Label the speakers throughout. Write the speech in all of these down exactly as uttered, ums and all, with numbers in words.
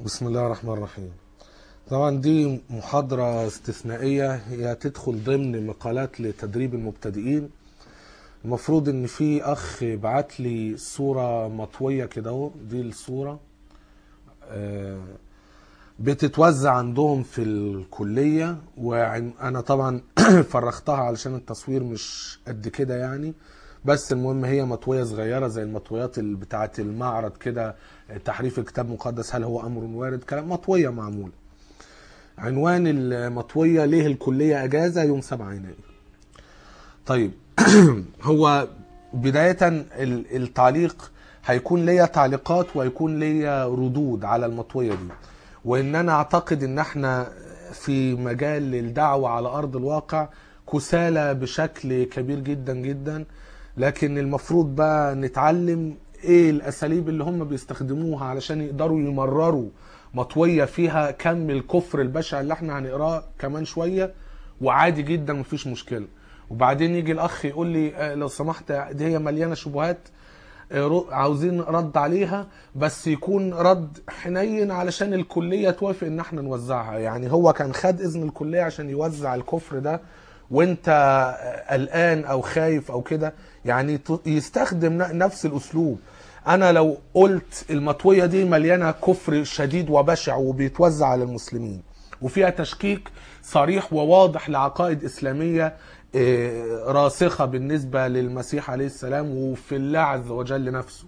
Speaker 1: بسم الله الرحمن الرحيم. طبعا دي محاضرة استثنائية، هي تدخل ضمن مقالات لتدريب المبتدئين. المفروض ان في اخ بعت لي صورة مطوية كده اهو، دي الصورة بتتوزع عندهم في الكلية، وانا طبعا فرختها علشان التصوير مش قد كده يعني، بس المهم هي مطوية صغيرة زي المطويات بتاعة المعرض كده، تحريف الكتاب مقدس هل هو امر وارد، كلام مطوية معمولة. عنوان المطوية: ليه الكلية اجازة يوم سبعة يناير. طيب هو بداية التعليق هيكون ليا تعليقات ويكون ليا ردود على المطوية دي، وان انا اعتقد ان احنا في مجال للدعوة على ارض الواقع كسالى بشكل كبير جدا جدا، لكن المفروض بقى نتعلم ايه الاساليب اللي هم بيستخدموها علشان يقدروا يمرروا مطوية فيها كم الكفر البشع اللي احنا هنقراه كمان شوية، وعادي جدا مفيش مشكلة. وبعدين يجي الاخ يقول لي لو سمحت دي هي مليانة شبهات عاوزين رد عليها، بس يكون رد حنين علشان الكلية توافق ان احنا نوزعها. يعني هو كان خد اذن الكلية عشان يوزع الكفر ده وانت قلقان او خايف او كده، يعني يستخدم نفس الاسلوب. انا لو قلت المطوية دي مليانة كفر شديد وبشع وبيتوزع على المسلمين وفيها تشكيك صريح وواضح لعقائد اسلامية راسخة بالنسبة للمسيح عليه السلام وفي الله عز وجل نفسه،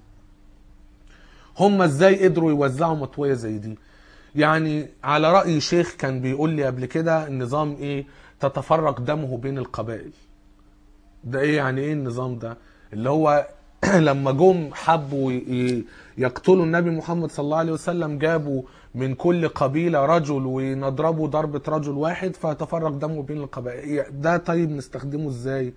Speaker 1: هم ازاي قدروا يوزعوا مطوية زي دي؟ يعني على رأي شيخ كان بيقول لي قبل كده النظام ايه؟ تتفرق دمه بين القبائل. ده ايه يعني؟ ايه النظام ده؟ اللي هو لما جم حبوا يقتلوا النبي محمد صلى الله عليه وسلم جابوا من كل قبيلة رجل ونضربوا ضربة رجل واحد فتفرق دمه بين القبائل. ده طيب نستخدمه ازاي؟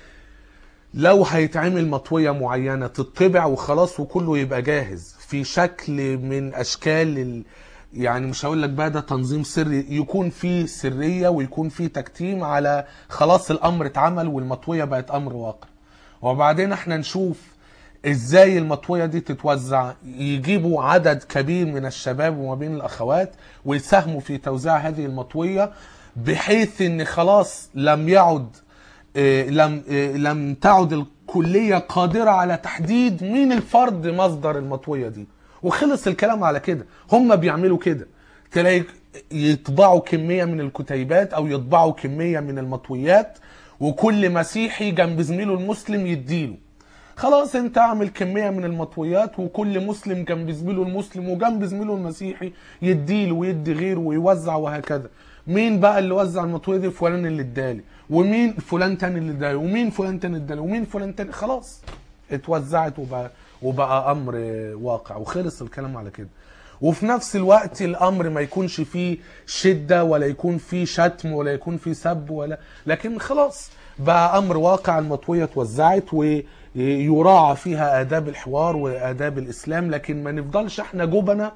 Speaker 1: لو هيتعمل مطوية معينة تطبع وخلاص وكله يبقى جاهز في شكل من اشكال ال... يعني مش هقول لك بقى ده تنظيم سري، يكون فيه سرية ويكون فيه تكتيم على خلاص الامر اتعمل والمطوية بقت امر واقع. وبعدين احنا نشوف ازاي المطوية دي تتوزع، يجيبوا عدد كبير من الشباب وما بين الاخوات ويساهموا في توزيع هذه المطوية، بحيث ان خلاص لم يعد اه لم اه لم تعد الكلية قادرة على تحديد مين الفرد مصدر المطوية دي، وخلص الكلام على كده. هم بيعملوا كده، تلاقي يطبعوا كمية من الكتيبات او يطبعوا كمية من المطويات وكل مسيحي جنب زميله المسلم يديله. خلاص انت اعمل كمية من المطويات وكل مسلم جنب زميله المسلم وجنب زميله المسيحي يديله ويدي غيره ويوزع وهكذا. مين بقى اللي وزع المطوية دي؟ فلان اللي ادالي، ومين فلان تاني اللي ادالي، ومين فلان تاني ادالي، ومين فلان تاني. خلاص اتوزعت وبقى, وبقى امر واقع وخلص الكلام على كده. وفي نفس الوقت الامر ما يكونش فيه شدة ولا يكون فيه شتم ولا يكون فيه سب ولا، لكن خلاص بقى امر واقع. المطوية اتوزعت ويراعى فيها آداب الحوار وآداب الإسلام، لكن ما نفضلش احنا جبنة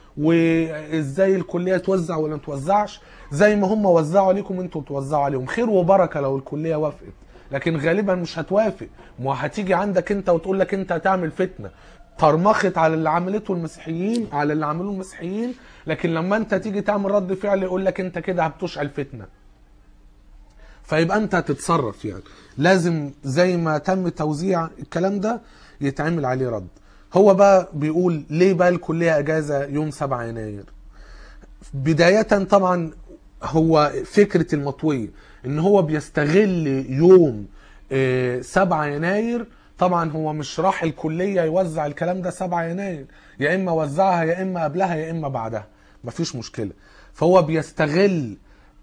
Speaker 1: وازاي الكلية توزع ولا توزعش. زي ما هم وزعوا عليكم انتوا توزعوا عليهم، خير وبركة لو الكلية وافقت، لكن غالبا مش هتوافق. ما هتيجي عندك انت وتقول لك انت هتعمل فتنة طرمخت على اللي عملته المسيحيين، على اللي عملوه المسيحيين، لكن لما انت تيجي تعمل رد فعل يقول لك انت كده هتشعل فتنة. فيبقى انت هتتصرف، يعني لازم زي ما تم توزيع الكلام ده يتعمل عليه رد. هو بقى بيقول ليه بقى الكلية اجازة يوم سبعة يناير. بداية طبعا هو فكرة المطوية ان هو بيستغل يوم سبعة يناير. طبعا هو مش راح الكلية يوزع الكلام ده سبعة يناير، يا اما وزعها يا اما قبلها يا اما بعدها، مفيش مشكلة. فهو بيستغل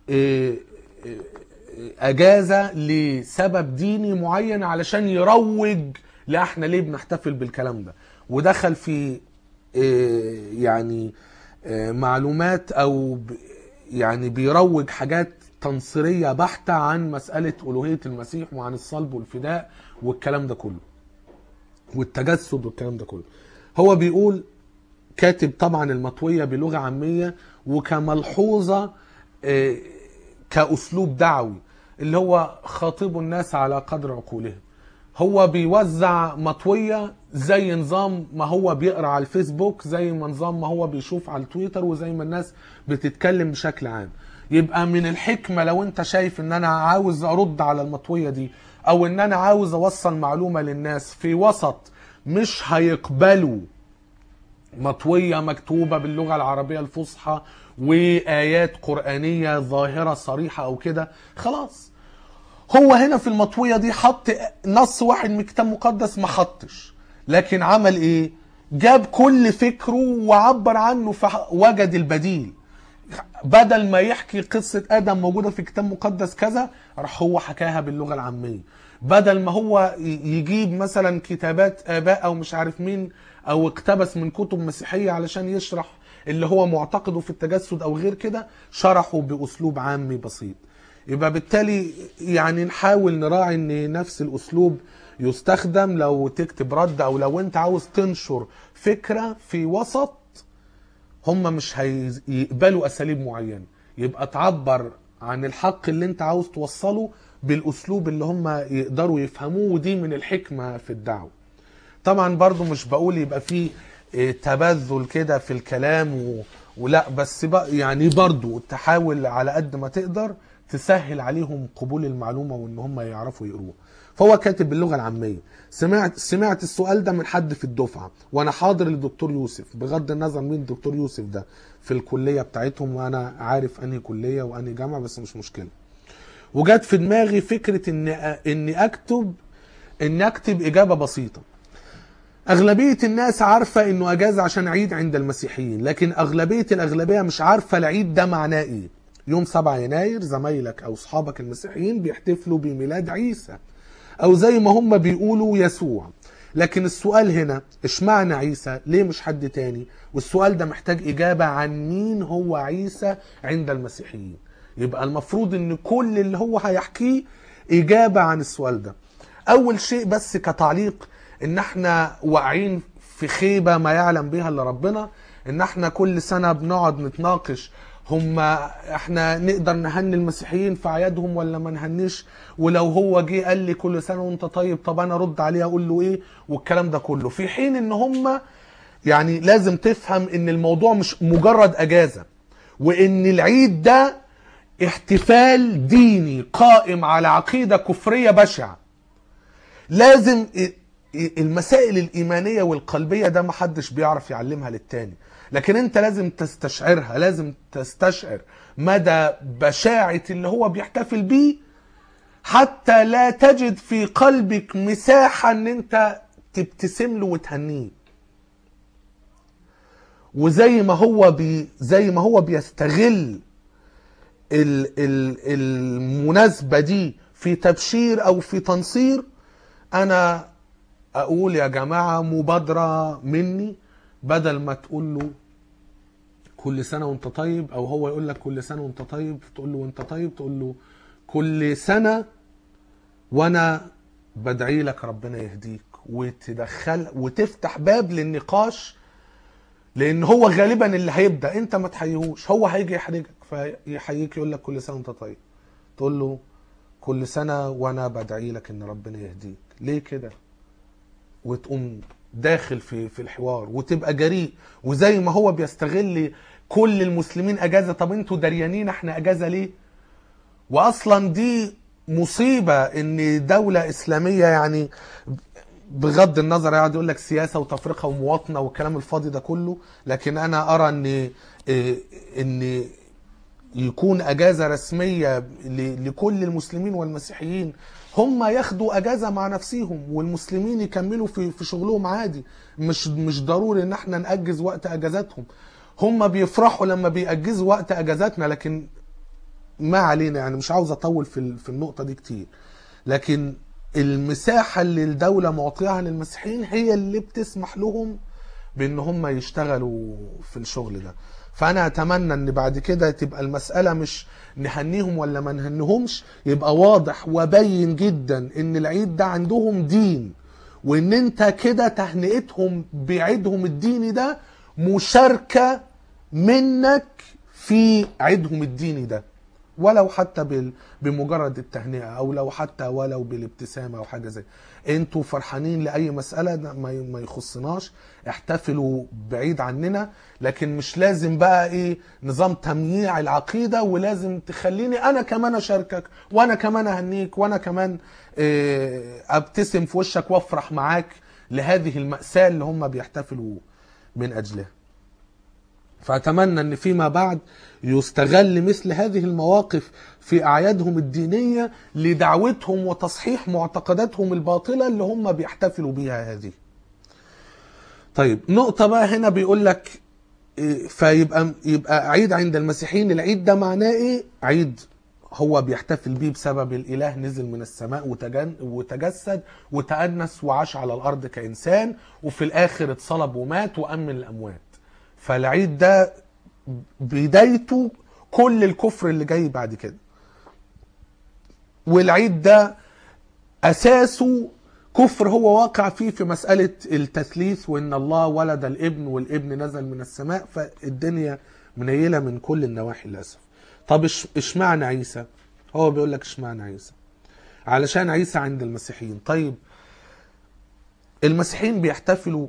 Speaker 1: اجازة لسبب ديني معين علشان يروج لا احنا ليه بنحتفل بالكلام ده، ودخل في يعني معلومات او يعني بيروج حاجات تنصيرية بحتة عن مسألة ألوهية المسيح وعن الصلب والفداء والكلام ده كله والتجسد والكلام ده كله. هو بيقول كاتب طبعا المطوية بلغة عامية وكملحوظة كأسلوب دعوي اللي هو خاطب الناس على قدر عقولهم. هو بيوزع مطوية زي نظام ما هو بيقرأ على الفيسبوك، زي ما نظام ما هو بيشوف على التويتر، وزي ما الناس بتتكلم بشكل عام. يبقى من الحكمة لو انت شايف ان انا عاوز ارد على المطوية دي، او ان انا عاوز اوصل معلومة للناس في وسط مش هيقبلوا مطوية مكتوبة باللغة العربية الفصحى وآيات قرآنية ظاهرة صريحة او كده، خلاص هو هنا في المطوية دي حط نص واحد من كتاب مقدس، ما حطش، لكن عمل ايه؟ جاب كل فكره وعبر عنه، فوجد البديل. بدل ما يحكي قصة آدم موجودة في كتاب مقدس كذا، راح هو حكاها باللغة العامية. بدل ما هو يجيب مثلا كتابات آباء أو مش عارف مين، أو اقتبس من كتب مسيحية علشان يشرح اللي هو معتقده في التجسد أو غير كده، شرحه بأسلوب عامي بسيط. يبقى بالتالي يعني نحاول نراعي ان نفس الاسلوب يستخدم لو تكتب رد، او لو انت عاوز تنشر فكرة في وسط هم مش هيقبلوا اساليب معينة، يبقى تعبر عن الحق اللي انت عاوز توصله بالاسلوب اللي هم يقدروا يفهموه، ودي من الحكمة في الدعوة. طبعا برضو مش بقول يبقى فيه تبذل كده في الكلام و... ولا بس بقى يعني برضو تحاول على قد ما تقدر تسهل عليهم قبول المعلومة وان هم يعرفوا يقروها. فهو كاتب باللغة العامية. سمعت سمعت السؤال ده من حد في الدفعة وانا حاضر للدكتور يوسف، بغض النظر مين الدكتور يوسف ده في الكلية بتاعتهم، وانا عارف انهي كلية وانهي جامعة، بس مش مشكلة. وجات في دماغي فكرة ان اني اكتب اني اكتب اجابة بسيطة. اغلبية الناس عارفة انه اجازة عشان عيد عند المسيحيين، لكن اغلبية الاغلبية مش عارفة العيد ده معناه ايه. يوم سبعة يناير زمايلك او صحابك المسيحيين بيحتفلوا بميلاد عيسى، او زي ما هم بيقولوا يسوع. لكن السؤال هنا اشمعنى عيسى؟ ليه مش حد تاني؟ والسؤال ده محتاج اجابة عن مين هو عيسى عند المسيحيين. يبقى المفروض ان كل اللي هو هيحكيه اجابة عن السؤال ده. اول شيء بس كتعليق، ان احنا واقعين في خيبة ما يعلم بها الا ربنا، ان احنا كل سنة بنقعد نتناقش هم احنا نقدر نهني المسيحيين في اعيادهم ولا ما نهنيش، ولو هو جه قال لي كل سنة وانت طيب، طب انا ارد عليه اقول له ايه، والكلام ده كله. في حين ان هم يعني لازم تفهم ان الموضوع مش مجرد اجازة، وان العيد ده احتفال ديني قائم على عقيدة كفرية بشعة. لازم المسائل الإيمانية والقلبية ده محدش بيعرف يعلمها للتاني، لكن انت لازم تستشعرها، لازم تستشعر مدى بشاعة اللي هو بيحتفل بيه، حتى لا تجد في قلبك مساحة ان انت تبتسم له وتهنيه. وزي ما هو بي زي ما هو بيستغل ال ال المناسبة دي في تبشير او في تنصير، انا اقول يا جماعة مبادرة مني، بدل ما تقول له كل سنة وانت طيب، او هو يقول لك كل سنة وانت طيب تقول له وانت طيب، تقول له كل سنة وانا بدعي لك ربنا يهديك، وتدخل وتفتح باب للنقاش. لان هو غالبا اللي هيبدأ، انت ما تحييهوش، هو هيجي يحرجك فيحييك يقول لك كل سنة وانت طيب، تقول له كل سنة وانا بدعي لك ان ربنا يهديك. ليه كده؟ وتقوم داخل في في الحوار وتبقى جريء. وزي ما هو بيستغل كل المسلمين اجازة، طب انتوا دريانين احنا اجازة ليه؟ واصلا دي مصيبة ان دولة اسلامية، يعني بغض النظر يقعد يقول لك سياسة وتفرقة ومواطنة والكلام الفاضي ده كله، لكن انا ارى ان ان يكون اجازة رسمية لكل المسلمين والمسيحيين، هم ياخدوا اجازة مع نفسيهم والمسلمين يكملوا في في شغلهم عادي. مش مش ضروري ان احنا نأجز وقت اجازاتهم، هم بيفرحوا لما بيأجزوا وقت اجازاتنا. لكن ما علينا، يعني مش عاوز اطول في في النقطة دي كتير، لكن المساحة اللي الدولة معطيها للمسيحيين هي اللي بتسمح لهم بان هم يشتغلوا في الشغل ده. فانا اتمنى ان بعد كده تبقى المسألة مش نهنيهم ولا ما نهنيهمش، يبقى واضح وبين جدا ان العيد ده عندهم دين، وان انت كده تهنئتهم بعيدهم الديني ده مشاركة منك في عيدهم الديني ده. ولو حتى بال- بمجرد التهنئة، او لو حتى ولو بالابتسامة او حاجة زي. انتوا فرحانين لأي مسألة ده ما ما يخصناش، احتفلوا بعيد عننا، لكن مش لازم بقى ايه نظام تمييع العقيدة ولازم تخليني انا كمان اشاركك وانا كمان اهنيك وانا كمان إيه ابتسم في وشك وافرح معاك لهذه المأساة اللي هم بيحتفلوا من اجلها. فأتمنى أن فيما بعد يستغل مثل هذه المواقف في أعيادهم الدينية لدعوتهم وتصحيح معتقداتهم الباطلة اللي هم بيحتفلوا بيها هذه. طيب نقطة بقى هنا بيقول لك إيه، فيبقى يبقى عيد عند المسيحيين، العيد ده معناه إيه؟ عيد هو بيحتفل بيه بسبب الإله نزل من السماء وتجن وتجسد وتأنس وعاش على الأرض كإنسان، وفي الآخر اتصلب ومات وأمن الأموات. فالعيد ده بدايته كل الكفر اللي جاي بعد كده. والعيد ده أساسه كفر هو واقع فيه في مسألة التثليث، وإن الله ولد الابن والابن نزل من السماء، فالدنيا منيلة من كل النواحي للأسف. طب اشمعنى عيسى؟ هو بيقول لك اشمعنى عيسى؟ علشان عيسى عند المسيحيين. طيب المسيحيين بيحتفلوا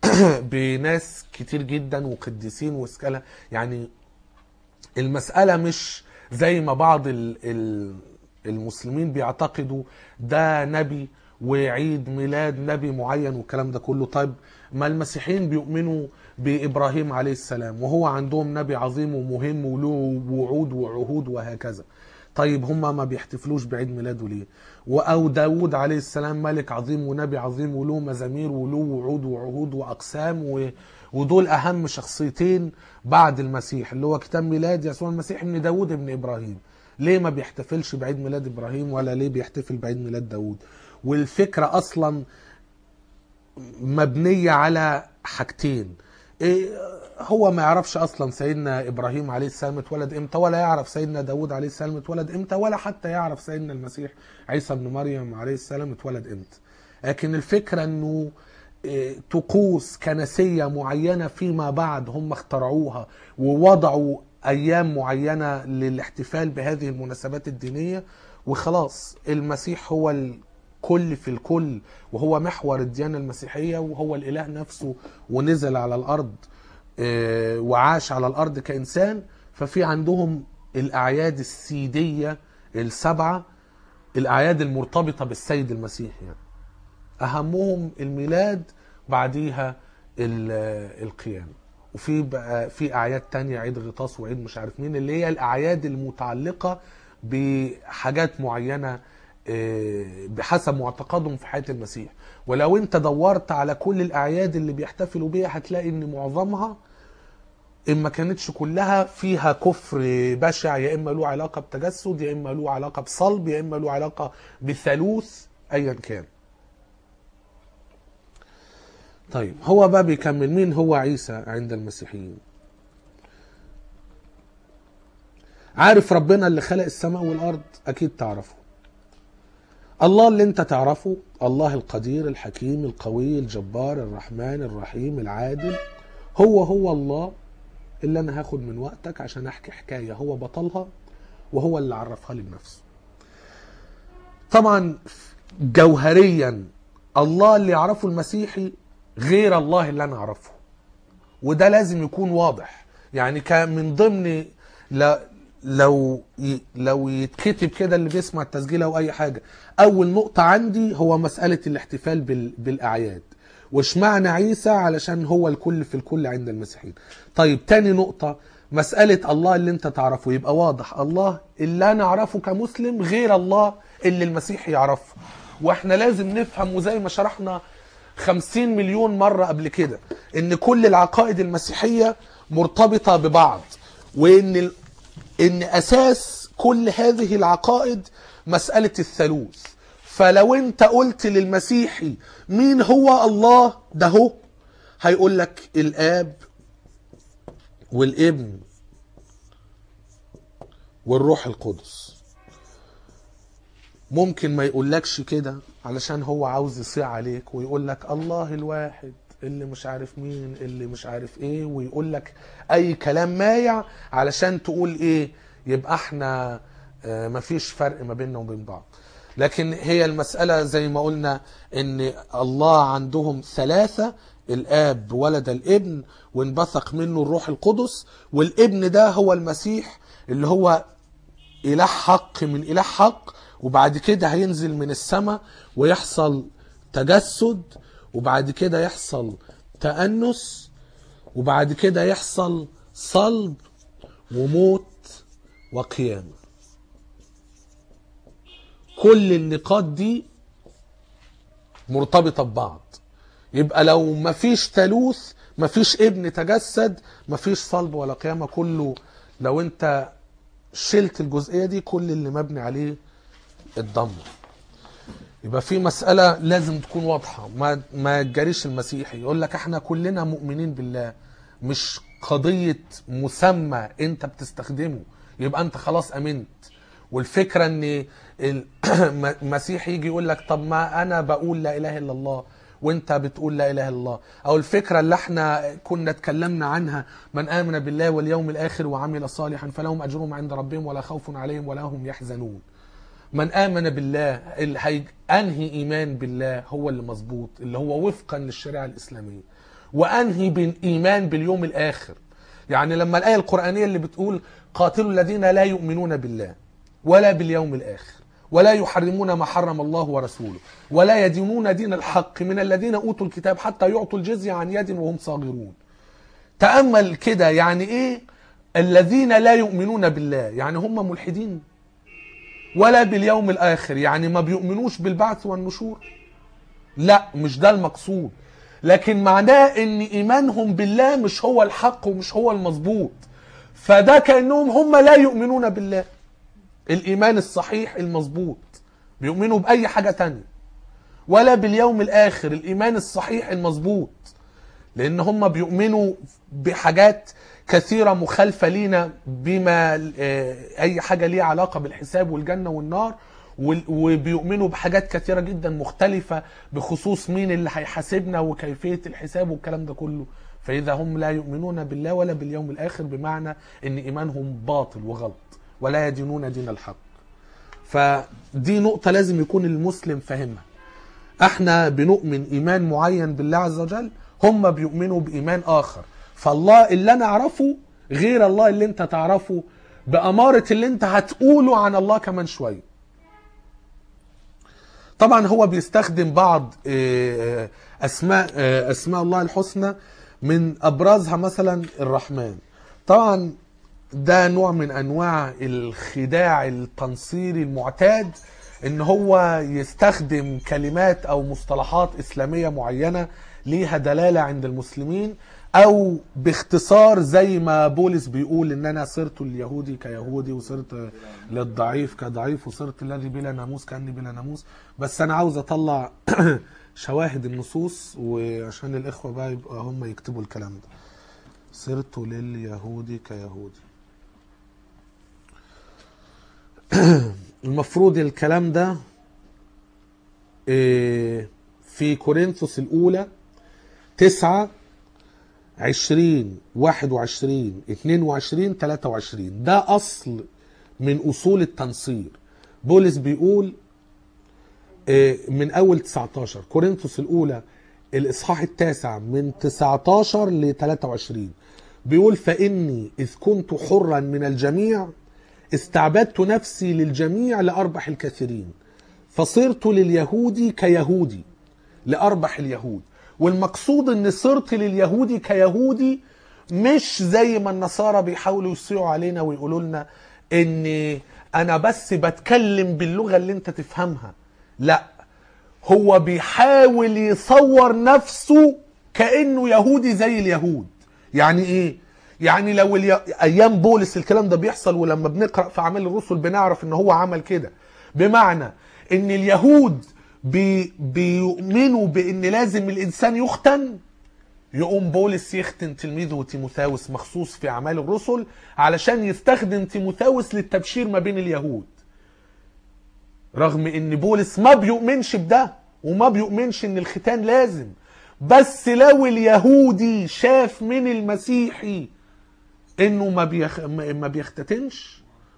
Speaker 1: بناس كتير جدا وقديسين وسكالة، يعني المسألة مش زي ما بعض المسلمين بيعتقدوا ده نبي وعيد ميلاد نبي معين والكلام ده كله. طيب ما المسيحيين بيؤمنوا بإبراهيم عليه السلام وهو عندهم نبي عظيم ومهم وله وعود وعهود وهكذا. طيب هما ما بيحتفلوش بعيد ميلاده ليه؟ او داود عليه السلام ملك عظيم ونبي عظيم وله مزامير وله وعود وعهود واقسام و... ودول اهم شخصيتين بعد المسيح، اللي هو كتاب ميلاد يسوع المسيح ابن داود ابن ابراهيم. ليه ما بيحتفلش بعيد ميلاد ابراهيم ولا ليه بيحتفل بعيد ميلاد داود؟ والفكرة اصلا مبنية على حاجتين. إيه هو ما يعرفش اصلا سيدنا ابراهيم عليه السلام اتولد امتى، ولا يعرف سيدنا داود عليه السلام اتولد امتى، ولا حتى يعرف سيدنا المسيح عيسى ابن مريم عليه السلام اتولد امتى. لكن الفكرة انه إيه طقوس كنسية معينة فيما بعد هم اخترعوها ووضعوا ايام معينة للاحتفال بهذه المناسبات الدينية، وخلاص المسيح هو ال كل في الكل، وهو محور الديانة المسيحية، وهو الإله نفسه ونزل على الأرض وعاش على الأرض كإنسان. ففي عندهم الأعياد السيدية السبعة، الأعياد المرتبطة بالسيد المسيح، يعني أهمهم الميلاد بعديها القيامة. وفي بقى في أعياد تانية عيد غطاس وعيد مش عارف مين، اللي هي الأعياد المتعلقة بحاجات معينة بحسب معتقدهم في حياة المسيح. ولو انت دورت على كل الأعياد اللي بيحتفلوا بيها هتلاقي ان معظمها ان ما كانتش كلها فيها كفر بشع، يا اما له علاقة بتجسد، يا اما له علاقة بصلب، يا اما له علاقة بثالوث، ايا كان. طيب هو بقى بيكمل مين هو عيسى عند المسيحيين. عارف ربنا اللي خلق السماء والارض؟ اكيد تعرفه. الله اللي انت تعرفه، الله القدير الحكيم القوي الجبار الرحمن الرحيم العادل، هو هو الله اللي انا هاخد من وقتك عشان احكي حكاية هو بطلها وهو اللي عرفها لي بنفسه. طبعا جوهريا الله اللي يعرفه المسيحي غير الله اللي انا اعرفه، وده لازم يكون واضح. يعني كان من ضمن لو لو يتكتب كده اللي بيسمع التسجيل او اي حاجة، اول نقطة عندي هو مسألة الاحتفال بالاعياد، وش معنى عيسى علشان هو الكل في الكل عند المسيحيين. طيب تاني نقطة مسألة الله اللي انت تعرفه، يبقى واضح الله اللي انا اعرفه كمسلم غير الله اللي المسيح يعرفه. واحنا لازم نفهم، وزي ما شرحنا خمسين مليون مرة قبل كده، ان كل العقائد المسيحية مرتبطة ببعض، وان ان اساس كل هذه العقائد مسألة الثالوث. فلو انت قلت للمسيحي مين هو الله ده، هو هيقول لك الاب والابن والروح القدس. ممكن ما يقولكش كده علشان هو عاوز يصيع عليك ويقول لك الله الواحد اللي مش عارف مين اللي مش عارف ايه، ويقول لك اي كلام مايع علشان تقول ايه، يبقى احنا مفيش فرق ما بيننا وبين بعض. لكن هي المسألة زي ما قلنا ان الله عندهم ثلاثة، الاب ولد الابن وانبثق منه الروح القدس، والابن ده هو المسيح اللي هو اله حق من اله حق، وبعد كده هينزل من السماء ويحصل تجسد، وبعد كده يحصل تأنس، وبعد كده يحصل صلب وموت وقيامة. كل النقاط دي مرتبطة ببعض. يبقى لو مفيش ثالوث مفيش ابن تجسد مفيش صلب ولا قيامة. كله لو انت شلت الجزئية دي كل اللي مبني عليه اتدمر. يبقى في مسألة لازم تكون واضحة. ما ما تجاريش المسيحي يقول لك احنا كلنا مؤمنين بالله، مش قضية مسمى انت بتستخدمه يبقى انت خلاص امنت. والفكرة ان المسيحي يجي يقول لك طب ما انا بقول لا اله الا الله وانت بتقول لا اله الا الله، او الفكرة اللي احنا كنا اتكلمنا عنها من امن بالله واليوم الاخر وعمل صالحا فلهم اجرهم عند ربهم ولا خوف عليهم ولا هم يحزنون. من آمن بالله، أنهي إيمان بالله هو اللي مظبوط، اللي هو وفقا للشريعة الإسلامية، وأنهي بالإيمان باليوم الآخر. يعني لما الآية القرآنية اللي بتقول قاتلوا الذين لا يؤمنون بالله ولا باليوم الآخر ولا يحرمون ما حرم الله ورسوله ولا يدينون دين الحق من الذين أوتوا الكتاب حتى يعطوا الجزية عن يد وهم صاغرون. تأمل كده، يعني إيه الذين لا يؤمنون بالله؟ يعني هم ملحدين. ولا باليوم الآخر يعني ما بيؤمنوش بالبعث والنشور؟ لا، مش ده المقصود. لكن معناه ان ايمانهم بالله مش هو الحق ومش هو المظبوط، فده كأنهم هم لا يؤمنون بالله الايمان الصحيح المظبوط، بيؤمنوا بأي حاجة تانية. ولا باليوم الآخر الايمان الصحيح المظبوط، لان هم بيؤمنوا بحاجات كثيرة مخالفة لينا، بما اي حاجة ليها علاقة بالحساب والجنة والنار، وبيؤمنوا بحاجات كثيرة جدا مختلفة بخصوص مين اللي هيحاسبنا وكيفية الحساب والكلام ده كله. فإذا هم لا يؤمنون بالله ولا باليوم الآخر بمعنى ان ايمانهم باطل وغلط ولا يدينون دين الحق. فدي نقطة لازم يكون المسلم فاهمها. احنا بنؤمن ايمان معين بالله عز وجل، هم بيؤمنوا بإيمان آخر. فالله اللي أنا أعرفه غير الله اللي أنت تعرفه، بأمارة اللي أنت هتقوله عن الله كمان شوية. طبعا هو بيستخدم بعض أسماء أسماء الله الحسنى، من أبرزها مثلا الرحمن. طبعا ده نوع من أنواع الخداع التنصيري المعتاد، ان هو يستخدم كلمات او مصطلحات اسلامية معينة ليها دلالة عند المسلمين، او باختصار زي ما بولس بيقول ان انا صرت اليهودي كيهودي وصرت للضعيف كضعيف وصرت الذي بلا ناموس كأني بلا ناموس. بس انا عاوز اطلع شواهد النصوص وعشان الاخوة بقى يبقى هم يكتبوا الكلام ده. صرت لليهودي كيهودي. المفروض الكلام ده في كورنثوس الأولى تسعة عشرين واحد وعشرين اتنين وعشرين تلاتة وعشرين. ده أصل من أصول التنصير. بولس بيقول من أول تسعتاشر، كورنثوس الأولى الإصحاح التاسع من تسعتاشر ل تلاتة وعشرين، بيقول فإني إذ كنت حرا من الجميع استعبدت نفسي للجميع لأربح الكثيرين، فصرت لليهودي كيهودي لأربح اليهود. والمقصود ان صرت لليهودي كيهودي مش زي ما النصارى بيحاولوا يصيعوا علينا ويقولوا لنا ان انا بس بتكلم باللغة اللي انت تفهمها. لا، هو بيحاول يصور نفسه كأنه يهودي زي اليهود. يعني ايه؟ يعني لو ايام بولس الكلام ده بيحصل، ولما بنقرأ في اعمال الرسل بنعرف ان هو عمل كده، بمعنى ان اليهود بي بيؤمنوا بان لازم الانسان يختن، يقوم بولس يختن تلميذه تيموثاوس مخصوص في اعمال الرسل علشان يستخدم تيموثاوس للتبشير ما بين اليهود، رغم ان بولس ما بيؤمنش بده وما بيؤمنش ان الختان لازم. بس لو اليهودي شاف من المسيحي انه ما بيخ... ما بيختتنش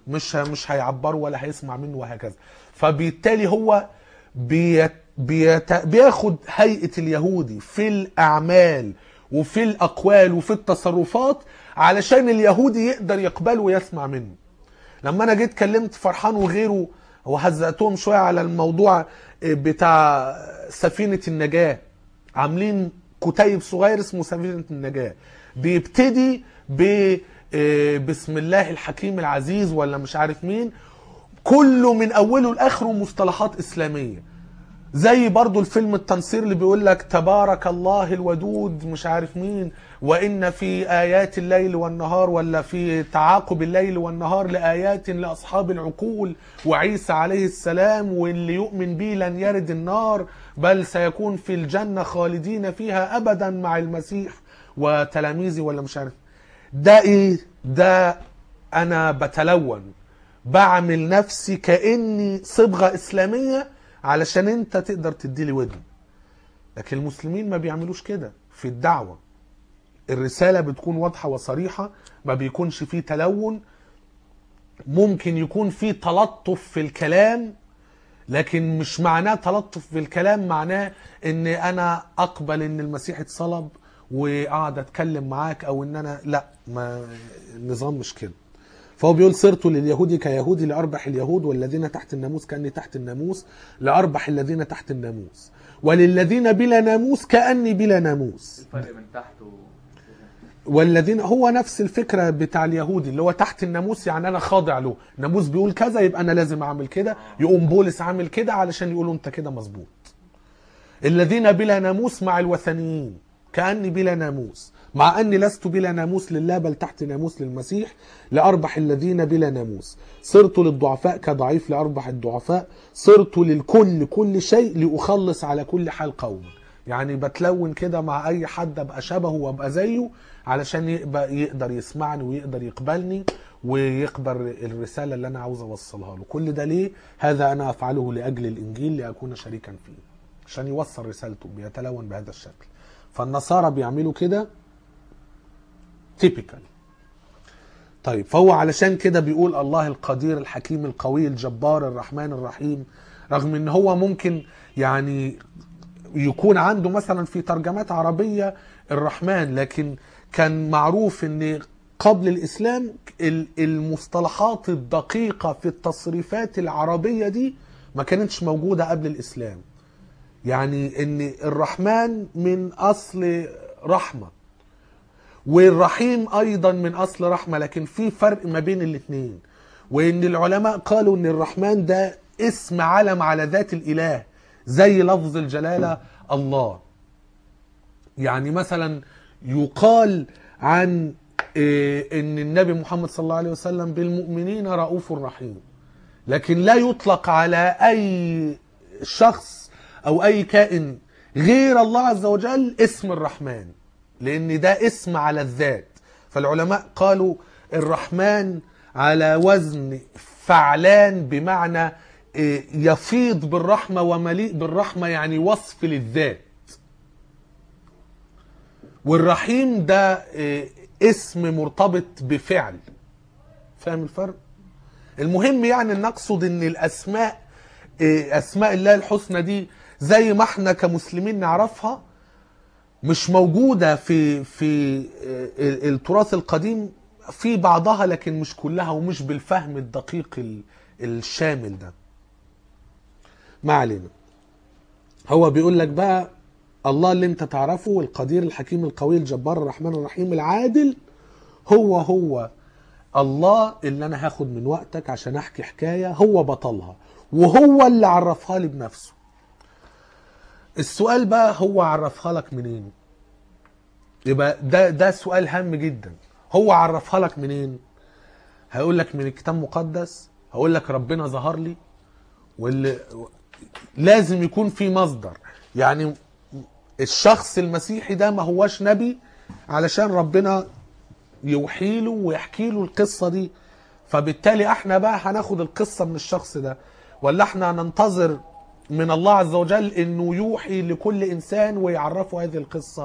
Speaker 1: مش مش هيعبره ولا هيسمع منه وهكذا. فبالتالي هو بيت بيت بياخد هيئة اليهودي في الأعمال وفي الأقوال وفي التصرفات علشان اليهودي يقدر يقبله ويسمع منه. لما أنا جيت كلمت فرحان وغيره وهزأتهم شوية على الموضوع بتاع سفينة النجاة، عاملين كتيب صغير اسمه سفينة النجاة، بيبتدي ب بسم الله الحكيم العزيز ولا مش عارف مين، كله من أوله لآخره مصطلحات إسلامية. زي برضو الفيلم التنصير اللي بيقول لك تبارك الله الودود مش عارف مين، وإن في آيات الليل والنهار، ولا في تعاقب الليل والنهار لآيات لأصحاب العقول، وعيسى عليه السلام، واللي يؤمن به لن يرد النار بل سيكون في الجنة خالدين فيها أبدا مع المسيح وتلاميذي ولا مش عارف. ده إيه؟ ده أنا بتلون، بعمل نفسي كأني صبغة إسلامية علشان انت تقدر تديلي ودن. لكن المسلمين ما بيعملوش كده في الدعوة. الرسالة بتكون واضحة وصريحة، ما بيكونش فيه تلون. ممكن يكون فيه تلطف في الكلام، لكن مش معناه تلطف في الكلام معناه ان انا اقبل ان المسيح اتصلب وقاعد اتكلم معاك، او ان انا لا، ما النظام مش كده. فهو بيقول صرت لليهود كيهودي لأربح اليهود، والذين تحت الناموس كأني تحت الناموس لأربح الذين تحت الناموس، وللذين بلا ناموس كأني بلا ناموس.
Speaker 2: الفرق من تحت و...
Speaker 1: والذين هو نفس الفكرة بتاع اليهودي اللي هو تحت الناموس، يعني أنا خاضع له، ناموس بيقول كذا يبقى أنا لازم أعمل كده، يقوم بولس عامل كده علشان يقولوا أنت كده مظبوط. الذين بلا ناموس مع الوثنيين كأني بلا ناموس، مع أني لست بلا ناموس لله بل تحت ناموس للمسيح لأربح الذين بلا ناموس. صرت للضعفاء كضعيف لأربح الضعفاء، صرت للكل كل شيء لأخلص على كل حال قوم. يعني بتلون كده مع أي حد أبقى شبهه وأبقى زيه علشان يبقى يقدر يسمعني ويقدر يقبلني ويقدر الرسالة اللي أنا عاوز أوصلها له. كل ده ليه؟ هذا أنا أفعله لأجل الإنجيل لأكون شريكا فيه، عشان يوصل رسالته، بيتلون بهذا الشكل. فالنصارى بيعملوا كده تيبيكال. طيب فهو علشان كده بيقول الله القدير الحكيم القوي الجبار الرحمن الرحيم، رغم ان هو ممكن يعني يكون عنده مثلا في ترجمات عربية الرحمن، لكن كان معروف ان قبل الاسلام المصطلحات الدقيقة في التصريفات العربية دي ما كانتش موجودة قبل الاسلام. يعني ان الرحمن من اصل رحمة، والرحيم ايضا من اصل رحمة، لكن في فرق ما بين الاثنين. وان العلماء قالوا ان الرحمن ده اسم علم على ذات الاله، زي لفظ الجلالة الله. يعني مثلا يقال عن ان النبي محمد صلى الله عليه وسلم بالمؤمنين رؤوف رحيم، لكن لا يطلق على اي شخص او اي كائن غير الله عز وجل اسم الرحمن، لان ده اسم على الذات. فالعلماء قالوا الرحمن على وزن فعلان، بمعنى يفيض بالرحمة ومليء بالرحمة، يعني وصف للذات. والرحيم ده اسم مرتبط بفعل. فاهم الفرق؟ المهم يعني ان نقصد ان الاسماء اسماء الله الحسنى دي زي ما احنا كمسلمين نعرفها مش موجودة في في التراث القديم، في بعضها لكن مش كلها، ومش بالفهم الدقيق الشامل ده. ما علينا. هو بيقول لك بقى الله اللي انت تعرفه القدير الحكيم القوي الجبار الرحمن الرحيم العادل، هو هو الله اللي انا هاخد من وقتك عشان احكي حكاية هو بطلها، وهو اللي عرفها لي بنفسه. السؤال بقى هو عرفها لك منين؟ يبقى ده ده سؤال هام جدا. هو عرفها لك منين؟ هقول لك من الكتاب المقدس، هقول لك ربنا ظهر لي، واللي لازم يكون في مصدر. يعني الشخص المسيحي ده ما هواش نبي علشان ربنا يوحي له ويحكي له القصة دي، فبالتالي احنا بقى هناخد القصة من الشخص ده، ولا احنا ننتظر من الله عز وجل انه يوحي لكل انسان ويعرفه هذه القصة؟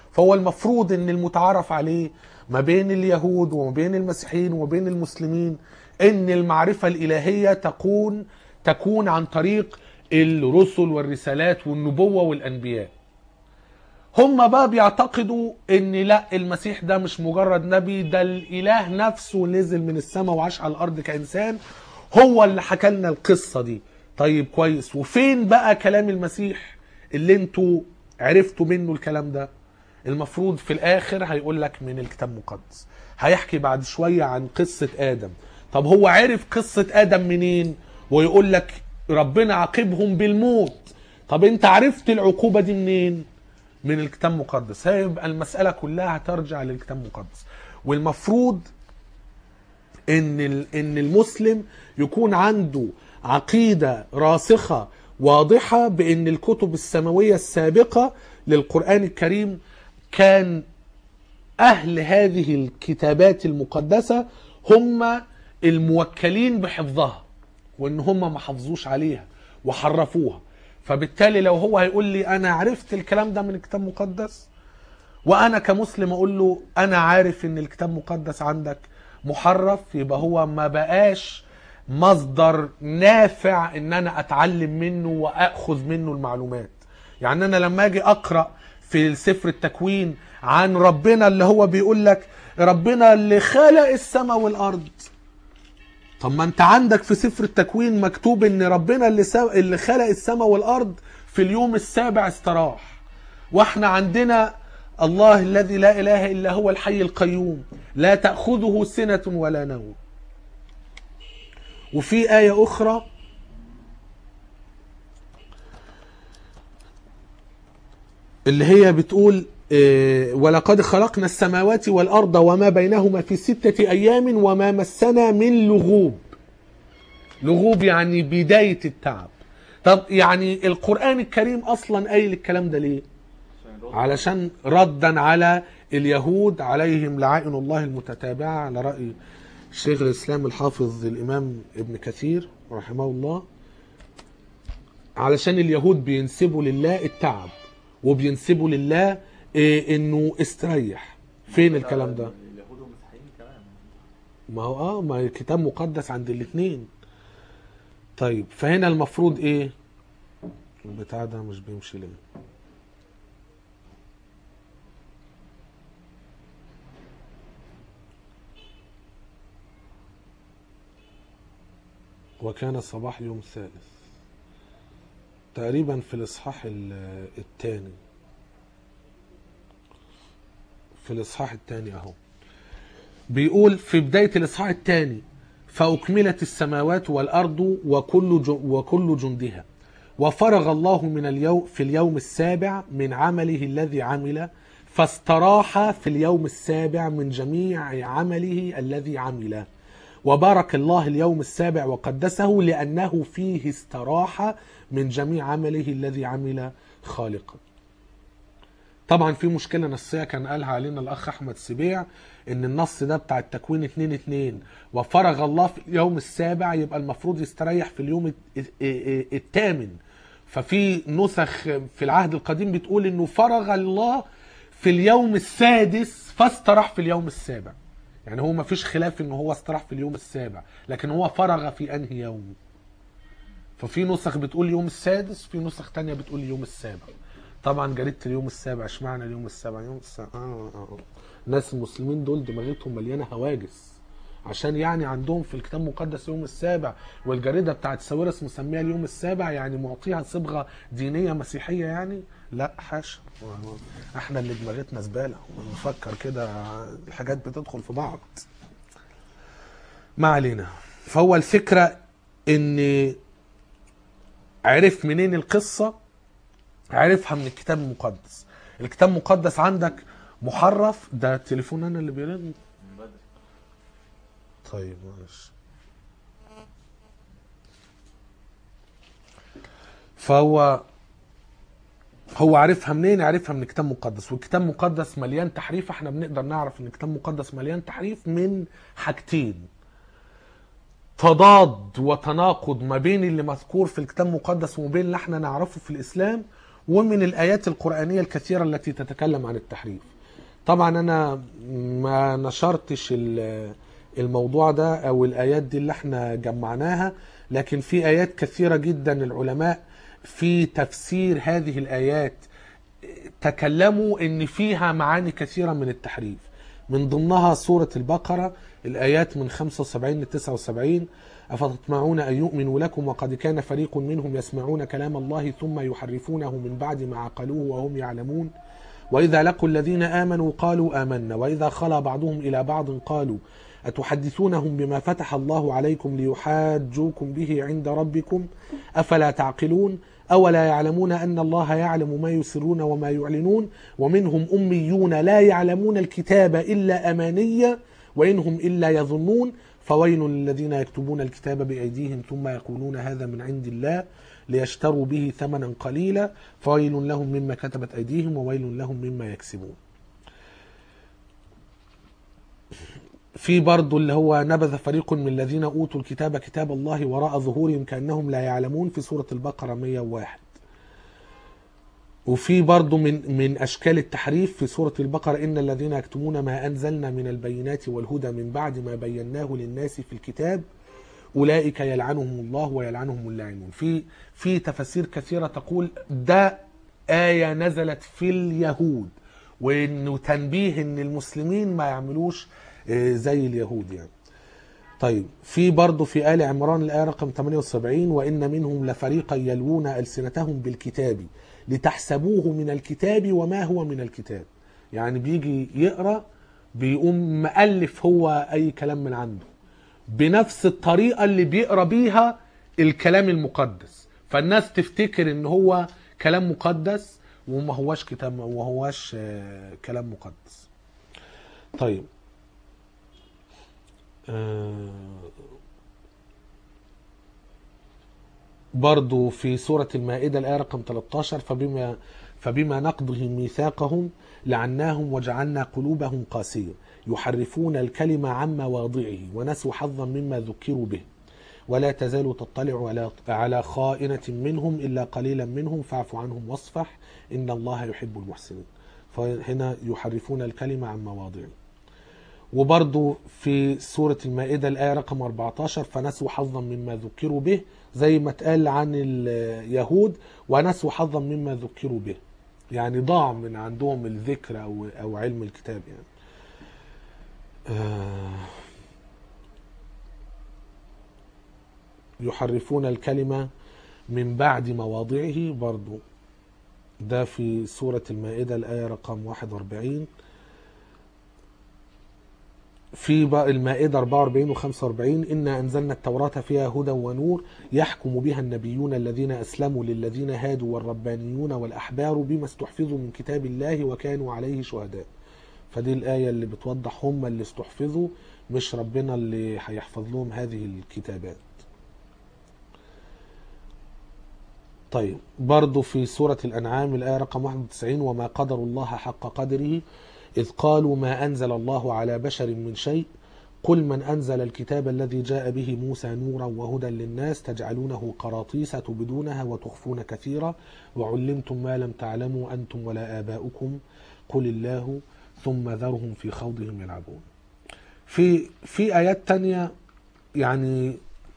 Speaker 1: فهو المفروض ان المتعارف عليه ما بين اليهود وما بين المسيحيين وما بين المسلمين ان المعرفة الالهية تكون تكون عن طريق الرسل والرسالات والنبوة والانبياء. هم بقى بيعتقدوا ان لا، المسيح ده مش مجرد نبي، ده الاله نفسه نزل من السماء وعاش على الارض كانسان، هو اللي حكى لنا القصة دي. طيب كويس، وفين بقى كلام المسيح اللي انتوا عرفتوا منه الكلام ده؟ المفروض في الاخر هيقول لك من الكتاب المقدس. هيحكي بعد شوية عن قصة ادم. طب هو عرف قصة ادم منين؟ ويقول لك ربنا عاقبهم بالموت. طب انت عرفت العقوبة دي منين؟ من الكتاب المقدس. هيبقى المسألة كلها هترجع للكتاب المقدس. والمفروض ان ان المسلم يكون عنده عقيدة راسخة واضحة بان الكتب السماوية السابقة للقرآن الكريم كان اهل هذه الكتابات المقدسة هم الموكلين بحفظها، وان هم ما حافظوش عليها وحرفوها. فبالتالي لو هو هيقول لي انا عرفت الكلام ده من الكتاب المقدس، وانا كمسلم اقول له انا عارف ان الكتاب المقدس عندك محرف، يبقى هو ما بقاش مصدر نافع ان انا اتعلم منه واخذ منه المعلومات. يعني انا لما اجي اقرأ في سفر التكوين عن ربنا اللي هو بيقول لك ربنا اللي خلق السماء والارض، طب ما انت عندك في سفر التكوين مكتوب ان ربنا اللي سا... اللي خلق السماء والارض في اليوم السابع استراح. واحنا عندنا الله الذي لا اله الا هو الحي القيوم لا تأخذه سنة ولا نوم. وفي آية اخرى اللي هي بتقول إيه ولقد خلقنا السماوات والارض وما بينهما في ستة ايام وما مسنا من لغوب. لغوب يعني بداية التعب. طب يعني القرآن الكريم اصلا قايل الكلام ده ليه؟ علشان ردا على اليهود عليهم لعائن الله المتتابعة، على رأي شيخ الاسلام الحافظ الامام ابن كثير رحمه الله. علشان اليهود بينسبوا لله التعب وبينسبوا لله إيه انه استريح. فين الكلام ده؟
Speaker 2: اليهود والمسيحيين كمان.
Speaker 1: ما هو اه ما الكتاب مقدس عند الاثنين. طيب فهنا المفروض ايه؟ البتاع ده مش بيمشي ليه؟ وكان الصباح يوم الثالث تقريبا في الاصحاح الثاني. في الاصحاح الثاني اهو بيقول في بداية الاصحاح الثاني فأكملت السماوات والأرض وكل وكل جندها وفرغ الله من اليوم في اليوم السابع من عمله الذي عمل فاستراح في اليوم السابع من جميع عمله الذي عمل وبارك الله اليوم السابع وقدسه لأنه فيه استراح من جميع عمله الذي عمل خالقا. طبعا في مشكلة نصية كان قالها علينا الأخ أحمد سبيع ان النص ده بتاع التكوين اتنين اتنين وفرغ الله في اليوم السابع، يبقى المفروض يستريح في اليوم الثامن. ففي نسخ في العهد القديم بتقول انه فرغ الله في اليوم السادس فاستراح في اليوم السابع. يعني هو ما فيش خلاف انه هو استراح في اليوم السابع، لكن هو فرغ في انهي يوم. ففي نسخ بتقول يوم السادس، في نسخ تانية بتقول يوم السابع. طبعا جريدة اليوم السابع، اشمعنى اليوم السابع؟ يوم السابع آه آه. الناس المسلمين دول دماغتهم مليانه هواجس، عشان يعني عندهم في الكتاب المقدس يوم السابع، والجريده بتاعت ساويرس مسميها اليوم السابع، يعني معطيها صبغه دينيه مسيحيه. يعني لا حاشا، احنا اللي دماغتنا زباله ونفكر كده، الحاجات بتدخل في بعض. ما علينا. فهو الفكره ان عرف منين القصه؟ عرفها من الكتاب المقدس. الكتاب المقدس عندك محرف. ده التليفون انا اللي بيرن. طيب معلش. فهو هو عارفها منين؟ عارفها من الكتاب المقدس، والكتاب المقدس مليان تحريف. احنا بنقدر نعرف ان الكتاب المقدس مليان تحريف من حاجتين: تضاد وتناقض ما بين اللي مذكور في الكتاب المقدس وما بين اللي احنا نعرفه في الاسلام، ومن الآيات القرآنية الكثيرة التي تتكلم عن التحريف. طبعا أنا ما نشرتش الموضوع ده أو الآيات دي اللي احنا جمعناها، لكن في آيات كثيرة جدا العلماء في تفسير هذه الآيات تكلموا ان فيها معاني كثيرة من التحريف. من ضمنها سورة البقرة الآيات من خمسة وسبعين ل تسعة وسبعين: أفتطمعون أن يؤمنوا لكم وقد كان فريق منهم يسمعون كلام الله ثم يحرفونه من بعد ما عقلوه وهم يعلمون، وإذا لقوا الذين آمنوا قالوا آمنا وإذا خلا بعضهم إلى بعض قالوا أتحدثونهم بما فتح الله عليكم ليحاجوكم به عند ربكم أفلا تعقلون أولا يعلمون أن الله يعلم ما يسرون وما يعلنون ومنهم أميون لا يعلمون الكتاب إلا أمانية وإنهم إلا يظنون فويل للذين يكتبون الكتاب بأيديهم ثم يقولون هذا من عند الله ليشتروا به ثمنا قليلا فويل لهم مما كتبت أيديهم وويل لهم مما يكسبون. في برضو اللي هو نبذ فريق من الذين أوتوا الكتاب كتاب الله وراء ظهورهم كأنهم لا يعلمون في سورة البقرة مئة وواحد. وفي برضو من من أشكال التحريف في سورة البقرة: إن الذين يكتمون ما أنزلنا من البينات والهدى من بعد ما بيناه للناس في الكتاب أولئك يلعنهم الله ويلعنهم اللاعنون. في في تفاسير كثيرة تقول ده آية نزلت في اليهود، وإنه تنبيه إن المسلمين ما يعملوش زي اليهود يعني. طيب في برضه في آل عمران الآية رقم ثمانية وسبعين: وإن منهم لفريقا يلوون ألسنتهم بالكتاب لتحسبوه من الكتاب وما هو من الكتاب. يعني بيجي يقرأ بيقوم مؤلف هو أي كلام من عنده بنفس الطريقة اللي بيقرأ بيها الكلام المقدس، فالناس تفتكر إن هو كلام مقدس وما هواش كتاب وما هواش كلام مقدس. طيب برضو في سورة المائدة الآية رقم ثلاثة عشر: فبما, فبما نقضهم ميثاقهم لعناهم وجعلنا قلوبهم قاسية يحرفون الكلمة عن مواضعه ونسوا حظا مما ذكروا به ولا تزال تطلع على على خائنة منهم إلا قليلا منهم فاعف عنهم واصفح إن الله يحب المحسنين. فهنا يحرفون الكلمة عن مواضعه. وبرضو في سورة المائدة الآية رقم أربعة عشر: فنسوا حظا مما ذكروا به، زي ما اتقال عن اليهود ونسوا حظا مما ذكروا به، يعني ضاع من عندهم الذكر أو, أو علم الكتاب يعني. آه يحرفون الكلمة من بعد مواضعه، برضو ده في سورة المائدة الآية رقم واحد وأربعين. في المائدة أربعة وأربعين و خمسة وأربعين: إنا أنزلنا التوراة فيها هدى ونور يحكم بها النبيون الذين أسلموا للذين هادوا والربانيون والأحبار بما استحفظوا من كتاب الله وكانوا عليه شهداء. فدي الآية اللي بتوضح هم اللي استحفظوا، مش ربنا اللي هيحفظ لهم هذه الكتابات. طيب برضو في سورة الأنعام الآية رقم واحد وتسعين: وما قدر الله حق قدره إذ قالوا ما أنزل الله على بشر من شيء قل من أنزل الكتاب الذي جاء به موسى نورا وهدى للناس تجعلونه قراطيس تبدونها وتخفون كثيرا وعلمتم ما لم تعلموا أنتم ولا آباؤكم قل الله ثم ذرهم في خوضهم يلعبون. في في آيات تانية يعني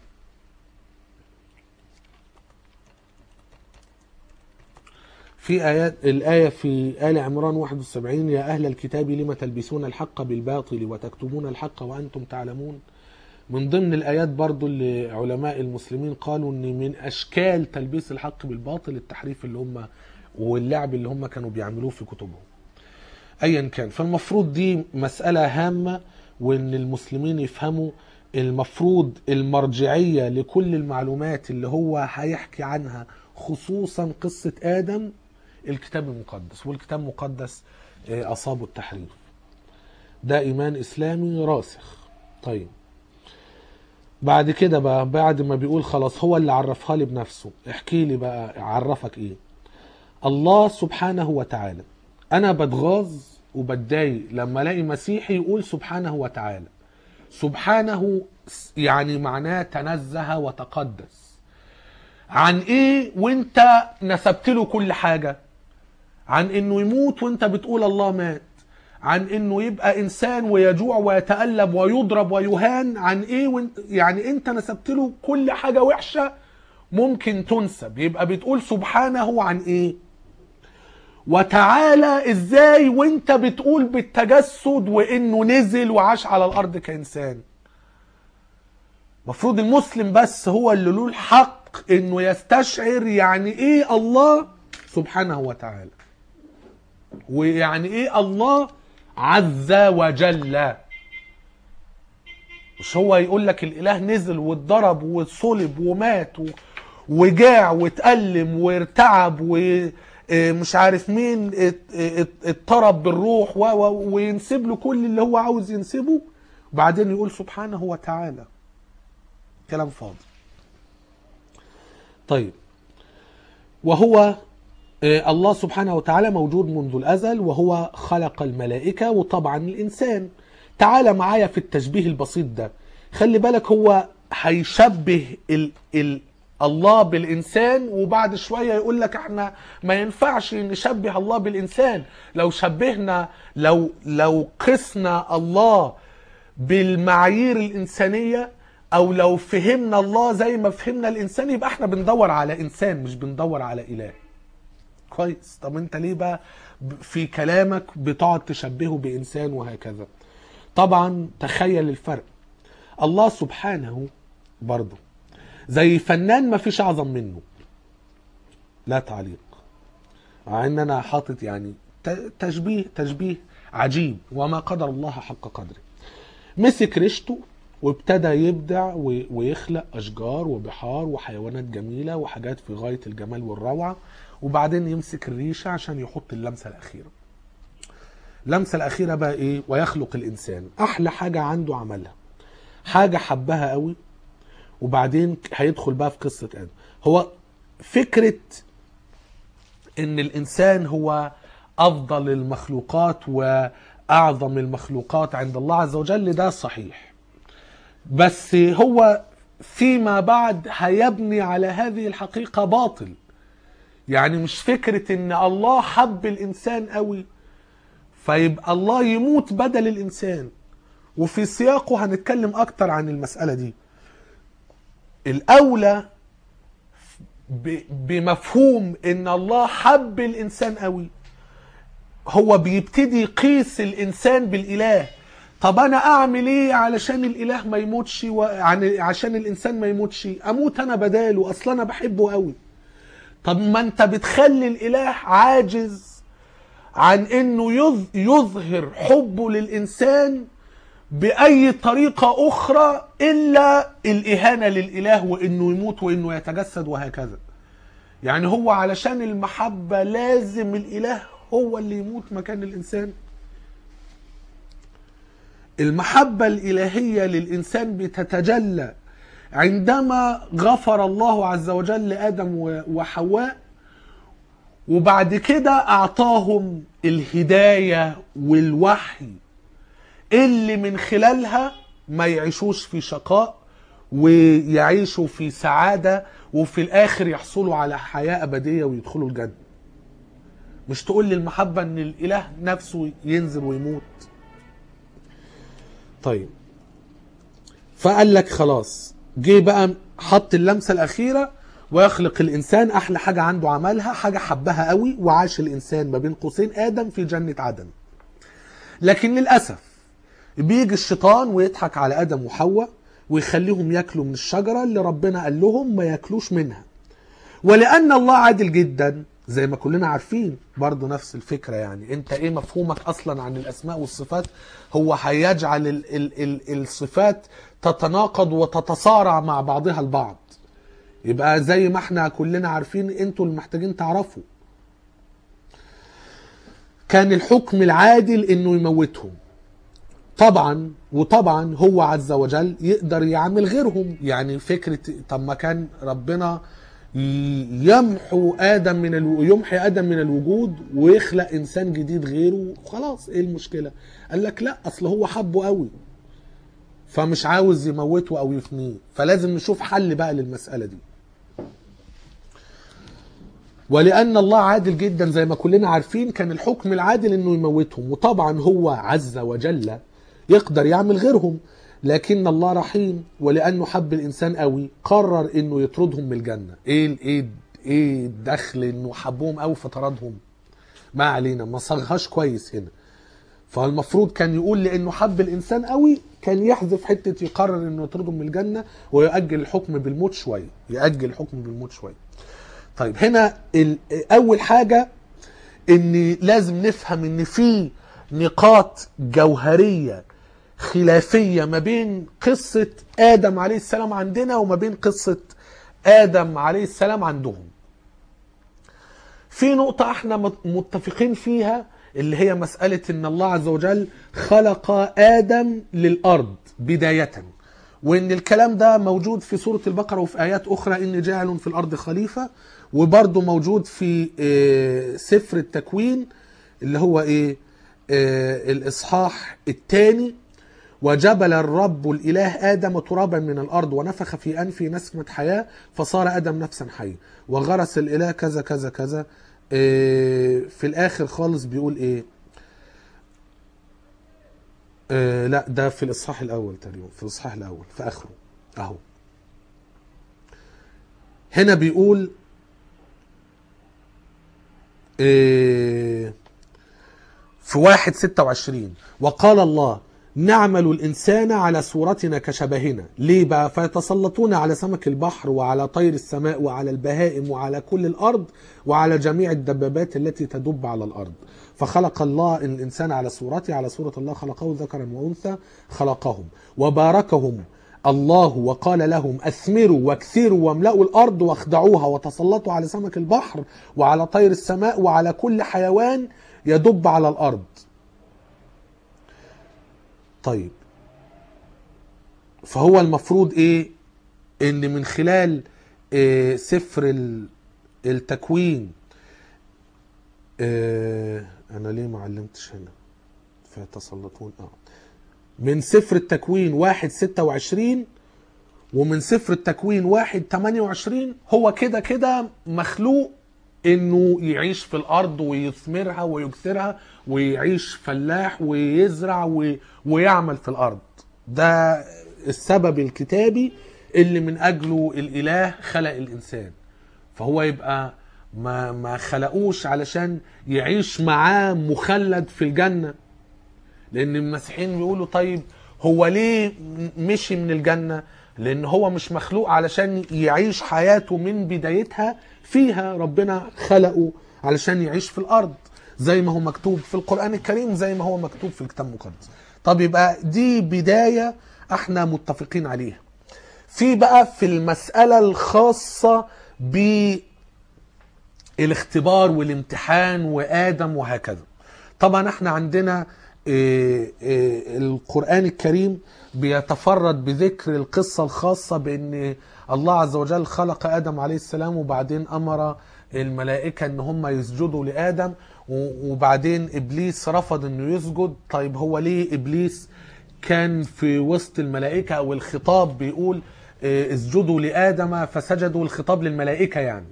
Speaker 1: في آيات الآية في آل عمران واحد وسبعين: يا أهل الكتاب لم تلبسون الحق بالباطل وتكتمون الحق وأنتم تعلمون. من ضمن الآيات برضو اللي علماء المسلمين قالوا أن من أشكال تلبيس الحق بالباطل التحريف اللي هم واللعب اللي هم كانوا بيعملوه في كتبهم أيا كان. فالمفروض دي مسألة هامة، وأن المسلمين يفهموا المفروض المرجعية لكل المعلومات اللي هو هيحكي عنها، خصوصا قصة آدم، الكتاب المقدس. والكتاب المقدس أصابه التحريف، ده إيمان إسلامي راسخ. طيب بعد كده بقى، بعد ما بيقول خلاص هو اللي عرفها لي بنفسه، احكي لي بقى عرفك إيه؟ الله سبحانه وتعالى. أنا بتغاظ وبتضايق لما الاقي مسيحي يقول سبحانه وتعالى. سبحانه يعني معناه تنزه وتقدس عن ايه؟ وانت نسبت له كل حاجة. عن انه يموت وانت بتقول الله مات، عن انه يبقى انسان ويجوع ويتألم ويضرب ويهان، عن ايه وانت يعني انت نسبت له كل حاجة وحشة ممكن تنسب. يبقى بتقول سبحانه عن ايه؟ وتعالى ازاي وانت بتقول بالتجسد وانه نزل وعاش على الارض كإنسان؟ مفروض المسلم بس هو اللي له الحق انه يستشعر يعني ايه الله سبحانه وتعالى، ويعني ايه الله عز وجل. مش هو يقول لك الاله نزل واتضرب وصلب ومات وجاع واتألم وارتعب ومش عارف مين اتطرب بالروح وينسب له كل اللي هو عاوز ينسبه، وبعدين يقول سبحانه وتعالى. كلام فاضي. طيب، وهو الله سبحانه وتعالى موجود منذ الأزل، وهو خلق الملائكة وطبعا الإنسان. تعالى معايا في التشبيه البسيط ده. خلي بالك هو هيشبه ال ال الله بالإنسان، وبعد شوية يقول لك احنا ما ينفعش نشبه الله بالإنسان. لو شبهنا لو لو قسنا الله بالمعايير الإنسانية، او لو فهمنا الله زي ما فهمنا الإنسان، يبقى احنا بندور على إنسان مش بندور على إله. كويس. طب انت ليه بقى في كلامك بتقعد تشبهه بإنسان وهكذا؟ طبعا تخيل الفرق. الله سبحانه برضه زي فنان ما فيش اعظم منه، لا تعليق، مع ان انا حاطط يعني تشبيه تشبيه عجيب، وما قدر الله حق قدره. مسك ريشته وابتدى يبدع ويخلق اشجار وبحار وحيوانات جميله وحاجات في غايه الجمال والروعه، وبعدين يمسك الريشه عشان يحط اللمسه الاخيره. اللمسه الاخيره بقى ايه؟ ويخلق الانسان. احلى حاجه عنده عملها، حاجه حبها قوي، وبعدين هيدخل بقى في قصه ادم. هو فكره ان الانسان هو افضل المخلوقات واعظم المخلوقات عند الله عز وجل ده صحيح، بس هو فيما بعد هيبني على هذه الحقيقه باطل. يعني مش فكره ان الله حب الانسان قوي فيبقى الله يموت بدل الانسان، وفي سياقه هنتكلم اكتر عن المسألة دي. الاولى بمفهوم ان الله حب الانسان قوي، هو بيبتدي يقيس الانسان بالاله. طب انا اعمل ايه علشان الاله ما يموتش وعشان الانسان ما يموتش؟ اموت انا بداله، اصلا انا بحبه قوي. طب ما انت بتخلي الاله عاجز عن انه يظهر حبه للانسان باي طريقة اخرى الا الاهانة للاله وانه يموت وانه يتجسد وهكذا. يعني هو علشان المحبة لازم الاله هو اللي يموت مكان الانسان؟ المحبة الالهية للانسان بتتجلى عندما غفر الله عز وجل لآدم وحواء، وبعد كده اعطاهم الهداية والوحي اللي من خلالها ما يعيشوش في شقاء ويعيشوا في سعادة، وفي الاخر يحصلوا على حياة ابدية ويدخلوا الجنة. مش تقول لي المحبة ان الاله نفسه ينزل ويموت. طيب، فقال لك خلاص، جه بقى حط اللمسة الاخيرة ويخلق الانسان. احلى حاجة عنده عملها، حاجة حبها قوي، وعاش الانسان ما بين قوسين ادم في جنة عدن. لكن للأسف بيجي الشيطان ويضحك على ادم وحواء ويخليهم ياكلوا من الشجرة اللي ربنا قال لهم ما ياكلوش منها. ولأن الله عادل جدا زي ما كلنا عارفين، برضو نفس الفكرة. يعني انت ايه مفهومك اصلا عن الاسماء والصفات؟ هو هيجعل ال ال ال الصفات تتناقض وتتصارع مع بعضها البعض. يبقى زي ما احنا كلنا عارفين، انتوا اللي محتاجين تعرفوا. كان الحكم العادل انه يموتهم طبعا، وطبعا هو عز وجل يقدر يعمل غيرهم. يعني فكرة طب ما كان ربنا يمحو آدم من الو... يمحي آدم من الوجود ويخلق إنسان جديد غيره، خلاص ايه المشكلة؟ قال لك لا، أصل هو حبه قوي فمش عاوز يموته أو يفنيه، فلازم نشوف حل بقى للمسألة دي. ولأن الله عادل جدا زي ما كلنا عارفين كان الحكم العادل انه يموتهم، وطبعا هو عز وجل يقدر يعمل غيرهم، لكن الله رحيم ولأنه حب الإنسان قوي قرر انه يطردهم من الجنة. ايه ايه ايه دخل انه حبهم قوي فطردهم؟ ما علينا، ما صاغهاش كويس هنا. فالمفروض كان يقول لانه حب الانسان قوي كان يحذف حته يقرر انه يطردهم من الجنه ويؤجل الحكم بالموت شويه، يؤجل الحكم بالموت شويه. طيب هنا اول حاجه ان لازم نفهم ان في نقاط جوهريه خلافيه ما بين قصه ادم عليه السلام عندنا وما بين قصه ادم عليه السلام عندهم. في نقطه احنا متفقين فيها اللي هي مسألة ان الله عز وجل خلق آدم للأرض بداية، وان الكلام ده موجود في سورة البقرة وفي آيات أخرى إني جاعل في الأرض خليفة، وبرضه موجود في سفر التكوين اللي هو إيه الإصحاح الثاني، وجبل الرب الإله آدم ترابا من الأرض ونفخ في أنفه نسمة حياة فصار آدم نفسا حية وغرس الإله كذا كذا كذا. في الاخر خالص بيقول ايه؟ آه لا ده في الاصحاح الاول تقريبا، في الاصحاح الاول في اخره اهو. هنا بيقول آه في واحد ستة وعشرين وقال الله نعمل الإنسان على صورتنا كشبهنا. ليه بقى؟ فيتسلطون على سمك البحر وعلى طير السماء وعلى البهائم وعلى كل الأرض وعلى جميع الدبابات التي تدب على الأرض. فخلق الله الإنسان على صورته، على صورة الله خلقه ذكرا وأنثى خلقهم وباركهم الله وقال لهم أثمروا واكثروا واملأوا الأرض واخدعوها وتسلطوا على سمك البحر وعلى طير السماء وعلى كل حيوان يدب على الأرض. طيب فهو المفروض ايه؟ ان من خلال إيه سفر التكوين، إيه انا ليه ما علمتش هنا فيتسلطون اه من سفر التكوين واحد ستة وعشرين ومن سفر التكوين واحد تمانية وعشرين هو كده كده مخلوق انه يعيش في الارض ويثمرها ويكثرها ويعيش فلاح ويزرع و... ويعمل في الارض. ده السبب الكتابي اللي من اجله الاله خلق الانسان. فهو يبقى ما ما خلقوش علشان يعيش معاه مخلد في الجنة، لان المسيحيين بيقولوا طيب هو ليه مشي من الجنة؟ لان هو مش مخلوق علشان يعيش حياته من بدايتها فيها، ربنا خلقه علشان يعيش في الارض زي ما هو مكتوب في القرآن الكريم، زي ما هو مكتوب في الكتاب المقدس. طب يبقى دي بداية احنا متفقين عليها. في بقى في المسألة الخاصة بالاختبار والامتحان وآدم وهكذا. طبعا احنا عندنا إيه إيه القرآن الكريم بيتفرد بذكر القصة الخاصة بأن الله عز وجل خلق آدم عليه السلام وبعدين أمر الملائكة أن هم يسجدوا لآدم، وبعدين إبليس رفض أنه يسجد. طيب هو ليه إبليس كان في وسط الملائكة؟ أو الخطاب بيقول إيه اسجدوا لآدم فسجدوا، الخطاب للملائكة يعني.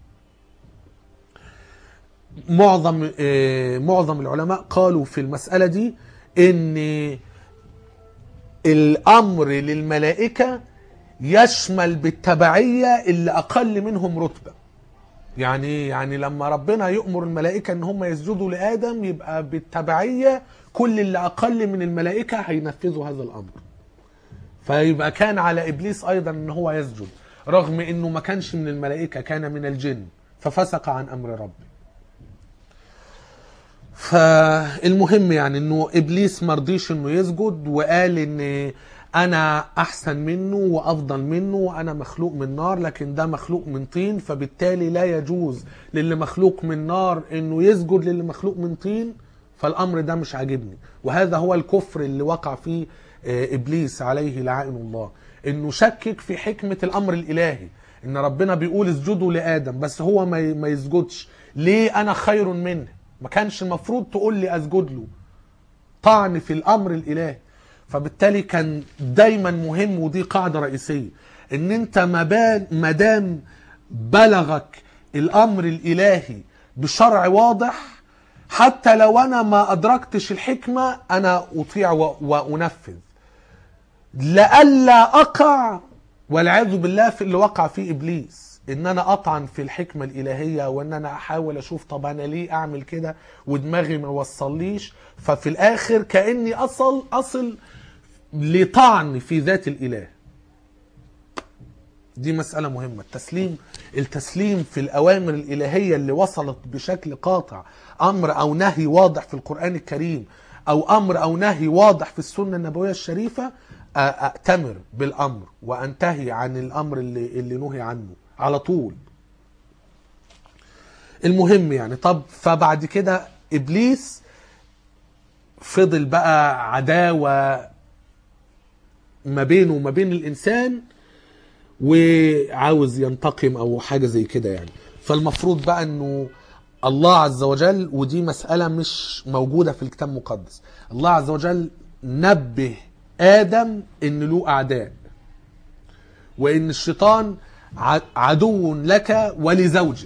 Speaker 1: معظم معظم العلماء قالوا في المسألة دي ان الامر للملائكة يشمل بالتبعية اللي اقل منهم رتبة. يعني يعني لما ربنا يؤمر الملائكة ان هم يسجدوا لآدم يبقى بالتبعية كل اللي اقل من الملائكة هينفذوا هذا الامر. فيبقى كان على ابليس ايضا ان هو يسجد رغم انه ما كانش من الملائكة، كان من الجن ففسق عن امر ربه. فالمهم يعني انه ابليس مرضيش انه يسجد وقال ان انا احسن منه وافضل منه وانا مخلوق من نار لكن ده مخلوق من طين، فبالتالي لا يجوز للي مخلوق من نار انه يسجد للي مخلوق من طين، فالامر ده مش عاجبني. وهذا هو الكفر اللي وقع فيه ابليس عليه لعائن الله، انه شكك في حكمة الامر الالهي، ان ربنا بيقول اسجدوا لآدم بس هو ما يسجدش. ليه؟ انا خير منه، ما كانش المفروض تقول لي اسجد له، طعن في الامر الالهي. فبالتالي كان دايما مهم، ودي قاعدة رئيسية، ان انت ما دام بلغك الامر الالهي بشرع واضح، حتى لو انا ما ادركتش الحكمة انا اطيع وانفذ، لألا اقع والعياذ بالله في اللي وقع فيه ابليس، ان انا اطعن في الحكمة الالهية، وان انا احاول اشوف طب انا ليه اعمل كده ودماغي ما وصليش، ففي الاخر كأني اصل اصل لطعن في ذات الاله. دي مسألة مهمة. التسليم التسليم في الأوامر الإلهية اللي وصلت بشكل قاطع، أمر أو نهي واضح في القرآن الكريم، أو أمر أو نهي واضح في السنة النبوية الشريفة، أأتمر بالأمر وأنتهي عن الأمر اللي, اللي نهي عنه على طول. المهم يعني، طب فبعد كده إبليس فضل بقى عداوة ما بينه وما بين الإنسان، وعاوز ينتقم او حاجة زي كده يعني. فالمفروض بقى انه الله عز وجل، ودي مسألة مش موجودة في الكتاب المقدس، الله عز وجل نبه آدم ان له اعداء، وان الشيطان عدو لك ولزوجك.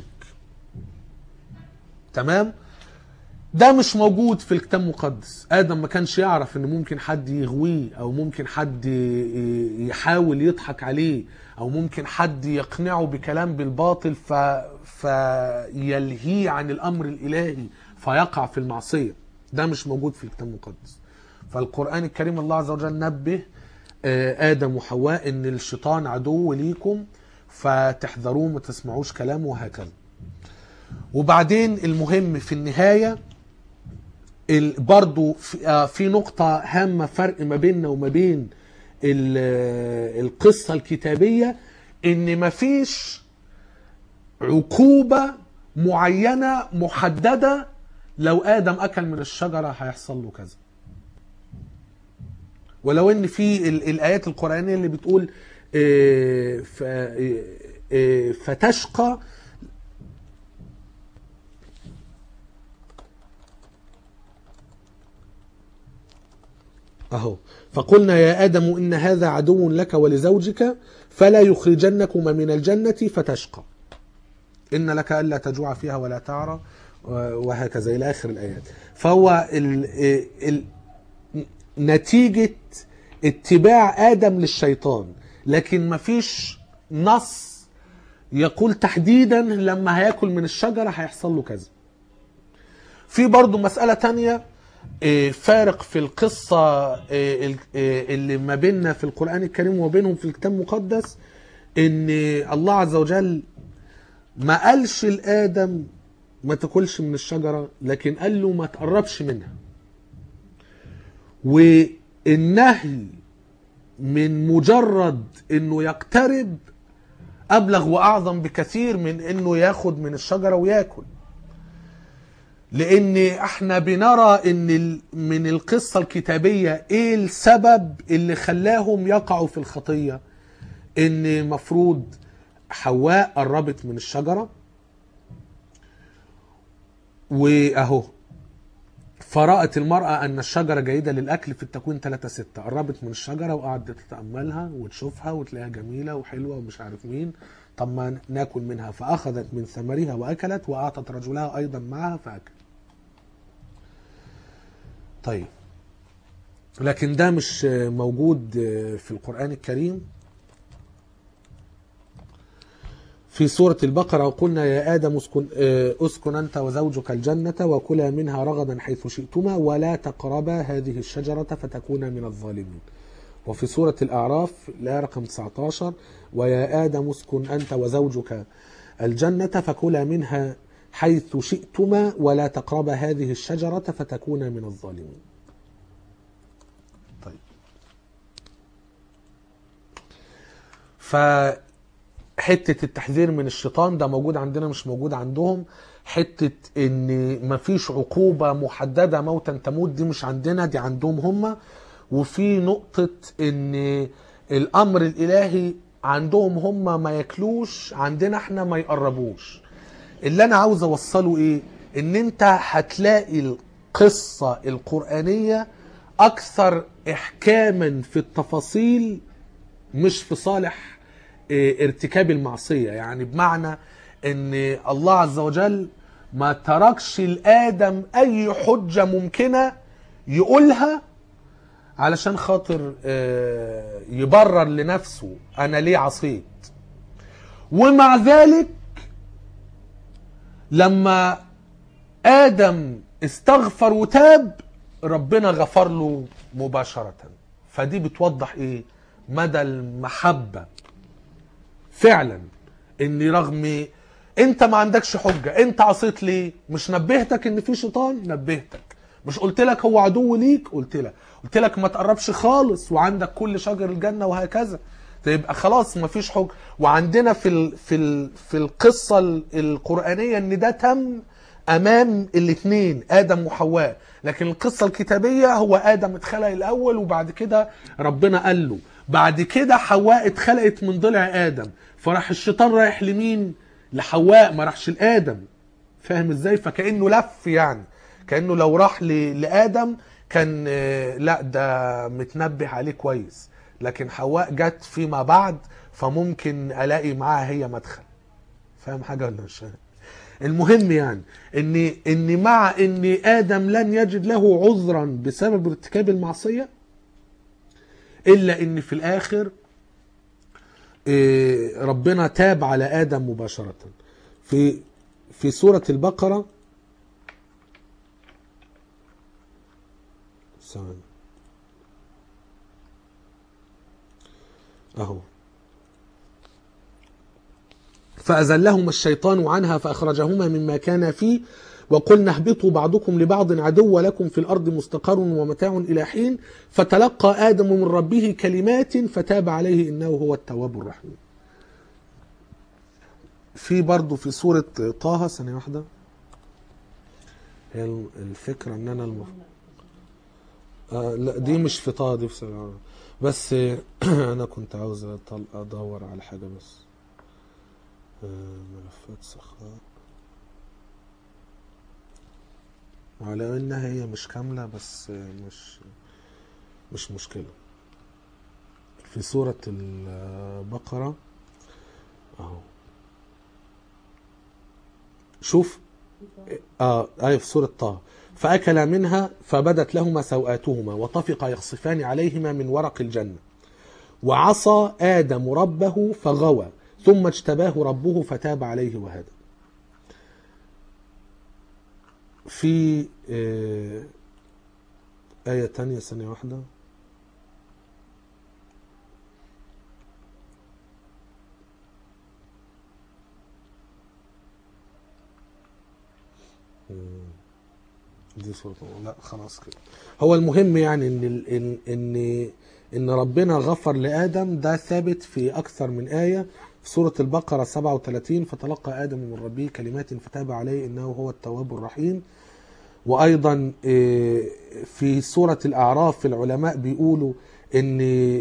Speaker 1: تمام؟ ده مش موجود في الكتاب المقدس. آدم ما كانش يعرف ان ممكن حد يغويه، او ممكن حد يحاول يضحك عليه، او ممكن حد يقنعه بكلام بالباطل ف... فيلهيه عن الامر الالهي فيقع في المعصية. ده مش موجود في الكتاب المقدس. فالقرآن الكريم الله عز وجل نبه آدم وحواء ان الشيطان عدو ليكم فتحذروه ما تسمعوش كلامه وهكذا. وبعدين المهم في النهاية برضو في نقطة هامة، فرق ما بيننا وما بين القصة الكتابية، ان مفيش عقوبة معينة محددة لو آدم أكل من الشجرة هيحصل له كذا. ولو ان في الآيات القرآنية اللي بتقول فتشقى، أهو فقلنا يا آدم إن هذا عدو لك ولزوجك فلا يخرجنكما من الجنة فتشقى، إن لك ألا تجوع فيها ولا تعرى، وهكذا إلى آخر الآيات. فهو ال ال نتيجة اتباع آدم للشيطان، لكن مفيش نص يقول تحديدا لما هياكل من الشجرة هيحصل له كذا. في برضو مسألة تانية فارق في القصة اللي ما بيننا في القرآن الكريم وبينهم في الكتاب المقدس، ان الله عز وجل ما قالش لآدم ما تاكلش من الشجرة، لكن قال له ما تقربش منها. والنهي من مجرد انه يقترب ابلغ واعظم بكثير من انه ياخد من الشجرة وياكل، لان احنا بنرى ان من القصة الكتابية ايه السبب اللي خلاهم يقعوا في الخطية. ان مفروض حواء قربت من الشجرة، واهو فرأت المرأة ان الشجرة جيدة للاكل في التكوين ثلاثة ستة، قربت من الشجرة وقعدت تتأملها وتشوفها وتلاقيها جميلة وحلوة ومش عارف مين، طب ما ناكل منها، فاخذت من ثمرها واكلت واعطت رجلها ايضا معها فاكل. طيب لكن ده مش موجود في القرآن الكريم. في سورة البقرة وقلنا يا آدم اسكن, اسكن أنت وزوجك الجنة وكلا منها رغدا حيث شئتما ولا تقربا هذه الشجرة فتكونا من الظالمين. وفي سورة الأعراف الآية رقم تسعة عشر ويا آدم اسكن أنت وزوجك الجنة فكلا منها حيث شئتما ولا تقربا هذه الشجرة فتكونا من الظالمين. طيب فحتة التحذير من الشيطان ده موجود عندنا مش موجود عندهم. حتة ان مفيش عقوبة محددة موتا تموت دي مش عندنا، دي عندهم هم. وفي نقطة ان الامر الالهي عندهم هم ما ياكلوش، عندنا احنا ما يقربوش. اللي انا عاوز اوصله ايه؟ ان انت هتلاقي القصة القرآنية اكثر احكاما في التفاصيل مش في صالح ارتكاب المعصية. يعني بمعنى ان الله عز وجل ما تركش لآدم اي حجة ممكنة يقولها علشان خاطر يبرر لنفسه انا ليه عصيت. ومع ذلك لما آدم استغفر وتاب ربنا غفر له مباشرة. فدي بتوضح ايه؟ مدى المحبة فعلا. ان رغم انت ما عندكش حجة، انت عصيت ليه؟ مش نبهتك ان في شيطان؟ نبهتك. مش قلت لك هو عدو ليك؟ قلت لك. قلت لك ما تقربش خالص وعندك كل شجر الجنة وهكذا. تبقى خلاص ما فيش حجة. وعندنا في ال في ال في القصة القرآنية ان ده تم امام الاثنين ادم وحواء. لكن القصة الكتابية هو ادم اتخلق الاول وبعد كده ربنا قال له. بعد كده حواء اتخلقت من ضلع ادم، فراح الشيطان رايح لمين؟ لحواء، ما راحش لادم. فاهم ازاي؟ فكأنه لف يعني، كأنه لو راح لادم كان لا ده متنبه عليه كويس، لكن حواء جت فيما بعد فممكن الاقي معاها هي مدخل. فاهم حاجة ولا مش فاهم؟ المهم يعني ان ان مع ان ادم لن يجد له عذرا بسبب ارتكاب المعصية، الا ان في الاخر ربنا تاب على ادم مباشرة. في في سورة البقرة ثواني اهو، فأزلهما الشيطان عنها فأخرجهما مما كان فيه وقلنا اهبطوا بعضكم لبعض عدو لكم في الأرض مستقر ومتاع إلى حين فتلقى آدم من ربه كلمات فتاب عليه إنه هو التواب الرحيم. في برضو في سورة طه ثانية واحدة، هي الفكرة ان انا المف... آه لا دي مش في طه، دي في سورة بس انا كنت عاوز ادور على حاجة بس. ملفات سخاء على انها هي مش كاملة بس مش مش مشكلة. في سورة البقرة اهو، شوف اه اي في سورة طه، فأكلا منها فبدت لهما سوآتهما وطفقا يخصفان عليهما من ورق الجنة وعصى آدم ربه فغوى ثم اجتباه ربه فتاب عليه وهدى. في آه آية تانية ثانية واحدة، دي سورة لا خلاص كده. هو المهم يعني ان ان ان ان ربنا غفر لآدم، ده ثابت في اكثر من آية. في سورة البقرة سبعة وثلاثين فتلقى آدم من ربه كلمات فتاب عليه إنه هو التواب الرحيم. وأيضا في سورة الأعراف العلماء بيقولوا إن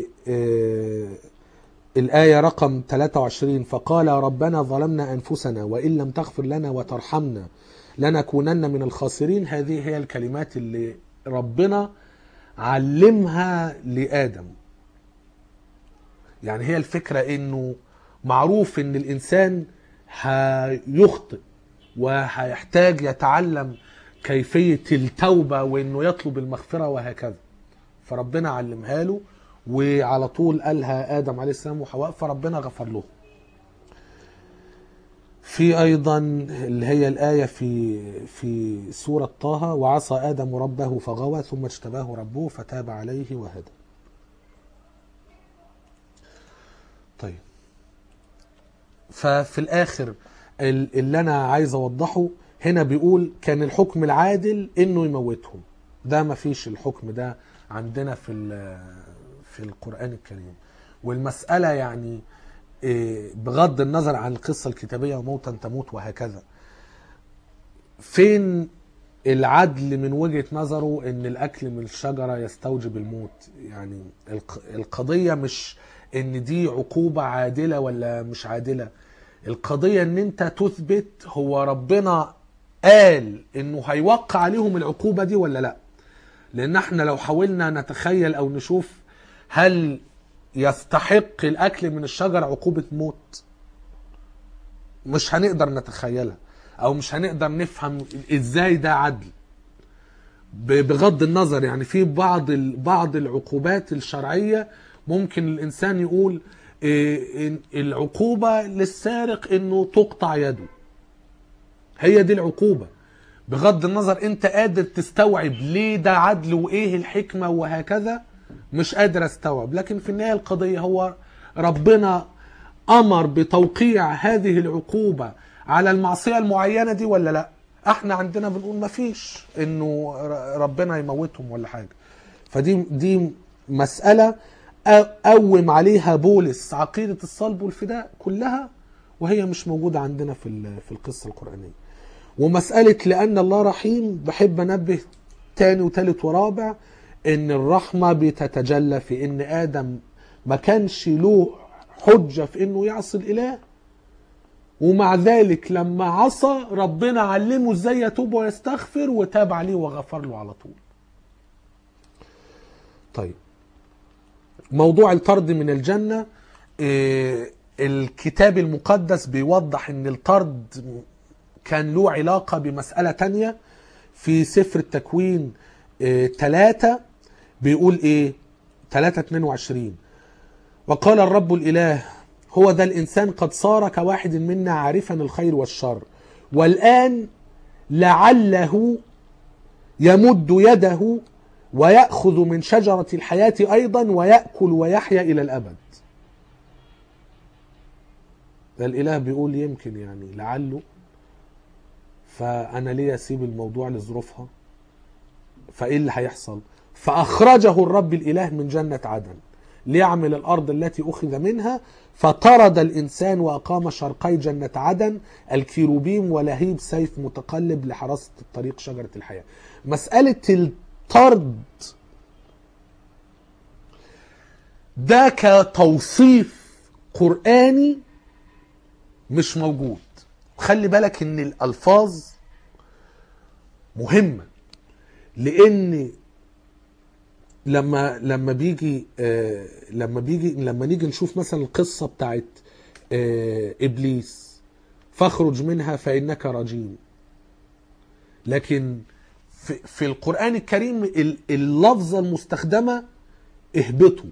Speaker 1: الآية رقم ثلاثة وعشرين فقال ربنا ظلمنا أنفسنا وإن لم تغفر لنا وترحمنا لنكونن من الخاسرين. هذه هي الكلمات اللي ربنا علمها لآدم. يعني هي الفكرة إنه معروف ان الانسان هيخطئ وهيحتاج يتعلم كيفية التوبة وانه يطلب المغفرة وهكذا، فربنا علمها له وعلى طول قالها آدم عليه السلام وحواء فربنا غفر له. في ايضا اللي هي الآية في في سورة طه وعصى آدم ربه فغوى ثم اجتباه ربه فتاب عليه وهدى. طيب ففي الاخر اللي انا عايز اوضحه هنا بيقول كان الحكم العادل انه يموتهم. ده ما فيش الحكم ده عندنا في في القرآن الكريم. والمسألة يعني بغض النظر عن القصة الكتابية وموتا تموت وهكذا، فين العدل من وجهة نظره ان الاكل من الشجرة يستوجب الموت؟ يعني القضية مش ان دي عقوبة عادلة ولا مش عادلة، القضية ان انت تثبت هو ربنا قال انه هيوقع عليهم العقوبة دي ولا لا. لان احنا لو حاولنا نتخيل او نشوف هل يستحق الاكل من الشجر عقوبة موت، مش هنقدر نتخيلها او مش هنقدر نفهم ازاي ده عدل. بغض النظر يعني في بعض بعض العقوبات الشرعية ممكن الانسان يقول إيه العقوبة للسارق انه تقطع يده، هي دي العقوبة. بغض النظر انت قادر تستوعب ليه ده عدل وايه الحكمة وهكذا، مش قادر استوعب. لكن في النهاية القضية هو ربنا امر بتوقيع هذه العقوبة على المعصية المعينة دي ولا لا؟ احنا عندنا بنقول ما فيش انه ربنا يموتهم ولا حاجة. فدي دي مسألة قوم عليها بولس عقيدة الصلب والفداء كلها، وهي مش موجودة عندنا في في القصة القرآنية. ومسألة لأن الله رحيم، بحب أنبه تاني وتالت ورابع إن الرحمة بتتجلى في إن آدم ما كانش له حجة في إنه يعصي الإله، ومع ذلك لما عصى ربنا علمه إزاي يتوب ويستغفر وتاب عليه وغفر له على طول. طيب موضوع الطرد من الجنة، الكتاب المقدس بيوضح إن الطرد كان له علاقة بمسألة تانية. في سفر التكوين ثلاثة بيقول ايه؟ ثلاثة اثنين وعشرين: وقال الرب الإله هو ذا الإنسان قد صار كواحد منا عارفا الخير والشر، والآن لعله يمد يده ويأخذ من شجرة الحياة أيضا ويأكل ويحيا إلى الأبد. ده الإله بيقول يمكن يعني لعله، فأنا ليه أسيب الموضوع لظروفها؟ فإيه اللي هيحصل؟ فأخرجه الرب الإله من جنة عدن ليعمل الأرض التي أخذ منها، فطرد الإنسان وأقام شرقي جنة عدن الكيروبيم ولهيب سيف متقلب لحراسة الطريق شجرة الحياة. مسألة الطرد ده كتوصيف قرآني مش موجود. خلي بالك ان الألفاظ مهمة، لان لما لما بيجي آه لما بيجي لما نيجي نشوف مثلا القصة بتاعت آه إبليس فاخرج منها فإنك رجيم، لكن في, في القرآن الكريم اللفظة المستخدمة اهبطوا.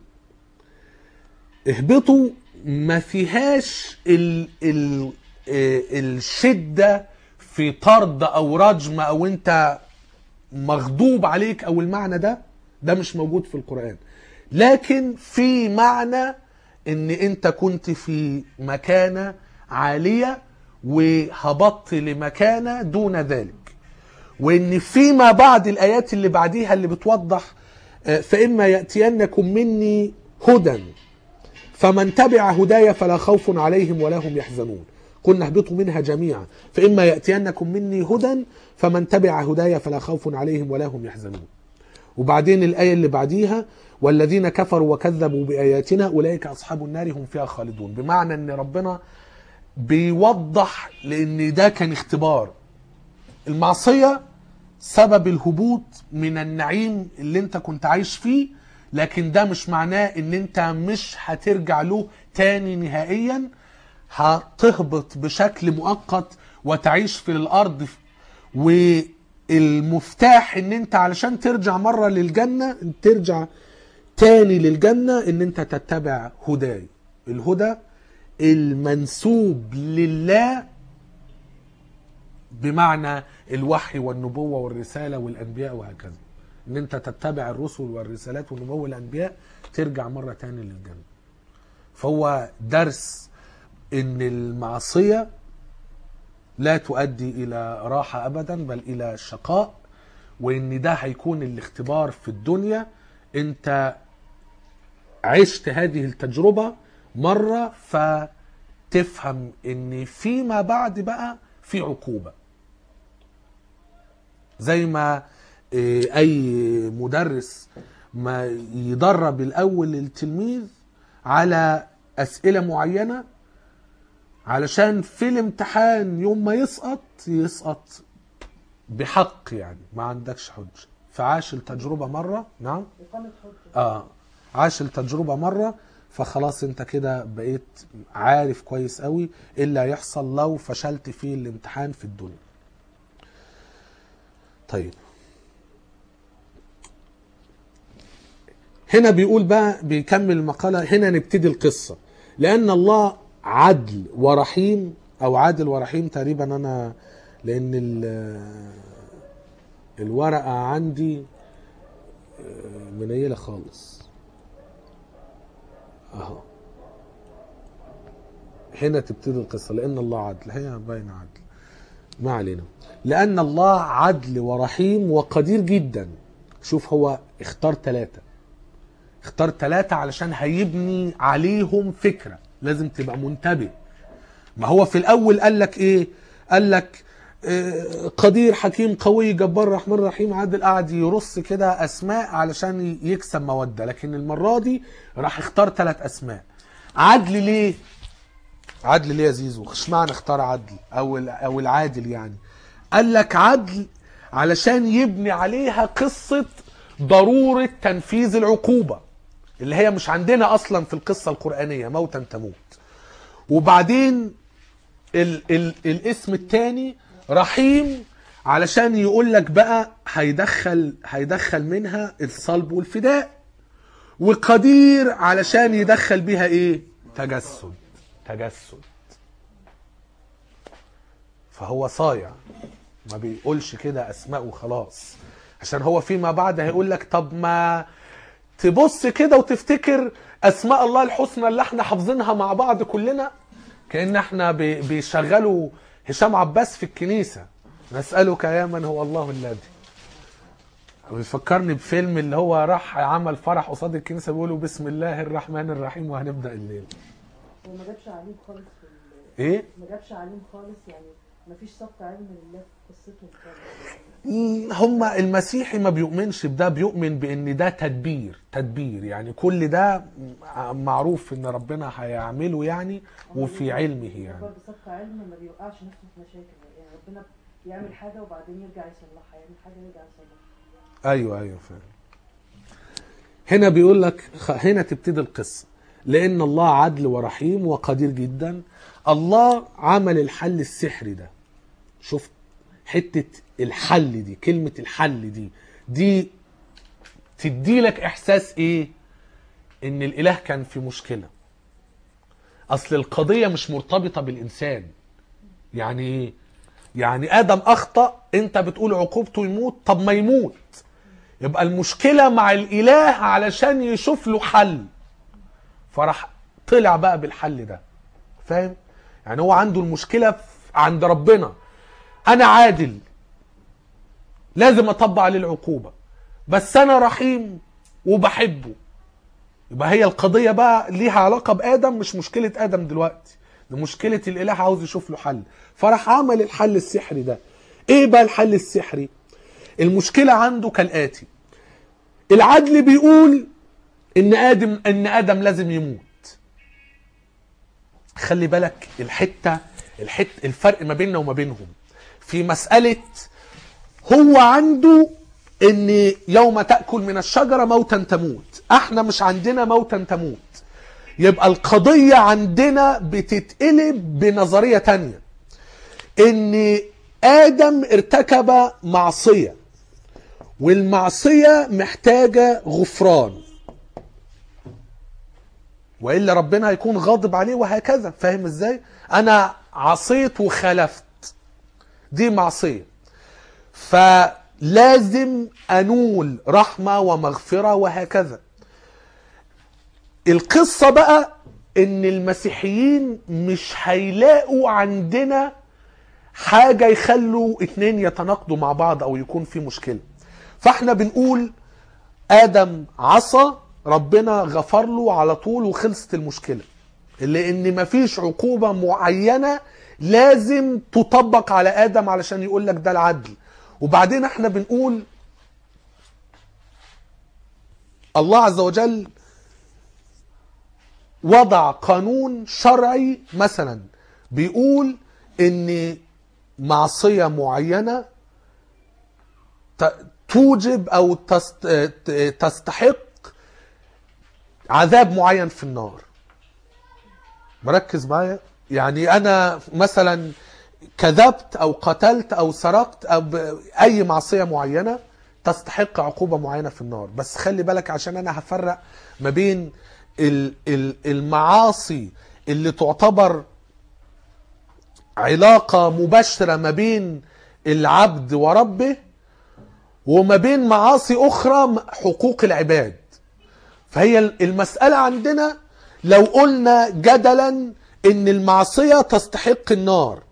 Speaker 1: اهبطوا ما فيهاش ال ال الشدة في طرد او رجم او انت مغضوب عليك او المعنى ده ده مش موجود في القرآن. لكن في معنى ان انت كنت في مكانة عالية وهبطت لمكانة دون ذلك، وان فيما بعد الايات اللي بعديها اللي بتوضح فإما يأتينكم مني هدى فمن تبع هدايا فلا خوف عليهم ولا هم يحزنون، قلنا اهبطوا منها جميعا، فإما يأتينكم مني هدى فمن تبع هدايا فلا خوف عليهم ولا هم يحزنون. وبعدين الآية اللي بعديها والذين كفروا وكذبوا بآياتنا أولئك أصحاب النار هم فيها خالدون، بمعنى أن ربنا بيوضح لأن ده كان اختبار. المعصية سبب الهبوط من النعيم اللي انت كنت عايش فيه، لكن ده مش معناه ان انت مش هترجع له تاني نهائيا، هتهبط بشكل مؤقت وتعيش في الارض. والمفتاح ان انت علشان ترجع مرة للجنة، ترجع تاني للجنة، ان انت تتبع هداي. الهدى المنسوب لله بمعنى الوحي والنبوة والرسالة والأنبياء وهكذا، ان انت تتبع الرسل والرسالات والنبوة والأنبياء ترجع مرة تاني للجنة. فهو درس ان المعصية لا تؤدي الى راحة ابدا بل الى شقاء، وان ده هيكون الاختبار في الدنيا. انت عشت هذه التجربة مرة فتفهم ان فيما بعد بقى في عقوبة. زي ما اي مدرس ما يدرب الاول التلميذ على اسئلة معينة علشان في الامتحان يوم ما يسقط يسقط بحق، يعني ما عندكش حجة. فعاش التجربة مرة. نعم اه عاش التجربة مرة فخلاص انت كده بقيت عارف كويس قوي ايه اللي هيحصل لو فشلت في الامتحان في الدنيا. طيب هنا بيقول بقى، بيكمل المقالة، هنا نبتدي القصة. لأن الله عدل ورحيم، أو عادل ورحيم تقريبا، أنا لأن الورقة عندي منيلة خالص أهو. هنا تبتدي القصة لأن الله عدل، هي باينة عدل، ما علينا. لأن الله عدل ورحيم وقدير جدا. شوف هو اختار ثلاثة، اختار ثلاثة علشان هيبني عليهم فكرة، لازم تبقى منتبه. ما هو في الأول قال لك إيه؟ قال لك قدير حكيم قوي جبار رحمن رحيم عادل، قاعد يرص كده أسماء علشان يكسب مودة. لكن المرة دي راح اختار ثلاث أسماء. عدل ليه؟ عدل ليه يا زيزو؟ اشمعنى اختار عدل أو أو العادل يعني؟ قال لك عدل علشان يبني عليها قصة ضرورة تنفيذ العقوبة اللي هي مش عندنا أصلا في القصة القرآنية، موتا تموت. وبعدين ال ال الاسم الثاني رحيم علشان يقول لك بقى هيدخل هيدخل منها الصلب والفداء. وقدير علشان يدخل بيها ايه؟ تجسد. تجسد. فهو صايع، ما بيقولش كده اسماء وخلاص، عشان هو فيما بعد هيقول لك طب ما تبص كده وتفتكر اسماء الله الحسنى اللي احنا حافظينها مع بعض كلنا، كأن احنا بيشغلوا هشام عباس في الكنيسة، نسألك يا من هو الله الذي. بيفكرني بفيلم اللي هو راح عمل فرح قصاد الكنيسة بيقولوا بسم الله الرحمن الرحيم وهنبدأ الليل.
Speaker 2: وما جابش عليم خالص في
Speaker 1: ايه؟
Speaker 2: ما جابش عليم خالص، يعني ما فيش سبق علم لله في قصتهم خالص.
Speaker 1: هم المسيحي ما بيؤمنش بده، بيؤمن بان ده تدبير تدبير يعني كل ده معروف ان ربنا هيعمله يعني وفي علمه يعني.
Speaker 2: برضه سبق علم ما بيوقعش نفسه في مشاكل، يعني ربنا يعمل حاجه وبعدين يرجع يصلحها، يعمل حاجه يرجع يصلحها.
Speaker 1: ايوه ايوه فعلا. هنا بيقول لك هنا تبتدي القصه. لان الله عدل ورحيم وقدير جدا. الله عمل الحل السحري ده. شفت حته الحل دي، كلمه الحل دي دي تدي لك احساس ايه؟ ان الاله كان في مشكله. اصل القضيه مش مرتبطه بالانسان. يعني ايه؟ يعني ادم اخطا، انت بتقول عقوبته يموت، طب ما يموت، يبقى المشكله مع الاله علشان يشوف له حل. فراح طلع بقى بالحل ده. فاهم؟ يعني هو عنده المشكله عند ربنا، انا عادل لازم اطبق عليه العقوبه، بس انا رحيم وبحبه. يبقى هي القضيه بقى ليها علاقه بادم، مش مشكله ادم دلوقتي، دي مشكله الاله عاوز يشوف له حل. فراح عمل الحل السحري ده. ايه بقى الحل السحري؟ المشكله عنده كالاتي. العدل بيقول ان ادم ان ادم لازم يموت. خلي بالك الحته الحته الفرق ما بيننا وما بينهم في مساله. هو عنده ان يوم تأكل من الشجرة موتا تموت، احنا مش عندنا موتا تموت. يبقى القضية عندنا بتتقلب بنظرية تانية، ان ادم ارتكب معصية والمعصية محتاجة غفران، وإلا ربنا هيكون غاضب عليه وهكذا. فاهم ازاي؟ انا عصيت وخالفت، دي معصية، فلازم أنول رحمة ومغفرة وهكذا. القصة بقى إن المسيحيين مش هيلاقوا عندنا حاجة يخلوا اتنين يتناقضوا مع بعض أو يكون في مشكلة. فاحنا بنقول آدم عصى، ربنا غفر له على طول وخلصت المشكلة، لأن مفيش عقوبة معينة لازم تطبق على آدم علشان يقول لك ده العدل. وبعدين احنا بنقول الله عز وجل وضع قانون شرعي مثلا بيقول ان معصية معينة توجب او تستحق عذاب معين في النار. مركز معايا؟ يعني انا مثلا كذبت او قتلت او سرقت او اي معصية معينة تستحق عقوبة معينة في النار. بس خلي بالك عشان انا هفرق ما بين المعاصي اللي تعتبر علاقة مباشرة ما بين العبد وربه، وما بين معاصي اخرى حقوق العباد. فهي المسألة عندنا لو قلنا جدلا ان المعصية تستحق النار،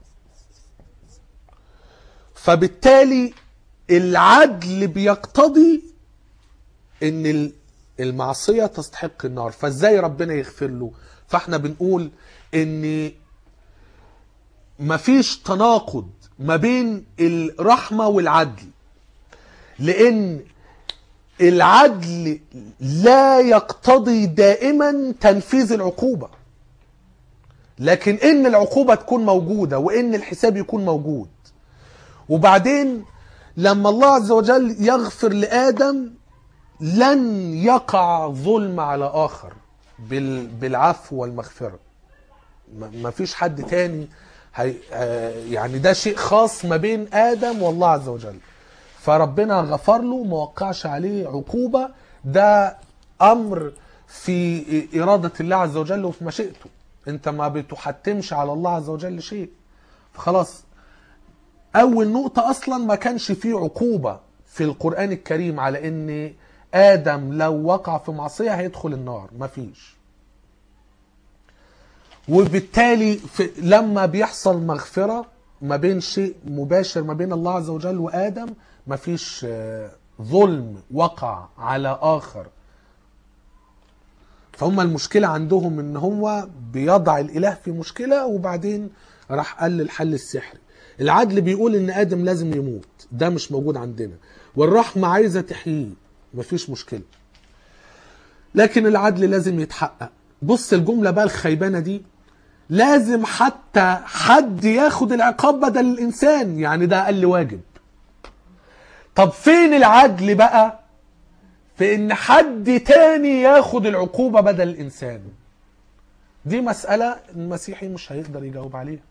Speaker 1: فبالتالي العدل بيقتضي ان المعصية تستحق النار. فازاي ربنا يغفر له؟ فاحنا بنقول ان مفيش تناقض ما بين الرحمة والعدل، لان العدل لا يقتضي دائما تنفيذ العقوبة، لكن ان العقوبة تكون موجودة وان الحساب يكون موجود. وبعدين لما الله عز وجل يغفر لآدم لن يقع ظلم على آخر بالعفو والمغفرة. ما فيش حد تاني هي يعني ده شيء خاص ما بين آدم والله عز وجل. فربنا غفر له، ما وقعش عليه عقوبة، ده أمر في إرادة الله عز وجل وفي مشيئته. انت ما بتحتمش على الله عز وجل شيء. فخلاص أول نقطة أصلا ما كانش فيه عقوبة في القرآن الكريم على إن آدم لو وقع في معصية هيدخل النار، ما فيش. وبالتالي في لما بيحصل مغفرة ما بين شيء مباشر ما بين الله عز وجل وآدم، ما فيش ظلم وقع على آخر. فهم المشكلة عندهم إن هو بيضع الإله في مشكلة وبعدين راح قال الحل السحري. العدل بيقول ان ادم لازم يموت، ده مش موجود عندنا. والرحمة عايزة تحييه، مفيش مشكلة. لكن العدل لازم يتحقق. بص الجملة بقى الخيبانة دي، لازم حتى حد ياخد العقاب بدل الانسان، يعني ده اقل واجب. طب فين العدل بقى في ان حد تاني ياخد العقوبة بدل الانسان؟ دي مسألة المسيحي مش هيقدر يجاوب عليها.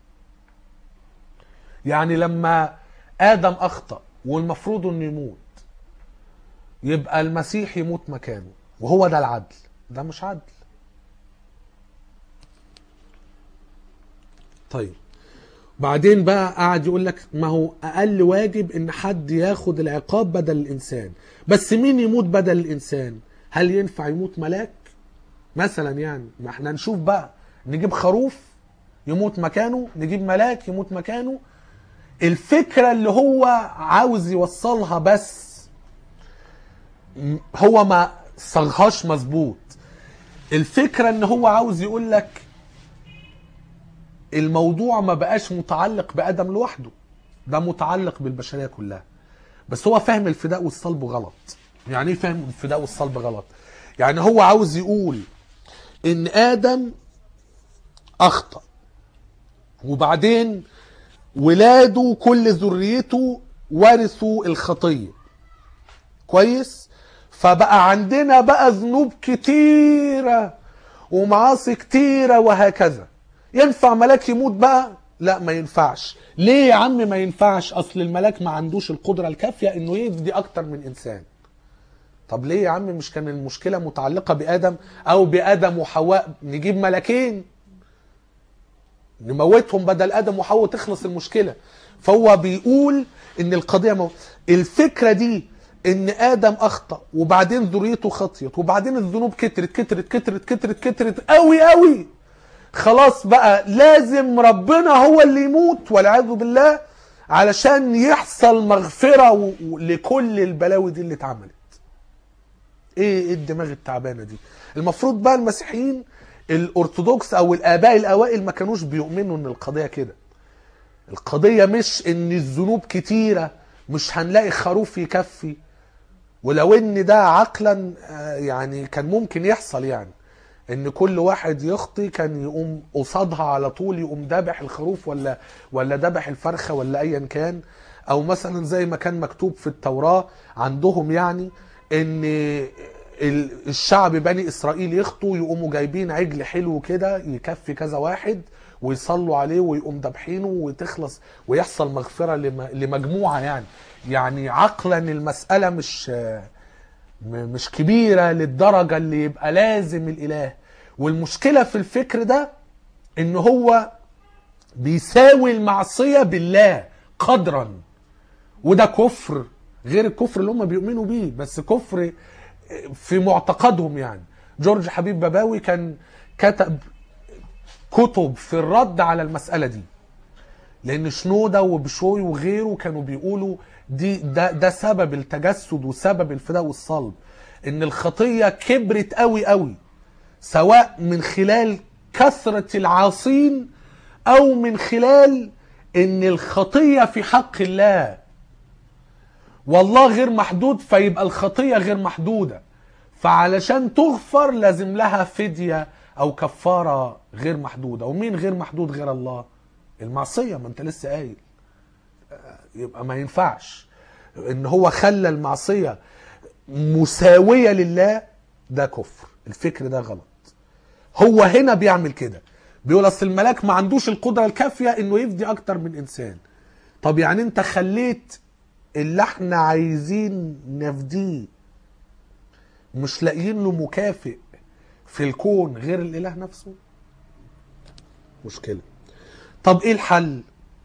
Speaker 1: يعني لما آدم أخطأ والمفروض أنه يموت، يبقى المسيح يموت مكانه، وهو ده العدل؟ ده مش عدل. طيب بعدين بقى قاعد يقول لك ما هو أقل واجب إن حد ياخد العقاب بدل الإنسان. بس مين يموت بدل الإنسان؟ هل ينفع يموت ملاك مثلا؟ يعني ما احنا نشوف بقى، نجيب خروف يموت مكانه، نجيب ملاك يموت مكانه. الفكرة اللي هو عاوز يوصلها بس هو ما صغهاش مظبوط. الفكرة ان هو عاوز يقول لك الموضوع ما بقاش متعلق بآدم لوحده، ده متعلق بالبشرية كلها. بس هو فاهم الفداء والصلب غلط. يعني ايه فاهم الفداء والصلب غلط؟ يعني هو عاوز يقول ان آدم أخطأ، وبعدين ولاده كل ذريته ورثوا الخطية، كويس؟ فبقى عندنا بقى ذنوب كتيرة ومعاصي كتيرة وهكذا. ينفع ملاك يموت بقى؟ لا ما ينفعش. ليه يا عم ما ينفعش؟ اصل الملاك ما عندوش القدرة الكافية انه يفدي اكتر من انسان. طب ليه يا عم؟ مش كان المشكلة متعلقة بآدم او بآدم وحواء؟ نجيب ملاكين نموتهم بدل آدم وحواء تخلص المشكلة. فهو بيقول ان القضية مو... الفكرة دي ان آدم اخطأ وبعدين ذريته خطيت وبعدين الذنوب كترت كترت كترت كترت كترت قوي قوي، خلاص بقى لازم ربنا هو اللي يموت والعياذ بالله علشان يحصل مغفرة لكل البلاوي دي اللي اتعملت. ايه الدماغ التعبانة دي؟ المفروض بقى المسيحيين الارثوذكس او الاباء الاوائل ما كانوش بيؤمنوا ان القضية كده. القضية مش ان الذنوب كتيرة مش هنلاقي خروف يكفي، ولو ان ده عقلا يعني كان ممكن يحصل، يعني ان كل واحد يخطي كان يقوم قصادها على طول يقوم ذبح الخروف ولا ولا ذبح الفرخة ولا ايا كان. او مثلا زي ما كان مكتوب في التوراة عندهم، يعني ان الشعب بني اسرائيل يخطوا يقوموا جايبين عجل حلو كده يكفي كذا واحد ويصلوا عليه ويقوم ذبحينه وتخلص ويحصل مغفرة لمجموعة. يعني يعني عقلا المسألة مش مش كبيرة للدرجة اللي يبقى لازم الإله. والمشكلة في الفكر ده إن هو بيساوي المعصية بالله قدرا، وده كفر غير الكفر اللي هم بيؤمنوا بيه، بس كفر في معتقدهم. يعني جورج حبيب باباوي كان كتب كتب في الرد على المسألة دي، لأن شنودة وبشوي وغيره كانوا بيقولوا دي ده, ده سبب التجسد وسبب الفداء والصلب، إن الخطية كبرت قوي قوي، سواء من خلال كثرة العاصين أو من خلال إن الخطية في حق الله، والله غير محدود فيبقى الخطية غير محدودة، فعلشان تغفر لازم لها فدية أو كفارة غير محدودة. ومين غير محدود غير الله؟ المعصية، ما انت لسه قايل. يبقى ما ينفعش ان هو خلى المعصية مساوية لله، ده كفر. الفكر ده غلط. هو هنا بيعمل كده، بيقول اصل الملاك ما عندوش القدرة الكافية انه يفدي اكتر من انسان. طب يعني انت خليت اللي احنا عايزين نفديه مش لاقيين له مكافئ في الكون غير الاله نفسه؟ مشكلة. طب ايه الحل؟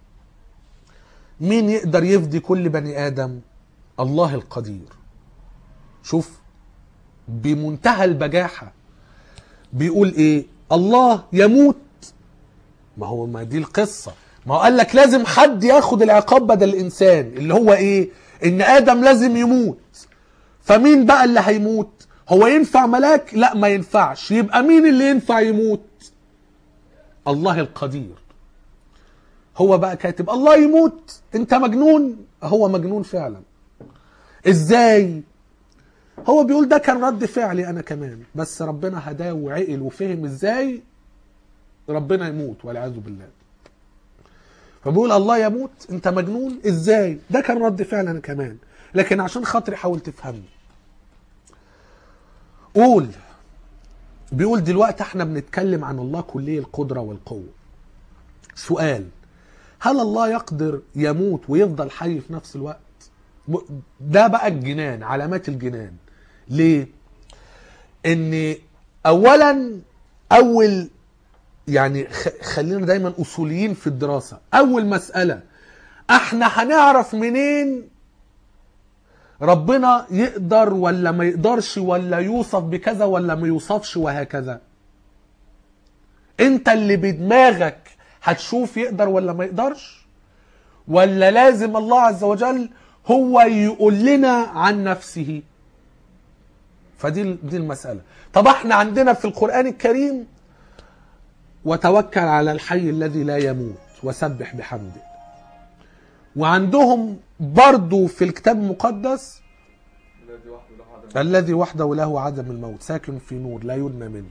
Speaker 1: مين يقدر يفدي كل بني ادم؟ الله القدير. شوف بمنتهى البجاحة بيقول ايه؟ الله يموت. ما هو ما دي القصة، ما هو قال لك لازم حد ياخد العقاب بدل الانسان، اللي هو ايه؟ ان ادم لازم يموت. فمين بقى اللي هيموت؟ هو ينفع ملاك؟ لا ما ينفعش. يبقى مين اللي ينفع يموت؟ الله القدير. هو بقى كاتب الله يموت، انت مجنون. هو مجنون فعلا. ازاي؟ هو بيقول ده كان رد فعلي انا كمان، بس ربنا هداه وعقل وفهم ازاي ربنا يموت والعياذ بالله. فبيقول الله يموت، انت مجنون ازاي؟ ده كان رد فعل انا كمان، لكن عشان خاطري حاول تفهمني. قول. بيقول دلوقتي احنا بنتكلم عن الله كلي القدرة والقوة. سؤال: هل الله يقدر يموت ويفضل حي في نفس الوقت؟ ده بقى الجنان، علامات الجنان. ليه؟ ان اولا اول يعني خلينا دايما اصوليين في الدراسة. اول مسألة، احنا هنعرف منين ربنا يقدر ولا ما يقدرش، ولا يوصف بكذا ولا ما يوصفش وهكذا؟ انت اللي بدماغك هتشوف يقدر ولا ما يقدرش، ولا لازم الله عز وجل هو يقول لنا عن نفسه؟ فدي دي المسألة. طب احنا عندنا في القرآن الكريم وتوكل على الحي الذي لا يموت وسبح بحمده، وعندهم برضو في الكتاب المقدس الذي وحده له عدم الموت ساكن في نور لا يدنى منه.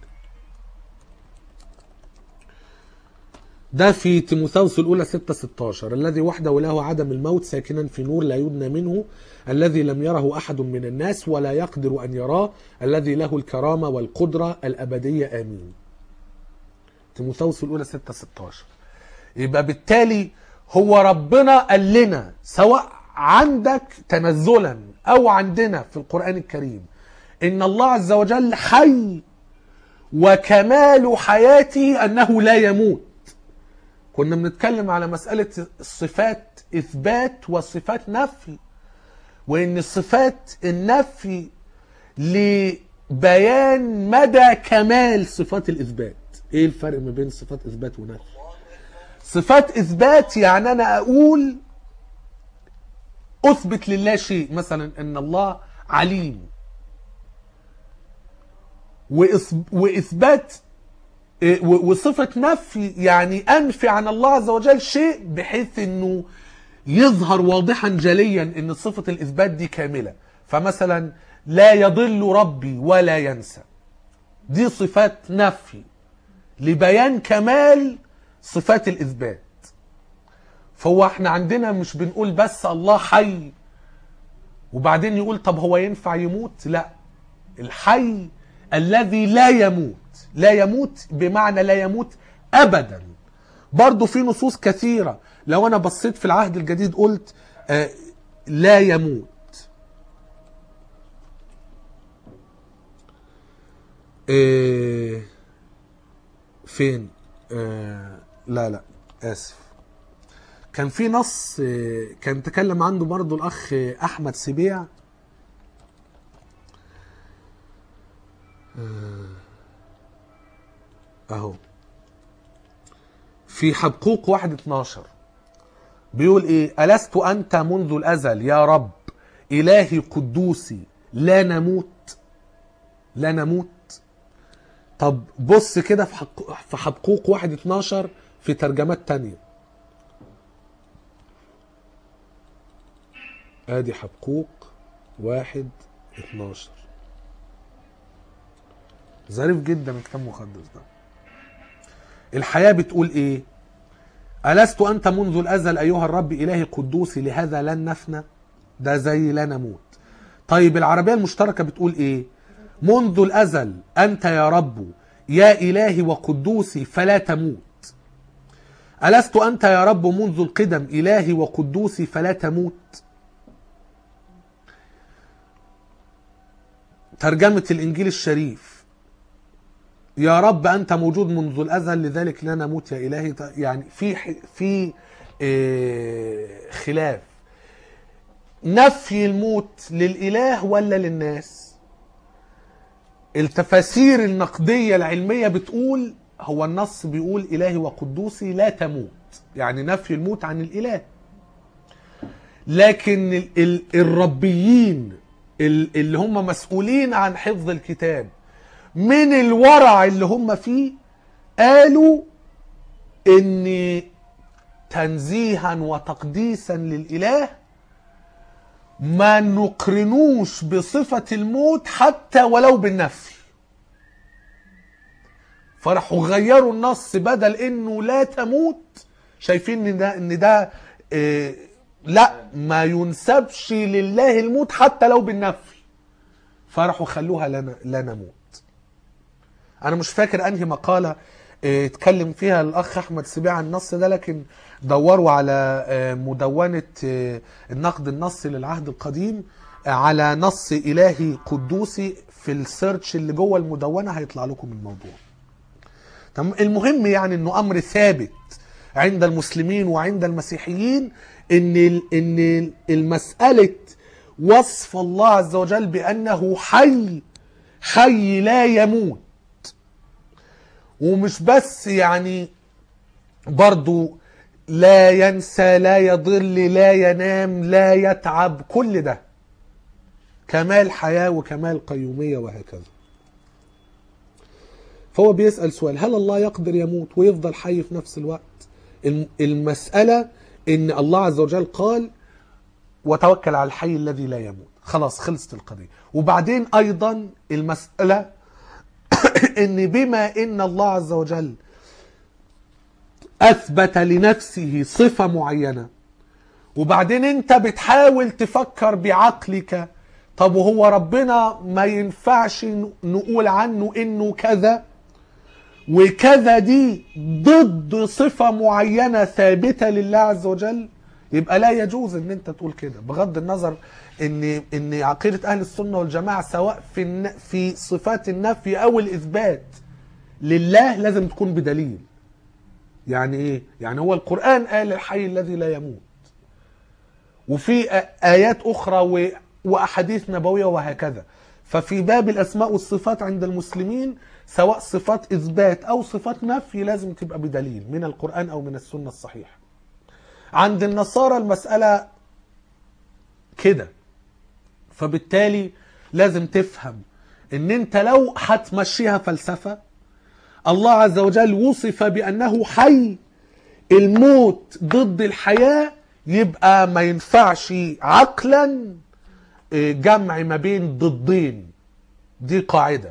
Speaker 1: ده في تيموثاوس الأولى ستة ستاشر، الذي وحده له عدم الموت ساكنا في نور لا يدنى منه، الذي لم يره أحد من الناس ولا يقدر أن يراه، الذي له الكرامة والقدرة الأبدية آمين. تيموثاوس الأولى ستة ستاشر. يبقى بالتالي هو ربنا قال لنا، سواء عندك تنزلا أو عندنا في القرآن الكريم، إن الله عز وجل حي وكمال حياته أنه لا يموت. كنا بنتكلم على مسألة الصفات إثبات وصفات نفي، وإن الصفات النفي لبيان مدى كمال صفات الإثبات. إيه الفرق ما بين صفات إثبات ونفي؟ صفات إثبات يعني أنا أقول أثبت لله شيء، مثلا إن الله عليم، وإثبات وصفة نفي يعني أنفي عن الله عز وجل شيء بحيث أنه يظهر واضحا جليا أن صفة الإثبات دي كاملة. فمثلا لا يضل ربي ولا ينسى، دي صفات نفي لبيان كمال صفات الإثبات. فهو احنا عندنا مش بنقول بس الله حي وبعدين يقول طب هو ينفع يموت، لا، الحي الذي لا يموت. لا يموت بمعنى لا يموت ابدا. برضو في نصوص كثيرة لو انا بصيت في العهد الجديد قلت آه لا يموت. آه فين آه لا لا اسف، كان في نص آه كان تكلم عنه برضو الاخ احمد سبيع. آه اهو في حبقوق واحد اتناشر بيقول ايه؟ ألست أنت منذ الأزل يا رب إلهي قدوسي لا نموت. لا نموت. طب بص كده في حق... في حبقوق واحد اتناشر في ترجمات تانية. ادي حبقوق واحد اتناشر. ظريف جدا الكتاب المقدس ده. الحياة بتقول ايه؟ ألست أنت منذ الأزل أيها الرب إلهي قدوسي لهذا لن نفنى. ده زي لا نموت. طيب العربية المشتركة بتقول إيه؟ منذ الأزل أنت يا رب يا إلهي وقدوسي فلا تموت. ألست أنت يا رب منذ القدم إلهي وقدوسي فلا تموت. ترجمة الإنجيل الشريف يا رب أنت موجود منذ الأزل لذلك لا نموت يا إلهي. يعني في في إيه خلاف نفي الموت للإله ولا للناس. التفاسير النقدية العلمية بتقول هو النص بيقول إلهي وقدوسي لا تموت، يعني نفي الموت عن الإله. لكن ال ال الربيين اللي هم مسؤولين عن حفظ الكتاب من الورع اللي هم فيه قالوا ان تنزيها وتقديسا للإله ما نقرنوش بصفة الموت حتى ولو بالنفي. فرحوا غيروا النص بدل انه لا تموت، شايفين ان ده, إن ده إيه لا ما ينسبش لله الموت حتى لو بالنفي، فرحوا خلوها لا, لا نموت. انا مش فاكر انهي مقالة اتكلم فيها الاخ احمد سبيع عن النص ده، لكن دوروا على مدونة النقد النصي للعهد القديم على نص الهي قدوسي في السيرش اللي جوه المدونة هيطلع لكم الموضوع. تمام. المهم يعني انه امر ثابت عند المسلمين وعند المسيحيين ان ان المسألة وصف الله عز وجل بانه حي حي لا يموت، ومش بس يعني برضو لا ينسى لا يضل لا ينام لا يتعب، كل ده كمال حياة وكمال قيومية وهكذا. فهو بيسأل سؤال: هل الله يقدر يموت ويفضل حي في نفس الوقت؟ المسألة ان الله عز وجل قال وتوكل على الحي الذي لا يموت، خلاص خلصت القضية. وبعدين ايضا المسألة ان بما ان الله عز وجل اثبت لنفسه صفة معينة، وبعدين انت بتحاول تفكر بعقلك طب وهو ربنا ما ينفعش نقول عنه انه كذا وكذا، دي ضد صفة معينة ثابتة لله عز وجل، يبقى لا يجوز ان انت تقول كده. بغض النظر ان ان عقيدة اهل السنة والجماعة سواء في في صفات النفي او الاثبات لله لازم تكون بدليل. يعني ايه؟ يعني هو القرآن قال الحي الذي لا يموت، وفي ايات اخرى واحاديث نبوية وهكذا. ففي باب الاسماء والصفات عند المسلمين سواء صفات اثبات او صفات نفي لازم تبقى بدليل من القرآن او من السنة الصحيحة. عند النصارى المسألة كده، فبالتالي لازم تفهم ان انت لو هتمشيها فلسفة، الله عز وجل وصف بانه حي، الموت ضد الحياة، يبقى ما ينفعش عقلا جمع ما بين ضدين، دي قاعدة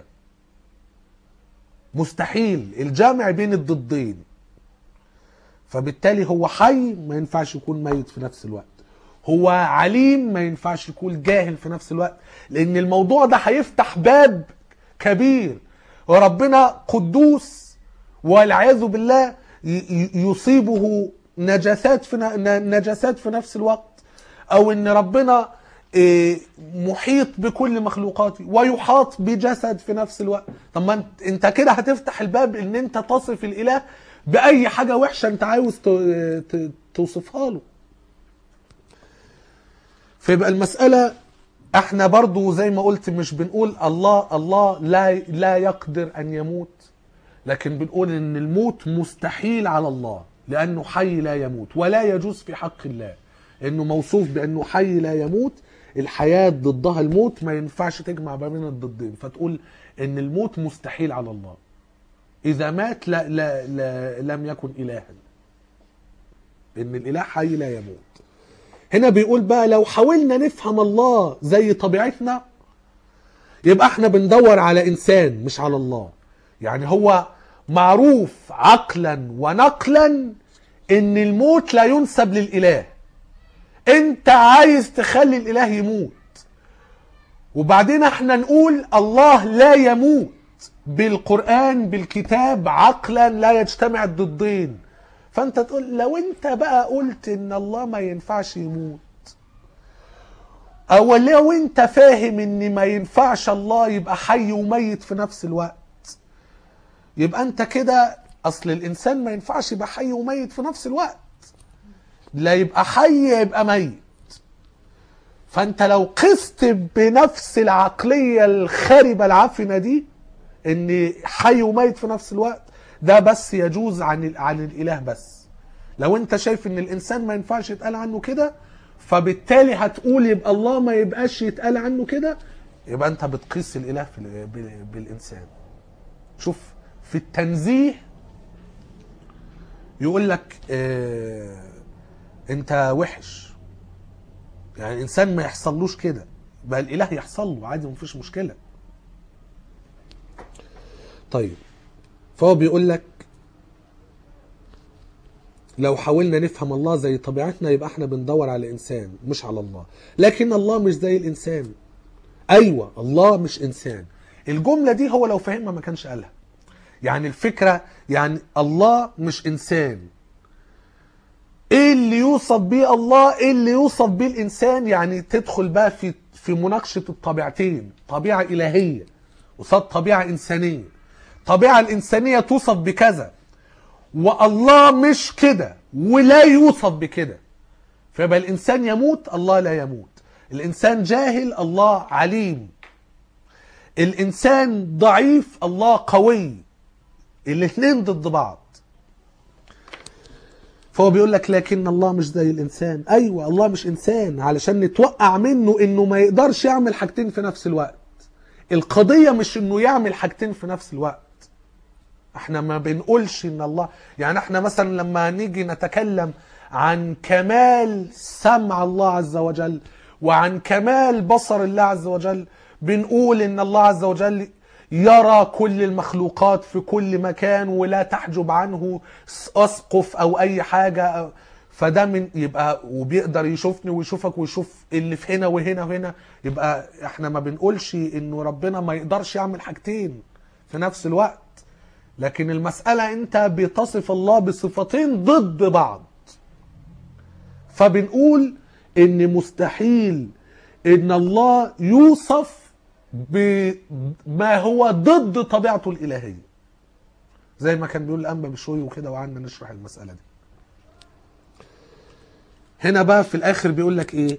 Speaker 1: مستحيل الجمع بين الضدين. فبالتالي هو حي ما ينفعش يكون ميت في نفس الوقت، هو عليم ما ينفعش يكون جاهل في نفس الوقت، لان الموضوع ده هيفتح باب كبير، وربنا قدوس والعياذ بالله يصيبه نجاسات في نجاسات في نفس الوقت، او ان ربنا محيط بكل مخلوقاته ويحاط بجسد في نفس الوقت. طب ما انت كده هتفتح الباب ان انت تصف الاله باي حاجه وحشه انت عاوز توصفها له. فيبقى المساله احنا برضو زي ما قلت مش بنقول الله الله لا لا يقدر ان يموت، لكن بنقول ان الموت مستحيل على الله لانه حي لا يموت، ولا يجوز في حق الله انه موصوف بانه حي لا يموت. الحياة ضدها الموت، ما ينفعش تجمع بين الضدين، فتقول ان الموت مستحيل على الله. اذا مات لا لا لا لم يكن الها، ان الاله حي لا يموت. هنا بيقول بقى لو حاولنا نفهم الله زي طبيعتنا يبقى احنا بندور على انسان مش على الله. يعني هو معروف عقلا ونقلا ان الموت لا ينسب للاله، انت عايز تخلي الاله يموت، وبعدين احنا نقول الله لا يموت. بالقرآن بالكتاب عقلا لا يجتمع الضدين. فانت تقول لو انت بقى قلت ان الله ما ينفعش يموت، او لو انت فاهم ان ما ينفعش الله يبقى حي وميت في نفس الوقت، يبقى انت كده اصل الانسان ما ينفعش يبقى حي وميت في نفس الوقت، لا يبقى حي يبقى ميت. فانت لو قست بنفس العقلية الخاربة العفنة دي ان حي وميت في نفس الوقت، ده بس يجوز عن عن الاله بس. لو انت شايف ان الانسان ما ينفعش يتقال عنه كده، فبالتالي هتقول يبقى الله ما يبقاش يتقال عنه كده، يبقى انت بتقيس الاله في بالانسان. شوف في التنزيه يقول لك اه انت وحش، يعني الانسان ما يحصلوش كده، بقى الاله يحصل له عادي مفيش مشكله. طيب فهو بيقول لك لو حاولنا نفهم الله زي طبيعتنا يبقى احنا بندور على انسان مش على الله، لكن الله مش زي الانسان. ايوه الله مش انسان. الجمله دي هو لو فهمها ما كانش قالها. يعني الفكره يعني الله مش انسان، ايه اللي يوصف بيه الله ايه اللي يوصف بيه الانسان؟ يعني تدخل بقى في في مناقشه الطبيعتين، طبيعه الهيه قصاد طبيعه انسانيه. طبيعه الانسانيه توصف بكذا، والله مش كده ولا يوصف بكده. فيبقى الانسان يموت الله لا يموت، الانسان جاهل الله عليم، الانسان ضعيف الله قوي، الاثنين ضد بعض. فهو بيقول لك لكن الله مش زي الانسان. ايوه الله مش انسان علشان نتوقع منه انه ما يقدرش يعمل حاجتين في نفس الوقت. القضيه مش انه يعمل حاجتين في نفس الوقت. احنا ما بنقولش ان الله، يعني احنا مثلا لما نيجي نتكلم عن كمال سمع الله عز وجل وعن كمال بصر الله عز وجل، بنقول ان الله عز وجل يرى كل المخلوقات في كل مكان ولا تحجب عنه اسقف او اي حاجة. فده من يبقى وبيقدر يشوفني ويشوفك ويشوف اللي في هنا وهنا وهنا. يبقى احنا ما بنقولش انه ربنا ما يقدرش يعمل حاجتين في نفس الوقت، لكن المسألة انت بتصف الله بصفتين ضد بعض. فبنقول ان مستحيل ان الله يوصف بما هو ضد طبيعته الإلهية، زي ما كان بيقول الأنبا بشوي وكده، وعنا نشرح المسألة دي. هنا بقى في الآخر بيقول لك إيه؟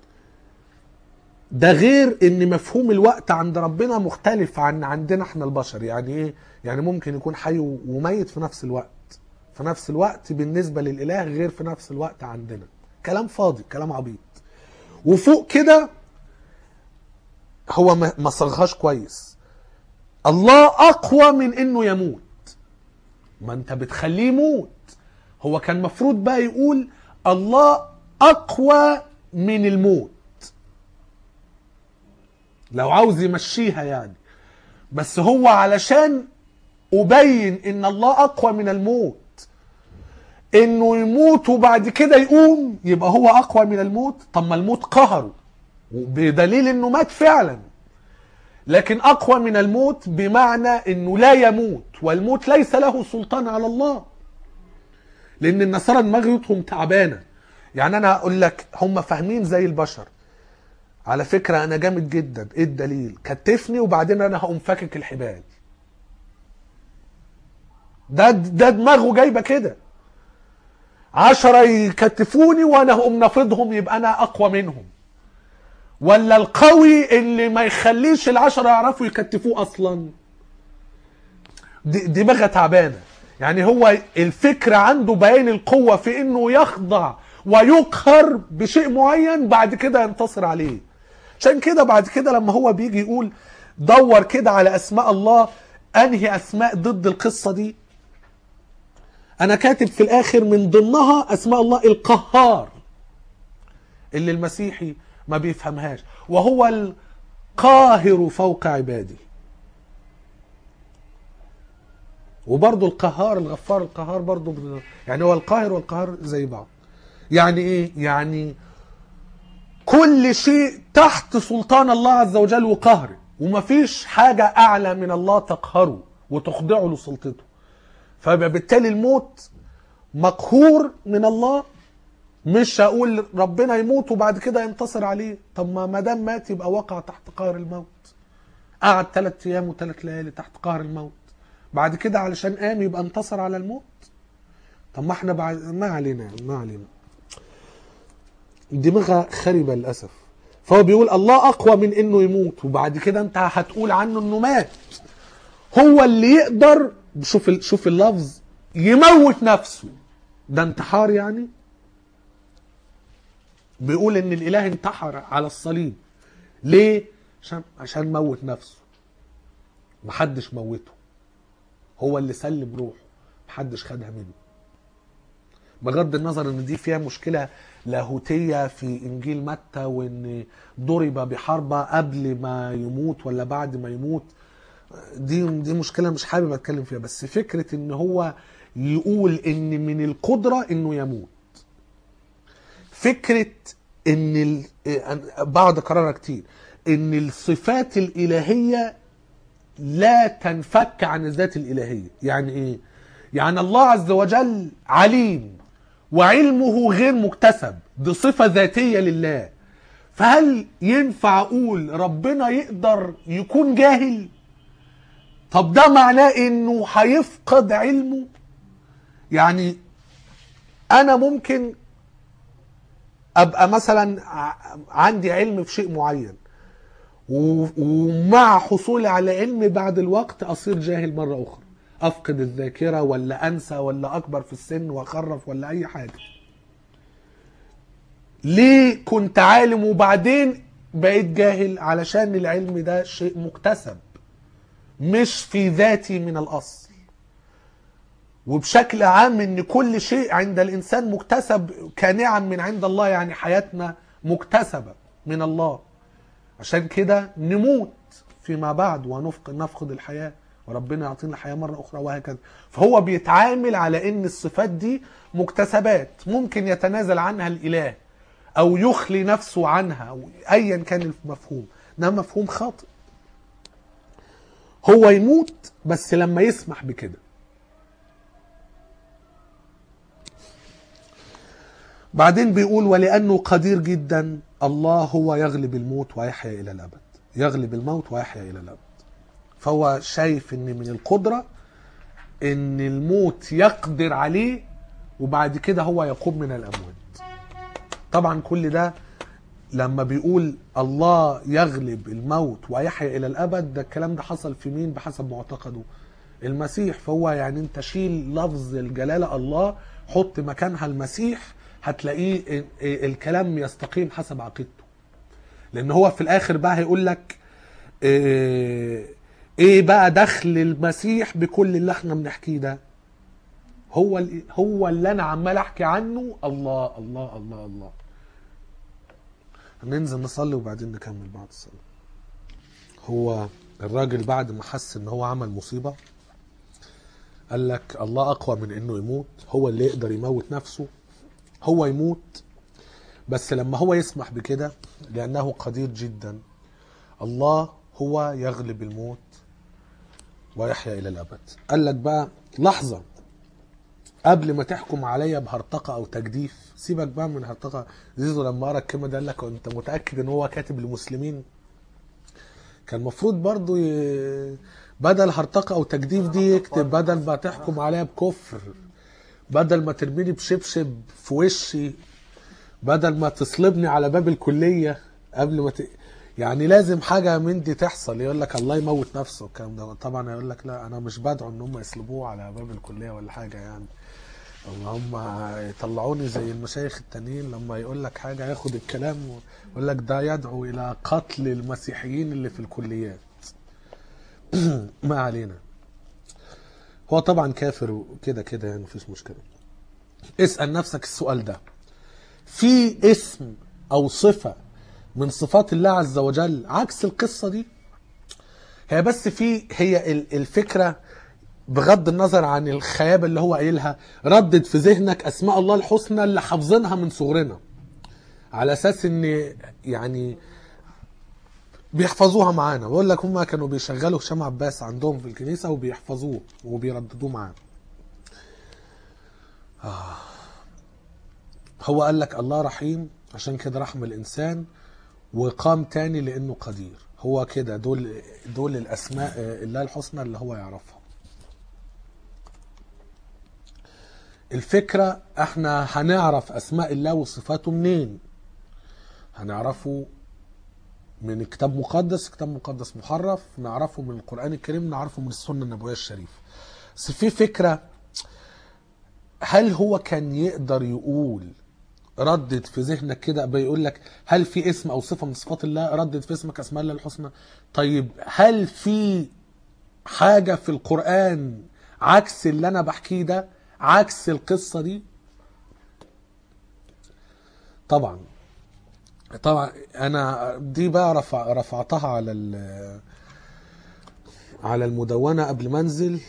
Speaker 1: ده غير ان مفهوم الوقت عند ربنا مختلف عن عندنا احنا البشر. يعني ايه؟ يعني ممكن يكون حي وميت في نفس الوقت. في نفس الوقت بالنسبة للإله غير في نفس الوقت عندنا. كلام فاضي، كلام عبيط. وفوق كده هو ما صغهاش كويس. الله اقوى من انه يموت. ما انت بتخليه يموت. هو كان مفروض بقى يقول الله اقوى من الموت لو عاوز يمشيها يعني. بس هو علشان أبين إن الله أقوى من الموت، انه يموت وبعد كده يقوم يبقى هو اقوى من الموت. طب ما الموت قهره بدليل انه مات فعلا، لكن اقوى من الموت بمعنى انه لا يموت، والموت ليس له سلطان على الله. لان النصارى دماغهم تعبانه. يعني انا اقول لك هم فاهمين زي البشر. على فكره انا جامد جدا، ايه الدليل؟ كتفني وبعدين انا هقوم فاكك الحبال. ده ده دماغه جايبه كده. عشرة يكتفوني وانا هقوم نافضهم يبقى انا اقوى منهم. ولا القوي اللي ما يخليش العشرة يعرفوا يكتفوه اصلا. دماغه تعبانه. يعني هو الفكرة عنده بيان القوة في انه يخضع ويقهر بشيء معين بعد كده ينتصر عليه. عشان كده بعد كده لما هو بيجي يقول دور كده على اسماء الله، انهي اسماء ضد القصة دي. انا كاتب في الاخر من ضمنها اسماء الله القهار، اللي المسيحي ما بيفهمهاش، وهو القاهر فوق عباده. وبرضه القهار الغفار القهار برضه، يعني هو القاهر والقهار زي بعض. يعني ايه؟ يعني كل شيء تحت سلطان الله عز وجل وقهره، ومفيش حاجة اعلى من الله تقهره وتخضعه لسلطته. فبالتالي الموت مقهور من الله. مش هقول ربنا يموت وبعد كده ينتصر عليه. طب ما دام مات يبقى وقع تحت قهر الموت، قعد ثلاث ايام وثلاث ليالي تحت قهر الموت، بعد كده علشان قام يبقى انتصر على الموت. طب ما احنا بعد ما علينا ما علينا دماغها خربة للأسف. فهو بيقول الله أقوى من إنه يموت، وبعد كده أنت هتقول عنه إنه مات. هو اللي يقدر، شوف شوف اللفظ، يموت نفسه. ده انتحار يعني. بيقول إن الإله انتحر على الصليب. ليه؟ عشان عشان موت نفسه. محدش موته، هو اللي سلم روحه، محدش خدها منه. بغض النظر ان دي فيها مشكلة لاهوتية في انجيل متى، وان ضرب بحربة قبل ما يموت ولا بعد ما يموت، دي دي مشكلة مش حابب اتكلم فيها. بس فكرة ان هو يقول ان من القدرة انه يموت، فكرة ان ال... بعد قرارها كتير ان الصفات الالهية لا تنفك عن الذات الالهية. يعني ايه؟ يعني الله عز وجل عليم وعلمه غير مكتسب، دي صفة ذاتية لله. فهل ينفع اقول ربنا يقدر يكون جاهل؟ طب ده معناه انه هيفقد علمه؟ يعني انا ممكن ابقى مثلا عندي علم في شيء معين، ومع حصولي على علم بعد الوقت اصير جاهل مرة اخرى، افقد الذاكرة ولا انسى ولا اكبر في السن واخرف ولا اي حاجة. ليه كنت عالم وبعدين بقيت جاهل؟ علشان العلم ده شيء مكتسب مش في ذاتي من الاصل. وبشكل عام ان كل شيء عند الانسان مكتسب كنعم من عند الله. يعني حياتنا مكتسبة من الله، عشان كده نموت فيما بعد ونفقد نفقد الحياة وربنا يعطينا الحياة مرة أخرى وهكذا. فهو بيتعامل على إن الصفات دي مكتسبات ممكن يتنازل عنها الإله أو يخلي نفسه عنها، أو أيا كان المفهوم. ده مفهوم خاطئ. هو يموت بس لما يسمح بكده. بعدين بيقول ولأنه قدير جدا الله هو يغلب الموت ويحيا إلى الأبد. يغلب الموت ويحيا إلى الأبد. فهو شايف ان من القدرة ان الموت يقدر عليه وبعد كده هو يقوم من الاموات. طبعا كل ده لما بيقول الله يغلب الموت ويحيا الى الابد، ده الكلام ده حصل في مين بحسب معتقده؟ المسيح. فهو يعني انت شيل لفظ الجلالة الله، حط مكانها المسيح، هتلاقيه الكلام يستقيم حسب عقيدته. لان هو في الاخر بقى هيقول لك إيه ايه بقى دخل المسيح بكل اللي احنا بنحكيه ده؟ هو هو اللي انا عمال احكي عنه. الله الله الله الله. هننزل نصلي وبعدين نكمل بعد الصلاة. هو الراجل بعد ما حس ان هو عمل مصيبة قال لك الله اقوى من انه يموت، هو اللي يقدر يموت نفسه، هو يموت بس لما هو يسمح بكده لانه قدير جدا. الله هو يغلب الموت ويحيا الى الابد. قال لك بقى لحظه قبل ما تحكم عليا بهرطقه او تجديف، سيبك بقى من هرطقه. زيزو لما قرا الكلمه ده قال لك انت متاكد ان هو كاتب للمسلمين؟ كان المفروض برضو ي... بدل هرطقه او تجديف دي يكتب بدل ما تحكم عليا بكفر، بدل ما ترميني بشبشب في وشي، بدل ما تصلبني على باب الكليه قبل ما ت... يعني لازم حاجه من دي تحصل. يقول لك الله يموت نفسه الكلام ده. طبعا يقول لك لا انا مش بدعو ان هم يصلبوه على باب الكليه ولا حاجه يعني، اللهم يطلعوني زي المشايخ التانيين لما يقول لك حاجه ياخد الكلام ويقول لك ده يدعو الى قتل المسيحيين اللي في الكليات. ما علينا، هو طبعا كافر وكده كده يعني مفيش مشكله. اسال نفسك السؤال ده، في اسم او صفه من صفات الله عز وجل عكس القصه دي؟ هي بس في هي الفكره بغض النظر عن الخيابه اللي هو قايلها، ردد في ذهنك اسماء الله الحسنى اللي حافظينها من صغرنا على اساس ان يعني بيحفظوها معانا. بقول لك هم كانوا بيشغلوا هشام عباس عندهم في الكنيسه وبيحفظوه وبيرددوه معانا. آه. هو قال لك الله رحيم عشان كده رحم الانسان، وقام تاني لانه قدير. هو كده دول دول الاسماء الله الحسنى اللي هو يعرفها. الفكرة احنا هنعرف اسماء الله وصفاته منين؟ هنعرفه من كتاب مقدس، كتاب مقدس محرف، نعرفه من القرآن الكريم، نعرفه من السنة النبوية الشريفة. بس في فكرة، هل هو كان يقدر يقول ردد في ذهنك كده بيقول لك هل في اسم او صفة من صفات الله ردد في اسمك اسماء الله الحسنى؟ طيب هل في حاجة في القرآن عكس اللي انا بحكيه ده، عكس القصة دي؟ طبعا طبعا انا دي بقى رفع رفعتها على على المدونة قبل ما انزل،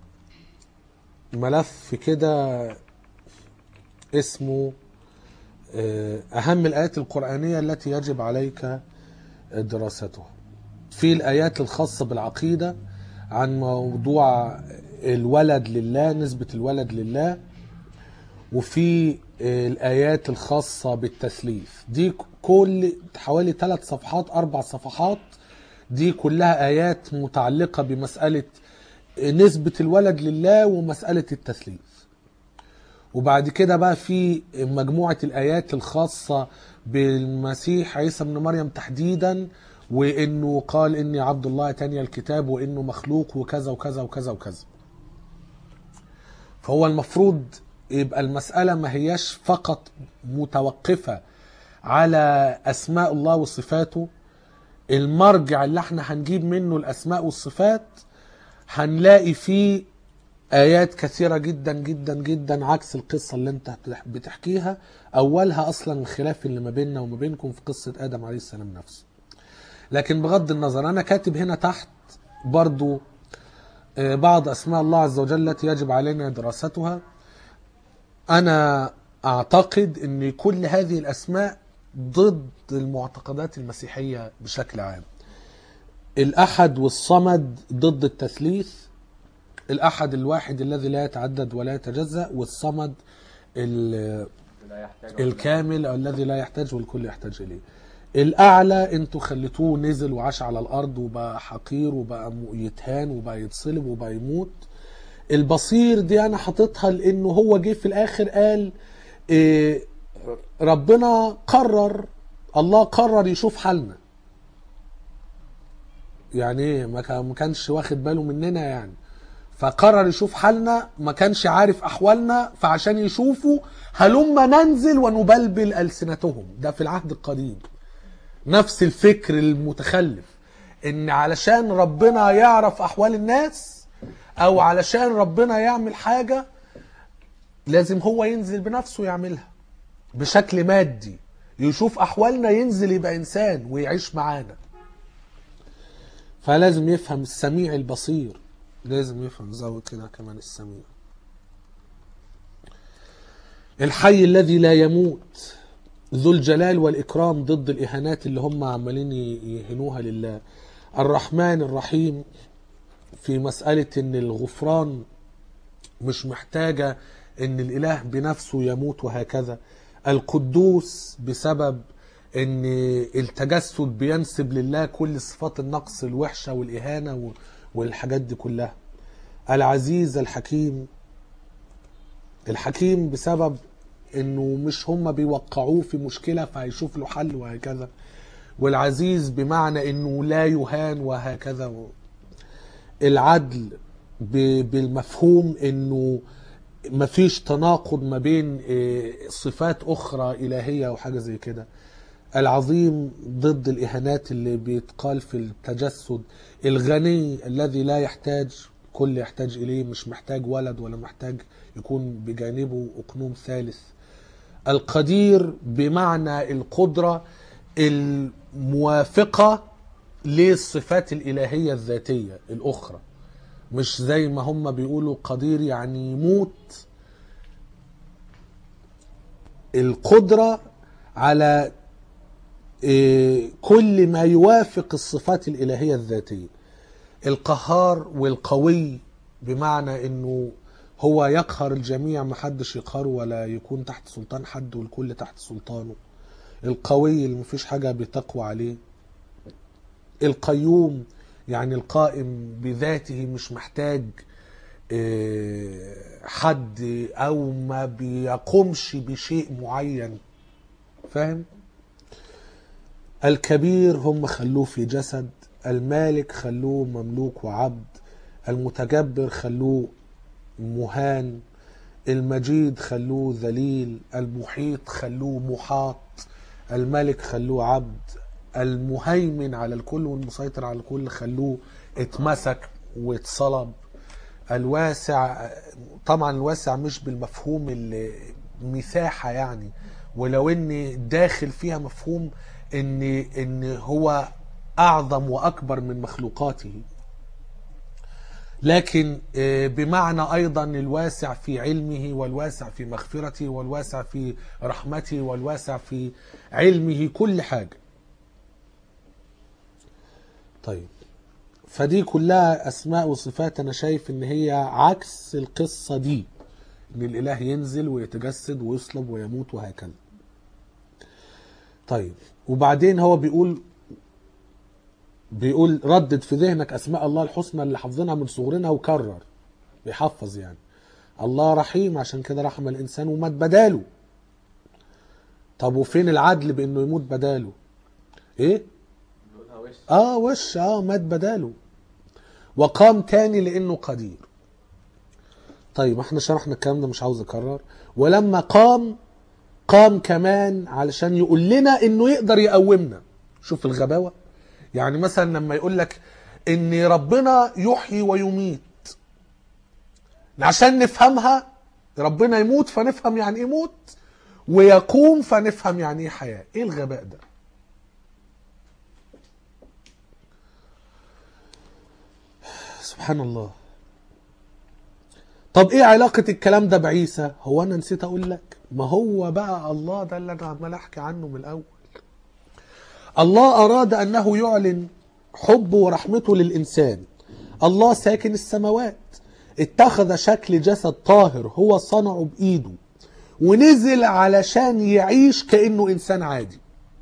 Speaker 1: ملف كده اسمه اهم الايات القرآنية التي يجب عليك دراستها. في الايات الخاصة بالعقيدة عن موضوع الولد لله، نسبة الولد لله، وفي الآيات الخاصة بالتثليث. دي كل حوالي ثلاث صفحات أربع صفحات، دي كلها آيات متعلقة بمسألة نسبة الولد لله ومسألة التثليث. وبعد كده بقى في مجموعة الآيات الخاصة بالمسيح عيسى ابن مريم تحديدا، وإنه قال إني عبد الله تاني الكتاب، وإنه مخلوق وكذا وكذا وكذا وكذا. فهو المفروض يبقى المسألة ما هياش فقط متوقفة على أسماء الله وصفاته. المرجع اللي احنا هنجيب منه الأسماء والصفات هنلاقي فيه آيات كثيرة جدا جدا جدا عكس القصة اللي انت بتحكيها. أولها أصلا الخلاف اللي ما بيننا وما بينكم في قصة آدم عليه السلام نفسه. لكن بغض النظر أنا كاتب هنا تحت برضو بعض أسماء الله عز وجل التي يجب علينا دراستها. أنا أعتقد أن كل هذه الأسماء ضد المعتقدات المسيحية بشكل عام. الأحد والصمد ضد التثليث، الأحد الواحد الذي لا يتعدد ولا يتجزأ، والصمد الكامل الذي لا يحتاج والكل يحتاج إليه. الأعلى انتوا خليتوه نزل وعاش على الأرض وبقى حقير وبقى يتهان وبقى يتصلب وبقى يموت. البصير دي أنا حطيتها لأنه هو جه في الآخر قال إيه، ربنا قرر، الله قرر يشوف حالنا. يعني ايه؟ ما كانش واخد باله مننا يعني، فقرر يشوف حالنا، ما كانش عارف أحوالنا، فعشان يشوفوا هلما ننزل ونبلبل ألسنتهم. ده في العهد القديم نفس الفكر المتخلف، ان علشان ربنا يعرف أحوال الناس او علشان ربنا يعمل حاجة لازم هو ينزل بنفسه يعملها بشكل مادي، يشوف أحوالنا، ينزل يبقى إنسان ويعيش معانا. فلازم يفهم السميع البصير لازم يفهم، زود كده كمان السميع. الحي الذي لا يموت ذو الجلال والإكرام ضد الإهانات اللي هم عمالين يهنوها لله. الرحمن الرحيم في مسألة ان الغفران مش محتاجة ان الاله بنفسه يموت وهكذا. القدوس بسبب ان التجسد بينسب لله كل صفات النقص الوحشة والإهانة والحاجات دي كلها. العزيز الحكيم، الحكيم بسبب انه مش هم بيوقعوه في مشكلة فهيشوف له حل وهكذا. والعزيز بمعنى انه لا يهان وهكذا. العدل بالمفهوم انه مفيش تناقض ما بين صفات اخرى الهية او حاجة زي كده. العظيم ضد الاهانات اللي بيتقال في التجسد. الغني الذي لا يحتاج كل يحتاج اليه، مش محتاج ولد ولا محتاج يكون بجانبه اقنوم ثالث. القدير بمعنى القدرة الموافقة للصفات الالهية الذاتية الاخرى، مش زي ما هم بيقولوا قدير يعني يموت. القدرة على كل ما يوافق الصفات الإلهية الذاتية. القهار والقوي بمعنى انه هو يقهر الجميع، محدش يقهره ولا يكون تحت سلطان حد والكل تحت سلطانه. القوي اللي مفيش حاجة بتقوى عليه. القيوم يعني القائم بذاته، مش محتاج حد او ما بيقومش بشيء معين، فاهم؟ الكبير هم خلوه في جسد. المالك خلوه مملوك وعبد. المتجبر خلوه مهان. المجيد خلوه ذليل. المحيط خلوه محاط. الملك خلوه عبد. المهيمن على الكل والمسيطر على الكل خلوه اتمسك واتصلب. الواسع، طبعا الواسع مش بالمفهوم المساحة يعني، ولو ان داخل فيها مفهوم ان ان هو اعظم واكبر من مخلوقاته، لكن بمعنى ايضا الواسع في علمه والواسع في مغفرته والواسع في رحمته والواسع في علمه كل حاجة. طيب، فدي كلها اسماء وصفات انا شايف ان هي عكس القصة دي، ان الاله ينزل ويتجسد ويصلب ويموت وهكذا. طيب، وبعدين هو بيقول بيقول ردد في ذهنك اسماء الله الحسنى اللي حافظينها من صغرنا، وكرر بيحفظ يعني. الله رحيم، عشان كده رحم الانسان ومات بداله. طب وفين العدل بانه يموت بداله؟ ايه؟ اه وش اه مات بداله وقام تاني لانه قدير. طيب احنا شرحنا الكلام ده، مش عاوز اكرر. ولما قام قام كمان علشان يقول لنا انه يقدر يقومنا. شوف الغباوة. يعني مثلا لما يقول لك ان ربنا يحيي ويميت، عشان نفهمها ربنا يموت فنفهم يعني ايه موت، ويقوم فنفهم يعني ايه حياة. ايه الغباء ده؟ سبحان الله. طب ايه علاقة الكلام ده بعيسى؟ هو انا نسيت اقول لك؟ ما هو بقى الله ده اللي انا عمال احكي عنه من الاول. الله اراد انه يعلن حبه ورحمته للانسان. الله ساكن السماوات، اتخذ شكل جسد طاهر هو صنعه بايده، ونزل علشان يعيش كأنه انسان عادي.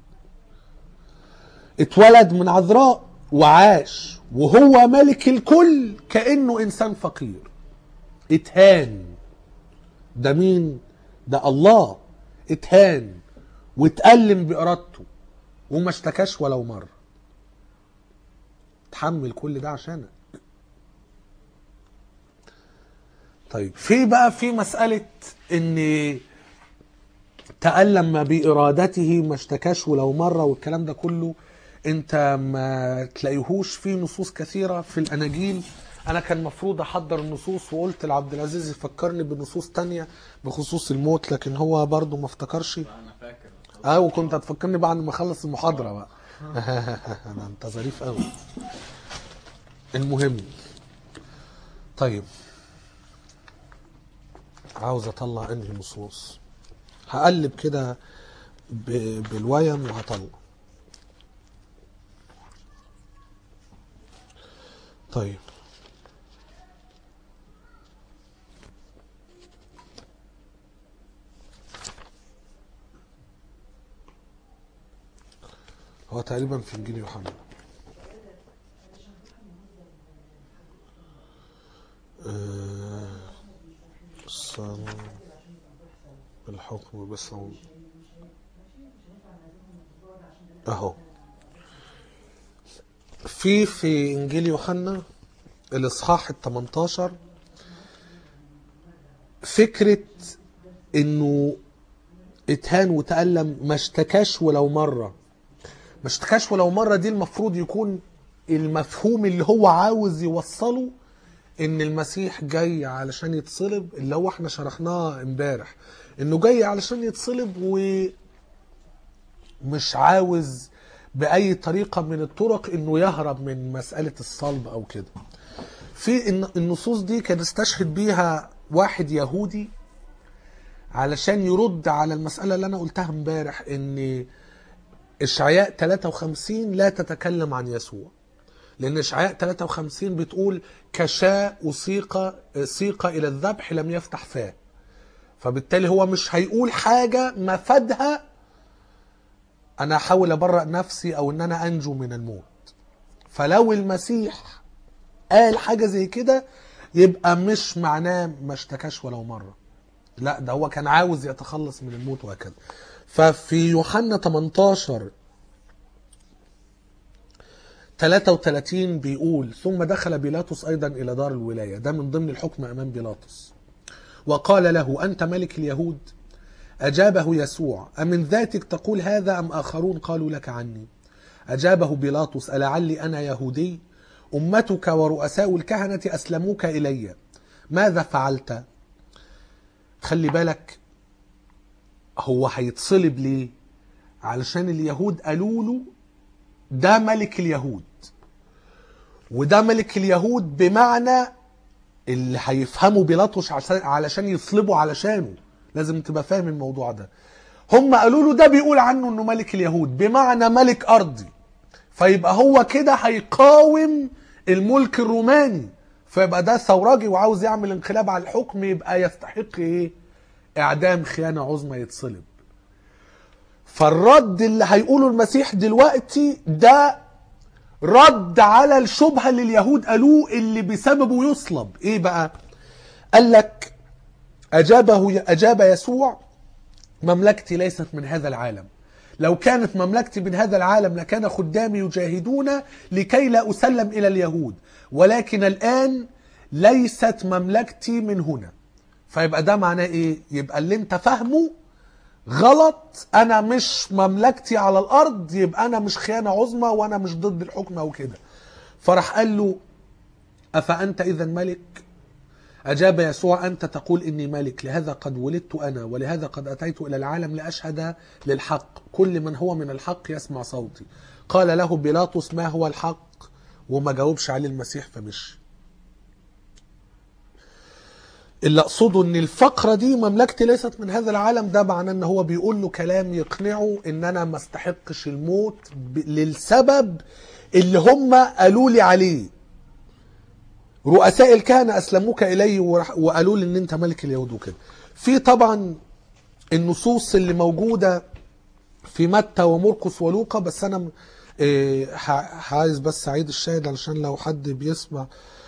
Speaker 1: اتولد من عذراء وعاش وهو ملك الكل كأنه انسان فقير. اتهان. ده مين؟ ده الله. اتهان واتألم بإرادته وما اشتكاش ولو مرة. تحمل كل ده عشانك. طيب، في بقى في مسألة ان تألم بإرادته ما اشتكاش ولو مرة والكلام ده كله، انت ما تلاقيهوش في نصوص كثيرة في الأناجيل. انا كان مفروض احضر النصوص وقلت لعبد العزيز يفكرني بنصوص تانية بخصوص الموت، لكن هو برضو ما افتكرش.
Speaker 3: انا فاكر
Speaker 1: اه، وكنت هتفكرني بعد ما اخلص المحاضرة بقى. انت ظريف قوي. المهم، طيب عاوز اطلع انهي نصوص، هقلب كده بالويم وهطلع. طيب هو تقريبا في انجيل يوحنا. أه الصلاة بالحكم بالصوم اهو في في انجيل يوحنا الاصحاح الثمنتاشر فكرة انه اتهان وتألم، ما اشتكاش ولو مرة. ما اشتكاش ولو مرة دي المفروض يكون المفهوم اللي هو عاوز يوصله ان المسيح جاي علشان يتصلب، اللي هو احنا شرحناه امبارح، انه جاي علشان يتصلب ومش عاوز بأي طريقة من الطرق انه يهرب من مسألة الصلب او كده. في النصوص دي كان استشهد بيها واحد يهودي علشان يرد على المسألة اللي انا قلتها امبارح، ان اشعياء ثلاثة وخمسين لا تتكلم عن يسوع، لان اشعياء ثلاثة وخمسين بتقول كشاء أسيق سيق الى الذبح لم يفتح فاه، فبالتالي هو مش هيقول حاجة مفادها انا احاول ابرأ نفسي او ان انا انجو من الموت. فلو المسيح قال حاجة زي كده يبقى مش معناه ما اشتكاش ولو مرة، لا ده هو كان عاوز يتخلص من الموت وهكذا. ففي يوحنا ثمنتاشر ثلاثة وثلاثين بيقول ثم دخل بيلاطس أيضا إلى دار الولاية، ده من ضمن الحكم أمام بيلاطس، وقال له أنت ملك اليهود؟ أجابه يسوع أمن ذاتك تقول هذا أم آخرون قالوا لك عني؟ أجابه بيلاطس ألعلي أنا يهودي؟ أمتك ورؤساء الكهنة أسلموك إلي، ماذا فعلت؟ خلي بالك، هو هيتصلب ليه؟ علشان اليهود قالوا له ده ملك اليهود، وده ملك اليهود بمعنى اللي هيفهموا بيلاطس علشان يصلبوا علشانه. لازم تبقى فاهم الموضوع ده. هم قالوا له ده بيقول عنه انه ملك اليهود بمعنى ملك ارضي، فيبقى هو كده هيقاوم الملك الروماني، فيبقى ده ثوراجي وعاوز يعمل انقلاب على الحكم، يبقى يستحق ايه؟ اعدام، خيانة عظمى، يتصلب. فالرد اللي هيقوله المسيح دلوقتي ده رد على الشبهة اللي اليهود قالوه اللي بسببه يصلب. ايه بقى؟ قال لك اجابه اجاب يسوع مملكتي ليست من هذا العالم، لو كانت مملكتي من هذا العالم لكان خدامي يجاهدون لكي لا أسلم إلى اليهود، ولكن الآن ليست مملكتي من هنا. فيبقى ده معناه إيه؟ يبقى اللي انت فاهمه غلط، أنا مش مملكتي على الأرض، يبقى أنا مش خيانة عظمى وأنا مش ضد الحكم أو كده. فرح قال له أفأنت إذا ملك؟ أجاب يسوع أنت تقول إني ملك، لهذا قد ولدت أنا ولهذا قد أتيت إلى العالم لأشهد للحق، كل من هو من الحق يسمع صوتي. قال له بيلاطس ما هو الحق؟ وما جاوبش عليه المسيح فمشي. اللي أقصده إن الفقرة دي مملكتي ليست من هذا العالم، ده معناه إن هو بيقول له كلام يقنعه إن أنا ما استحقش الموت للسبب اللي هم قالوا لي عليه. رؤساء الكهنة أسلموك إلي وقالوا لي إن أنت ملك اليهود وكده. في طبعا النصوص اللي موجودة في متى ومرقس ولوقا، بس أنا عايز بس أعيد الشاهد علشان لو حد بيسمع.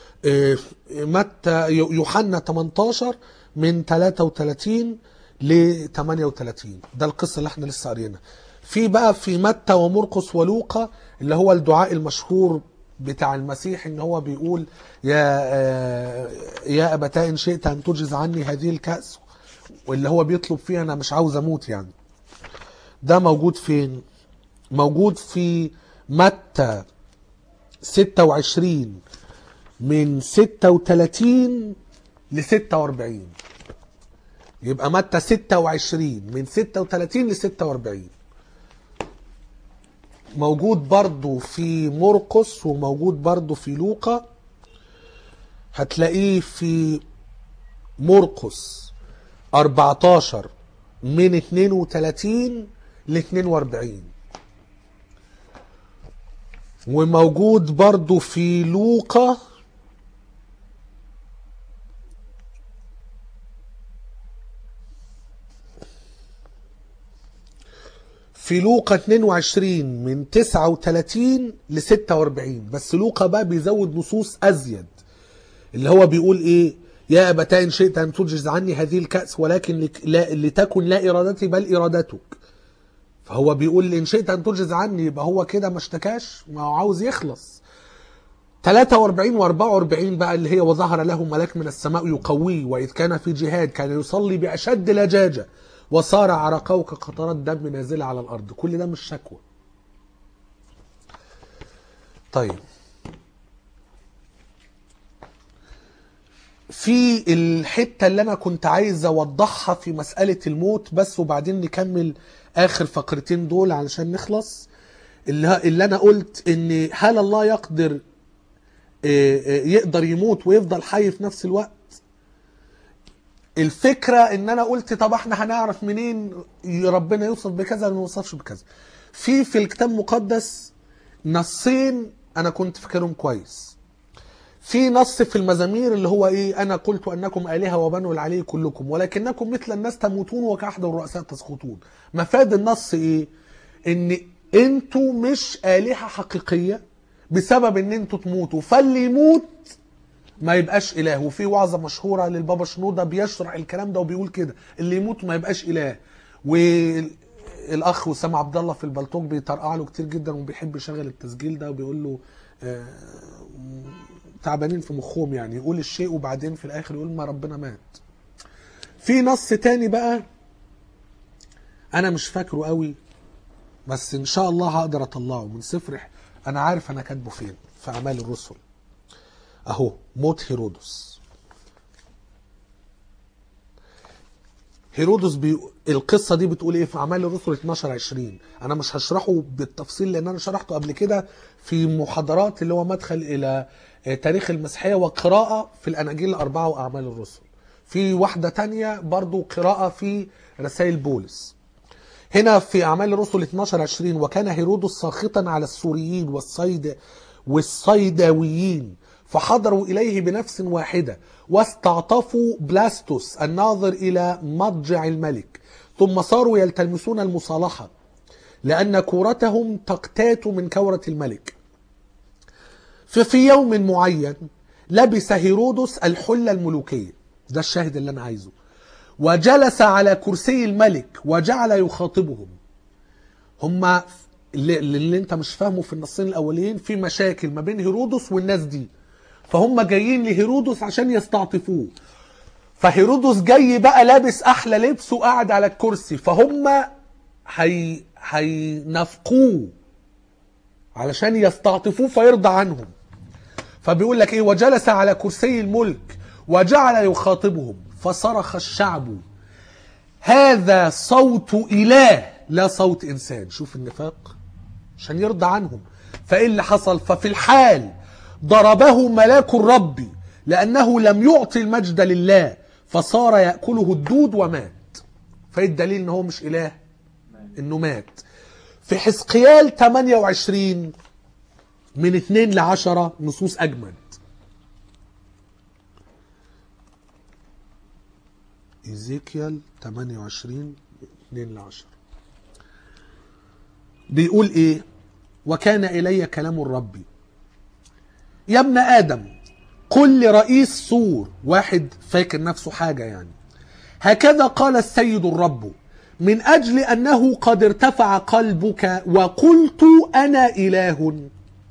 Speaker 1: متى يوحنا ثمنتاشر من ثلاثة وثلاثين ل ثمانية وثلاثين، ده القصة اللي احنا لسه قارينها. في بقى في متى ومرقس ولوقا اللي هو الدعاء المشهور بتاع المسيح، ان هو بيقول يا يا ابتاه ان شئت ان تجز عني هذه الكأس، واللي هو بيطلب فيها انا مش عاوز اموت يعني. ده موجود فين؟ موجود في متى ستة وعشرين من ستة وثلاثين ل ستة وأربعين. يبقى متى ستة وعشرين من ستة وثلاثين ل ستة وأربعين. موجود برضو في مرقس وموجود برضو في لوقا. هتلاقيه في مرقس أربعتاشر من اتنين وتلاتين ل اتنين واربعين، وموجود برضو في لوقا في لوقا اتنين وعشرين من تسعة وتلاتين ل ستة واربعين. بس لوقا بقى بيزود نصوص ازيد، اللي هو بيقول ايه: يا ابتاه ان شئت ان تجز عني هذه الكأس ولكن لك لا لتكن لا ارادتي بل ارادتك. فهو بيقول ان شئت ان تجز عني، يبقى هو كده ما اشتكاش، ما هو عاوز يخلص. تلاتة واربعين واربعة واربعين بقى اللي هي: وظهر له ملاك من السماء يقويه واذ كان في جهاد كان يصلي باشد لجاجه وصار عرقه كقطرات دم نازله على الارض. كل ده مش شكوى. طيب، في الحتة اللي انا كنت عايز اوضحها في مسألة الموت بس، وبعدين نكمل اخر فقرتين دول علشان نخلص. اللي, اللي انا قلت ان هل الله يقدر يقدر يموت ويفضل حي في نفس الوقت؟ الفكرة ان انا قلت طب احنا هنعرف منين ربنا يوصف بكذا وما يوصفش بكذا؟ في في الكتاب المقدس نصين انا كنت فاكرهم كويس. في نص في المزامير اللي هو ايه: انا قلت انكم الهه وبنو العلي كلكم ولكنكم مثل الناس تموتون وكأحد الرؤساء تسقطون. مفاد النص ايه؟ ان انتوا مش الهه حقيقيه بسبب ان انتوا تموتوا، فاللي يموت ما يبقاش اله. وفي وعظه مشهوره للبابا شنوده بيشرح الكلام ده وبيقول كده: اللي يموت ما يبقاش اله. والاخ وسام عبد الله في البلطوك بيطرقع له كتير جدا وبيحب يشغل التسجيل ده وبيقول له آه تعبانين في مخهم، يعني يقول الشيء وبعدين في الاخر يقول ما ربنا مات. في نص تاني بقى انا مش فاكره قوي بس ان شاء الله هقدر اطلعه من سفر، انا عارف انا كاتبه فين، في اعمال الرسل اهو: موت هيرودس. هيرودس بي... القصه دي بتقول ايه في اعمال الرسل اتناشر عشرين. انا مش هشرحه بالتفصيل لان انا شرحته قبل كده في محاضرات اللي هو مدخل الى تاريخ المسيحيه وقراءه في الاناجيل الاربعه واعمال الرسل. في واحده تانية برضو قراءه في رسائل بولس. هنا في اعمال الرسل اتناشر عشرين: وكان هيرودس ساخطا على السوريين والصيد والصيداويين فحضروا إليه بنفس واحدة واستعطفوا بلاستوس الناظر إلى مضجع الملك، ثم صاروا يلتمسون المصالحة لأن كورتهم تقتات من كورة الملك. ففي يوم معين لبس هيرودس الحلة الملوكية، ده الشاهد اللي أنا عايزه، وجلس على كرسي الملك وجعل يخاطبهم. هما اللي, اللي انت مش فاهمه في النصين الأولين في مشاكل ما بين هيرودس والناس دي، فهم جايين لهيرودس عشان يستعطفوه. فهيرودس جاي بقى لابس احلى لبس وقاعد على الكرسي، فهم هي هينافقوه علشان يستعطفوه فيرضى عنهم. فبيقول لك ايه: وجلس على كرسي الملك وجعل يخاطبهم فصرخ الشعب: هذا صوت اله لا صوت انسان. شوف النفاق عشان يرضى عنهم. فايه اللي حصل؟ ففي الحال ضربه ملاك الرب لأنه لم يعطي المجد لله فصار يأكله الدود ومات. فايه الدليل ان هو مش إله؟ انه مات. في حزقيال تمانية وعشرين من اتنين لعشرة نصوص أجمد. إيزيكيال تمانية وعشرين اتنين لعشرة بيقول ايه: وكان إلي كلام الرب يا ابن آدم قل لرئيس سور، واحد فاكر نفسه حاجة يعني، هكذا قال السيد الرب: من أجل أنه قد ارتفع قلبك وقلت أنا إله،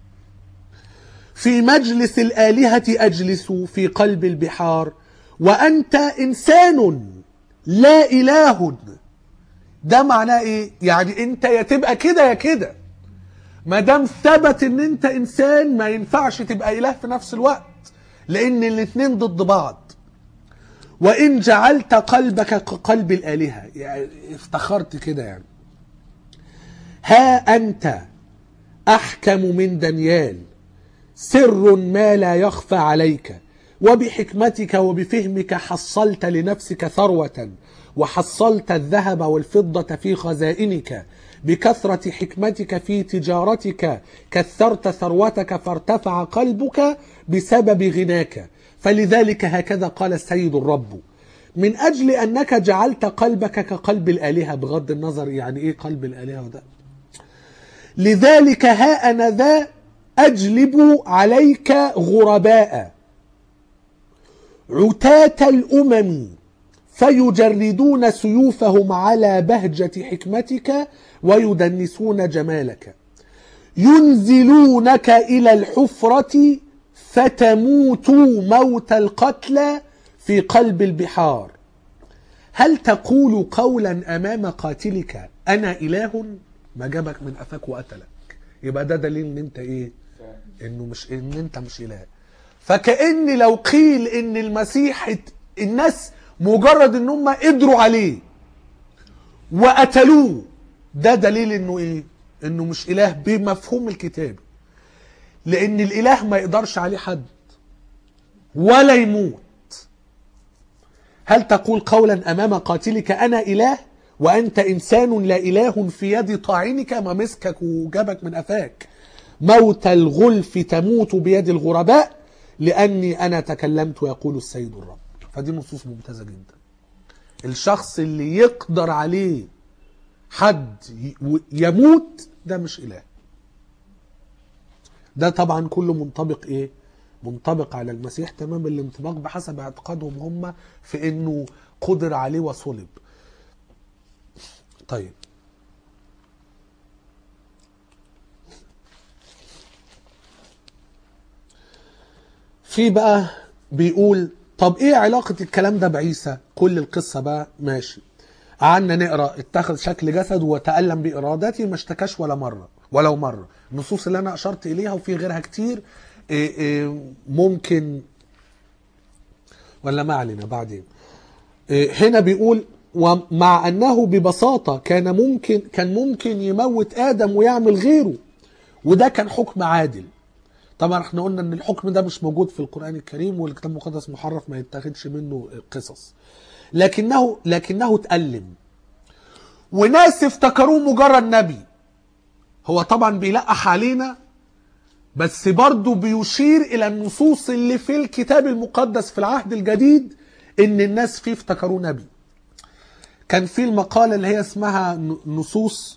Speaker 1: في مجلس الآلهة أجلس في قلب البحار وأنت إنسان لا إله. ده معناه إيه؟ يعني أنت يا تبقى كده يا كده. ما دام ثبت ان انت انسان ما ينفعش تبقى اله في نفس الوقت، لان الاثنين ضد بعض. وان جعلت قلبك كقلب الالهه، يعني افتخرت كده يعني. ها انت احكم من دانيال، سر ما لا يخفى عليك، وبحكمتك وبفهمك حصلت لنفسك ثروة، وحصلت الذهب والفضة في خزائنك. بكثرة حكمتك في تجارتك كثرت ثروتك، فارتفع قلبك بسبب غناك. فلذلك هكذا قال السيد الرب: من أجل أنك جعلت قلبك كقلب الآلهة. بغض النظر يعني إيه قلب الآلهة ده. لذلك ها أنا ذا أجلب عليك غرباء عتاة الأمم، فيجردون سيوفهم على بهجة حكمتك ويدنسون جمالك. ينزلونك إلى الحفرة فتموت موت القتلى في قلب البحار. هل تقول قولا أمام قاتلك أنا إله؟ ما جابك من أفاك وقتلك. يبقى ده دليل ان انت ايه؟ انه مش ان انت مش إله. فكأن لو قيل ان المسيح الناس مجرد ان هم قدروا عليه وقتلوه، ده دليل انه ايه؟ انه مش إله بمفهوم الكتاب. لان الإله ما يقدرش عليه حد ولا يموت. هل تقول قولا أمام قاتلك أنا إله وأنت إنسان لا إله في يد طاعنك؟ ما مسكك وجابك من أفاك. موت الغلف تموت بيد الغرباء لأني أنا تكلمت ويقول السيد الرب. فدي نصوص ممتازة جدا. الشخص اللي يقدر عليه حد يموت ده مش إله. ده طبعا كله منطبق إيه؟ منطبق على المسيح تمام الانطباق بحسب اعتقادهم هم في انه قدر عليه وصلب. طيب في بقى بيقول طب ايه علاقة الكلام ده بعيسى؟ كل القصة بقى ماشي. قعدنا نقرأ اتخذ شكل جسد وتألم بإرادته، ما اشتكاش ولا مرة ولو مرة. النصوص اللي انا اشرت اليها وفي غيرها كتير إيه إيه ممكن ولا ما علينا بعدين. إيه هنا بيقول ومع انه ببساطة كان ممكن كان ممكن يموت آدم ويعمل غيره، وده كان حكم عادل. طبعا احنا قلنا ان الحكم ده مش موجود في القرآن الكريم، والكتاب المقدس محرف ما يتاخدش منه قصص. لكنه لكنه اتألم وناس افتكروه مجرد نبي. هو طبعا بيلقح علينا بس برضه بيشير الى النصوص اللي في الكتاب المقدس في العهد الجديد ان الناس فيه افتكروه نبي. كان في المقالة اللي هي اسمها نصوص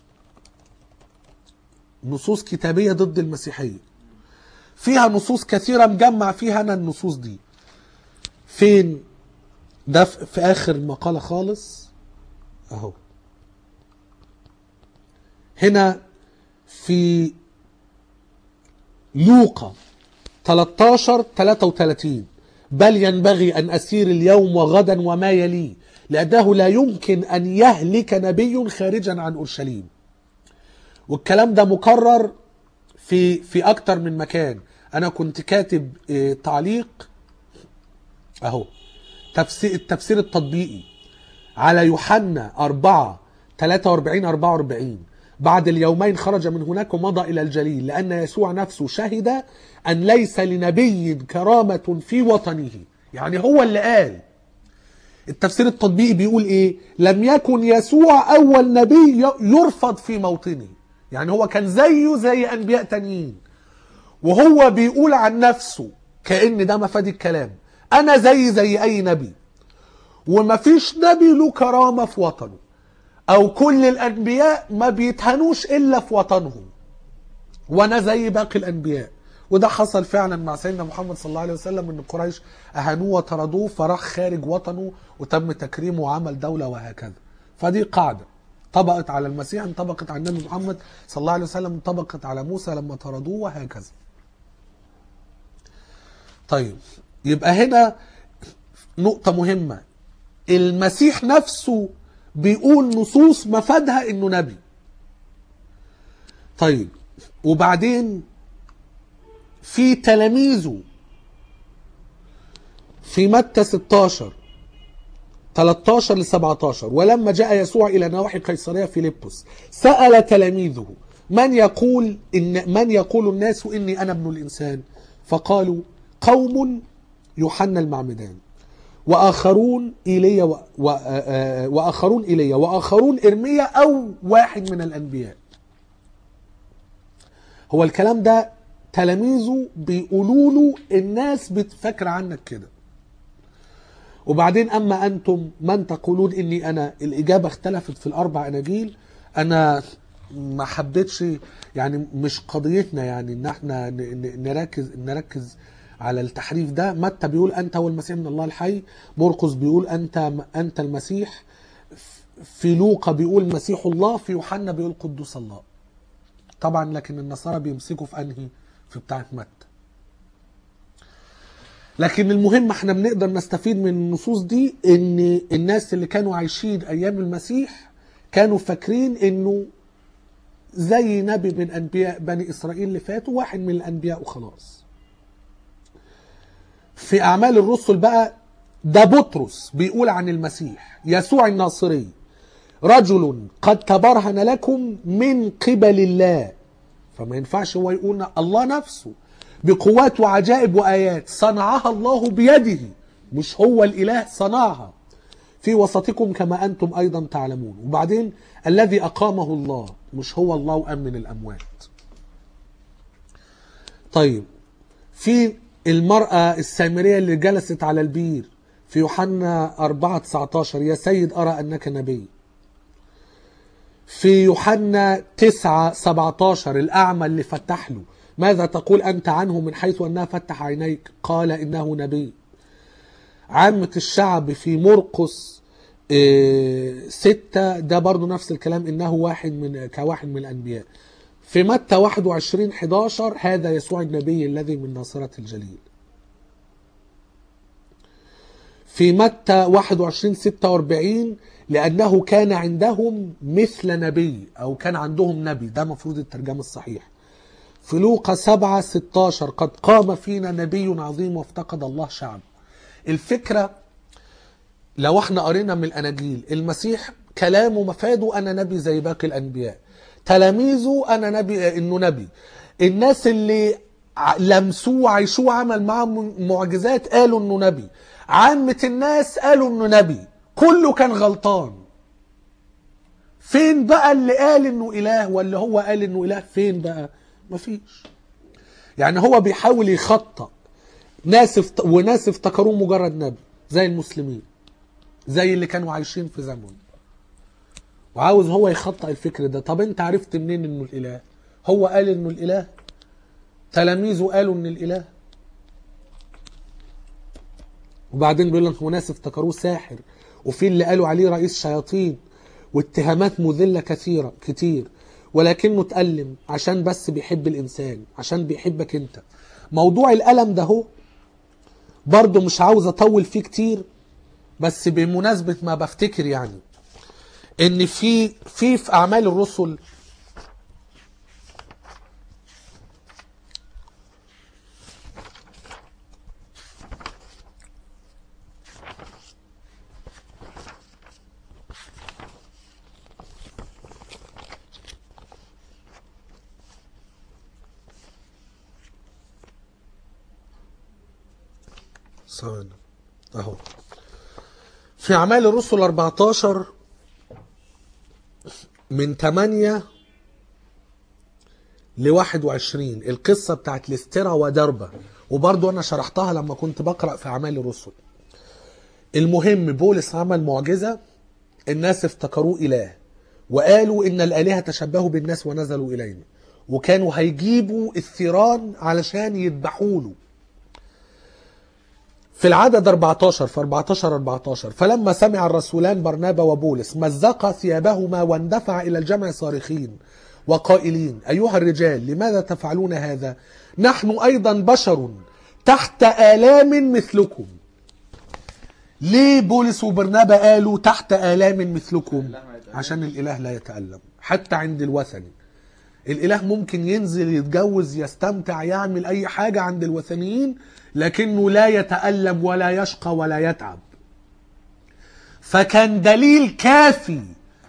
Speaker 1: نصوص كتابية ضد المسيحية. فيها نصوص كثيرة مجمع فيها انا النصوص دي. فين ده؟ في اخر المقالة خالص اهو. هنا في لوقا ثلاثة عشر ثلاثة وثلاثين بل ينبغي أن أسير اليوم وغدا وما يليه لأنه لا يمكن أن يهلك نبي خارجا عن أورشليم. والكلام ده مكرر في في أكتر من مكان. أنا كنت كاتب تعليق أهو تفسير التفسير التطبيقي على يوحنا أربعة ثلاثة وأربعين أربعة وأربعين. بعد اليومين خرج من هناك ومضى إلى الجليل لأن يسوع نفسه شهد أن ليس لنبي كرامة في وطنه. يعني هو اللي قال. التفسير التطبيقي بيقول إيه؟ لم يكن يسوع أول نبي يرفض في موطنه. يعني هو كان زيه زي أنبياء تانيين، وهو بيقول عن نفسه كأن ده مفاد الكلام أنا زي زي أي نبي، ومفيش نبي له كرامة في وطنه، أو كل الأنبياء ما بيتهنوش إلا في وطنهم، وأنا زي باقي الأنبياء. وده حصل فعلا مع سيدنا محمد صلى الله عليه وسلم، إن قريش أهانوه وطردوه فراح خارج وطنه وتم تكريمه وعمل دولة وهكذا. فدي قاعدة طبقت على المسيح، انطبقت على النبي محمد صلى الله عليه وسلم، انطبقت على موسى لما طردوه وهكذا. طيب يبقى هنا نقطة مهمة. المسيح نفسه بيقول نصوص مفادها انه نبي. طيب وبعدين في تلاميذه في متى ستة عشر ثلاثة عشر ل سبعة عشر ولما جاء يسوع الى نواحي قيصرية فيلبس سأل تلاميذه من يقول ان من يقول الناس اني انا ابن الانسان؟ فقالوا قوم يوحنا المعمدان، وآخرون إيليا و... و... وآخرون إيليا وآخرون إرميا أو واحد من الأنبياء. هو الكلام ده تلاميذه بيقولوا له الناس بتفكر عنك كده. وبعدين أما أنتم من تقولون إني أنا، الإجابة اختلفت في الأربع أناجيل. أنا ما حبيتش يعني، مش قضيتنا يعني إن احنا نركز نركز على التحريف ده. متى بيقول أنت هو المسيح من الله الحي، مرقس بيقول أنت أنت المسيح، في لوقا بيقول مسيح الله، في يوحنا بيقول قدوس الله. طبعا لكن النصارى بيمسكوا في أنهي؟ في بتاعة متى. لكن المهم احنا بنقدر نستفيد من النصوص دي ان الناس اللي كانوا عايشين ايام المسيح كانوا فاكرين انه زي نبي من انبياء بني اسرائيل اللي فاتوا، واحد من الانبياء وخلاص. في اعمال الرسل بقى ده بطرس بيقول عن المسيح يسوع الناصري رجل قد تبرهن لكم من قبل الله. فما ينفعش هو يقول الله نفسه بقوات وعجائب وآيات صنعها الله بيده، مش هو الإله صنعها، في وسطكم كما أنتم أيضا تعلمون. وبعدين الذي أقامه الله، مش هو الله وقام من الأموات. طيب في المرأة السامرية اللي جلست على البير في يوحنا أربعة تسعة عشر يا سيد أرى أنك نبي. في يوحنا تسعة سبعة عشر الأعمى اللي فتح له ماذا تقول أنت عنه من حيث أنها فتح عينيك؟ قال إنه نبي. عامة الشعب في مرقس ستة ده برضو نفس الكلام، إنه واحد من كواحد من الأنبياء. في متى واحد وعشرين حداشر هذا يسوع النبي الذي من ناصرة الجليل. في متى واحد وعشرين ستة وأربعين لأنه كان عندهم مثل نبي، أو كان عندهم نبي، ده مفروض الترجمة الصحيح. في لوقا سبعة ستة عشر قد قام فينا نبي عظيم وافتقد الله شعب. الفكرة لو احنا قرينا من الأناجيل، المسيح كلامه مفاده أنا نبي زي باقي الأنبياء، تلاميذه أنا نبي، إنه نبي. الناس اللي لمسوه وعيشوه عمل معهم معجزات قالوا إنه نبي. عامة الناس قالوا إنه نبي، كله كان غلطان. فين بقى اللي قال إنه إله واللي هو قال إنه إله؟ فين بقى؟ مفيش. يعني هو بيحاول يخطأ ناس افت... وناس افتكروه مجرد نبي زي المسلمين، زي اللي كانوا عايشين في زمن، وعاوز هو يخطأ الفكر ده. طب انت عرفت منين انه الاله؟ هو قال انه الاله؟ تلاميذه قالوا انه الاله؟ وبعدين بيقول لك وناس افتكروه ساحر، وفي اللي قالوا عليه رئيس شياطين، واتهامات مذلة كثيرة كتير، ولكنه اتألم عشان بس بيحب الإنسان، عشان بيحبك انت. موضوع الألم ده هو برضو مش عاوز أطول فيه كتير، بس بمناسبة ما بفتكر يعني ان في في في أعمال الرسل ثواني اهو في أعمال الرسل أربعة عشر من ثمانية ل واحد وعشرين القصة بتاعت لسترا ودربة، وبرضو أنا شرحتها لما كنت بقرأ في أعمال الرسل. المهم بولس عمل معجزة، الناس افتكروه إله وقالوا إن الآلهة تشبهوا بالناس ونزلوا إلينا، وكانوا هيجيبوا الثيران علشان يذبحوا له. في العدد أربعة عشر في أربعة عشر أربعة عشر فلما سمع الرسولان برنابا وبولس مزقا ثيابهما واندفع إلى الجمع صارخين وقائلين أيها الرجال لماذا تفعلون هذا؟ نحن أيضا بشر تحت آلام مثلكم. ليه بولس وبرنابا قالوا تحت آلام مثلكم؟ عشان الإله لا يتألم. حتى عند الوثني الإله ممكن ينزل يتجوز يستمتع يعمل أي حاجة عند الوثنيين، لكنه لا يتألم ولا يشقى ولا يتعب. فكان دليل كافي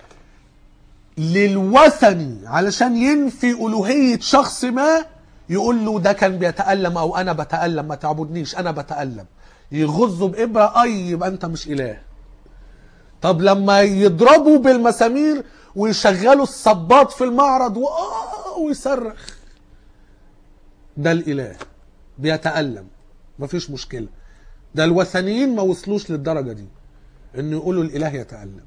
Speaker 1: للوثني علشان ينفي ألوهية شخص ما، يقول له ده كان بيتألم أو أنا بتألم، ما تعبدنيش أنا بتألم. يغزوا بإبرة أي يبقى أنت مش إله. طب لما يضربوا بالمسامير ويشغلوا الصباط في المعرض وآه ويصرخ، ده الإله بيتألم، مفيش مشكلة. ده الوثنيين ما وصلوش للدرجة دي إنه يقولوا الإله يتألم.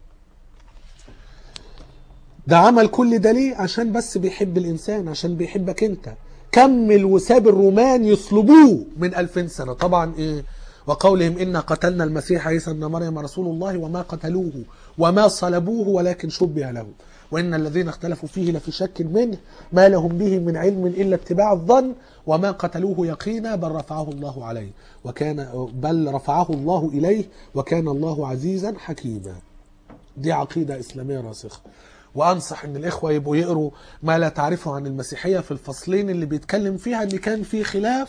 Speaker 1: ده عمل كل ده ليه؟ عشان بس بيحب الإنسان، عشان بيحبك أنت. كمل وساب الرومان يصلبوه من ألفين سنة. طبعا إيه؟ وقولهم إنا قتلنا المسيح عيسى ابن مريم رسول الله وما قتلوه وما صلبوه ولكن شبه له وإن الذين اختلفوا فيه لفي شك منه ما لهم به من علم إلا اتباع الظن وما قتلوه يقينا بل رفعه الله عليه وكان بل رفعه الله إليه وكان الله عزيزا حكيما. دي عقيدة إسلامية راسخة. وأنصح إن الإخوة يبقوا يقروا ما لا تعرفه عن المسيحية في الفصلين اللي بيتكلم فيها إن كان في خلاف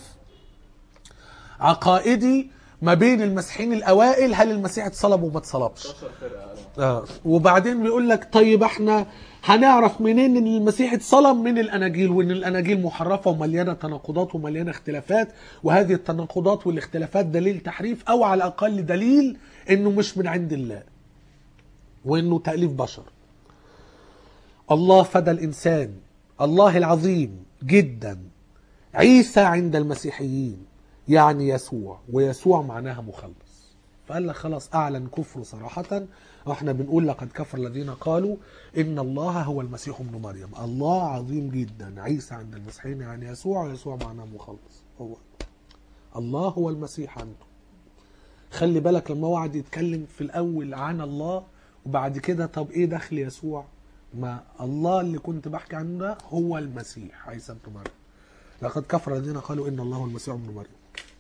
Speaker 1: عقائدي ما بين المسيحيين الأوائل، هل المسيح اتصلب وما اتصلبش. آه. وبعدين بيقول لك طيب احنا هنعرف منين ان المسيح اتصلب؟ من الاناجيل، وان الاناجيل محرفه ومليانه تناقضات ومليانه اختلافات، وهذه التناقضات والاختلافات دليل تحريف او على الاقل دليل انه مش من عند الله وانه تأليف بشر. الله فدى الانسان، الله العظيم جدا. عيسى عند المسيحيين يعني يسوع، ويسوع معناها مخلص. فقال لك خلاص اعلن كفره صراحه. واحنا بنقول لقد كفر الذين قالوا ان الله هو المسيح ابن مريم. الله عظيم جدا. عيسى عند المسيحيين يعني يسوع، ويسوع معناه مخلص. هو الله هو المسيح عنده. خلي بالك لما وعد يتكلم في الاول عن الله وبعد كده طب ايه دخل يسوع؟ ما الله اللي كنت بحكي عنه ده هو المسيح عيسى ابن مريم. لقد كفر الذين قالوا ان الله هو المسيح ابن مريم.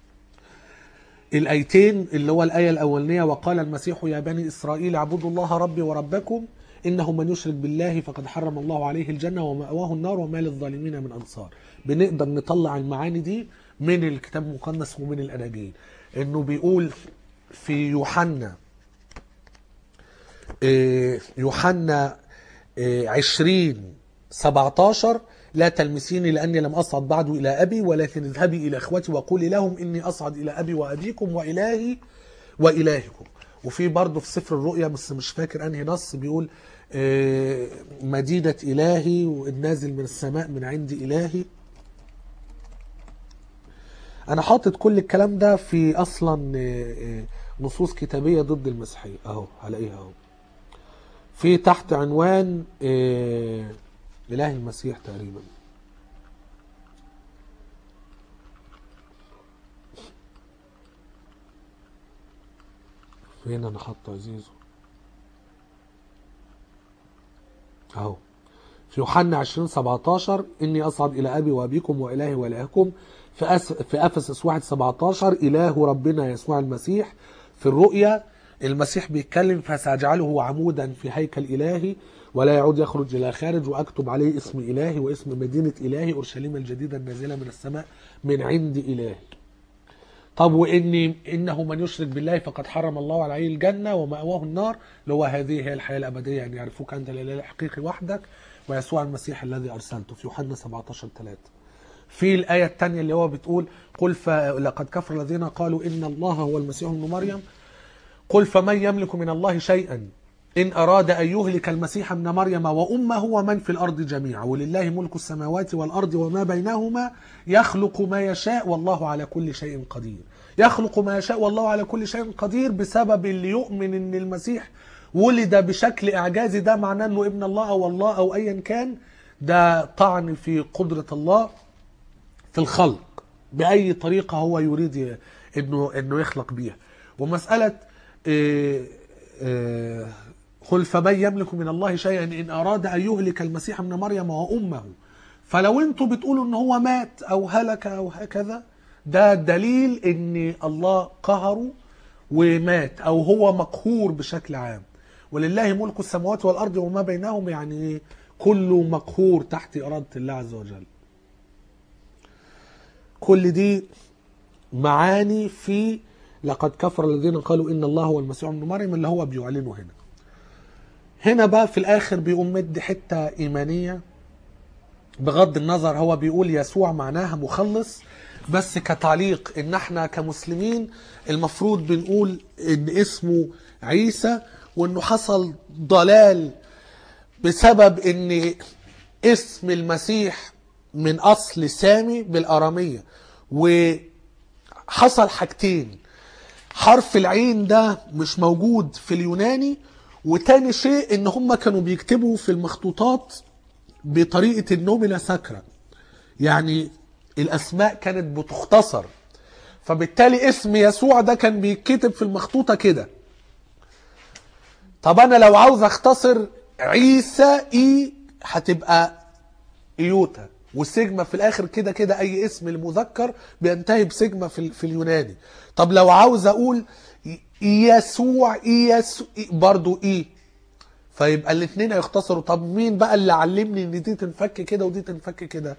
Speaker 1: الايتين اللي هو الايه الاولانيه وقال المسيح يا بني اسرائيل اعبدوا الله ربي وربكم انه من يشرك بالله فقد حرم الله عليه الجنه ومأواه النار وما للظالمين من انصار. بنقدر نطلع المعاني دي من الكتاب المقدس ومن الاناجيل. انه بيقول في يوحنا يوحنا عشرين سبعتاشر لا تلمسيني لأني لم أصعد بعد إلى أبي ولكن اذهبي إلى إخوتي وقولي لهم إني أصعد إلى أبي وأبيكم وإلهي وإلهكم. وفي برضه في سفر الرؤيا بس مش فاكر أنهي نص بيقول مدينة إلهي والنازل من السماء من عند إلهي. أنا حاطط كل الكلام ده في أصلا نصوص كتابية ضد المسيحية أهو هلاقيها أهو في تحت عنوان إيه إله المسيح تقريبا. فين أنا حاطه عزيزه أهو في يوحنا عشرين سبعتاشر إني أصعد إلى أبي وأبيكم وإلهي وإلهكم. في أس... في أفسس واحد سبعتاشر إله ربنا يسوع المسيح. في الرؤيا المسيح بيتكلم فسأجعله عمودا في هيكل إلهي ولا يعود يخرج إلى خارج وأكتب عليه اسم إلهي واسم مدينة إلهي أورشليم الجديدة النازلة من السماء من عند إلهي. طب وإني إنه من يشرك بالله فقد حرم الله عليه الجنة ومأواه النار اللي هو هذه هي الحياة الأبدية أن يعرفوك أنت الإله الحقيقي وحدك ويسوع المسيح الذي أرسلته في يوحنا سبعتاشر ثلاثة. في الآية الثانية اللي هو بتقول قل لقد كفر الذين قالوا إن الله هو المسيح ابن مريم قل فمن يملك من الله شيئا إن أراد أن يهلك المسيح ابن مريم وأمه ومن في الأرض جميعا ولله ملك السماوات والأرض وما بينهما يخلق ما يشاء والله على كل شيء قدير. يخلق ما يشاء والله على كل شيء قدير بسبب اللي يؤمن إن المسيح ولد بشكل إعجازي ده معناه أنه ابن الله أو الله أو أيا كان. ده طعن في قدرة الله في الخلق بأي طريقة هو يريد إنه, إنه يخلق بيها. ومسألة إيه إيه قل فمن يملك من الله شيئا إن أراد أن يهلك المسيح ابن مريم وأمه. فلو انتوا بتقولوا إن هو مات أو هلك أو هكذا ده دليل إن الله قهره ومات أو هو مقهور بشكل عام. ولله ملك السماوات والأرض وما بينهم يعني كله مقهور تحت إرادة الله عز وجل. كل دي معاني في لقد كفر الذين قالوا إن الله هو المسيح ابن مريم اللي هو بيعلنه هنا. هنا بقى في الآخر بيقوم مد حتة إيمانية بغض النظر هو بيقول يسوع معناها مخلص بس كتعليق ان احنا كمسلمين المفروض بنقول ان اسمه عيسى، وانه حصل ضلال بسبب ان اسم المسيح من اصل سامي بالارامية. وحصل حاجتين: حرف العين ده مش موجود في اليوناني، وتاني شيء ان هم كانوا بيكتبوا في المخطوطات بطريقة النومينا ساكرا، يعني الاسماء كانت بتختصر، فبالتالي اسم يسوع ده كان بيتكتب في المخطوطة كده. طب انا لو عاوز اختصر عيسى اي هتبقى ايوتا، والسيجما في الاخر. كده كده اي اسم المذكر بينتهي بسيجما في, في اليوناني. طب لو عاوز اقول يسوع يسوع برضو اي، فيبقى الاثنين هيختصروا. طب مين بقى اللي علمني ان دي تنفك كده ودي تنفك كده؟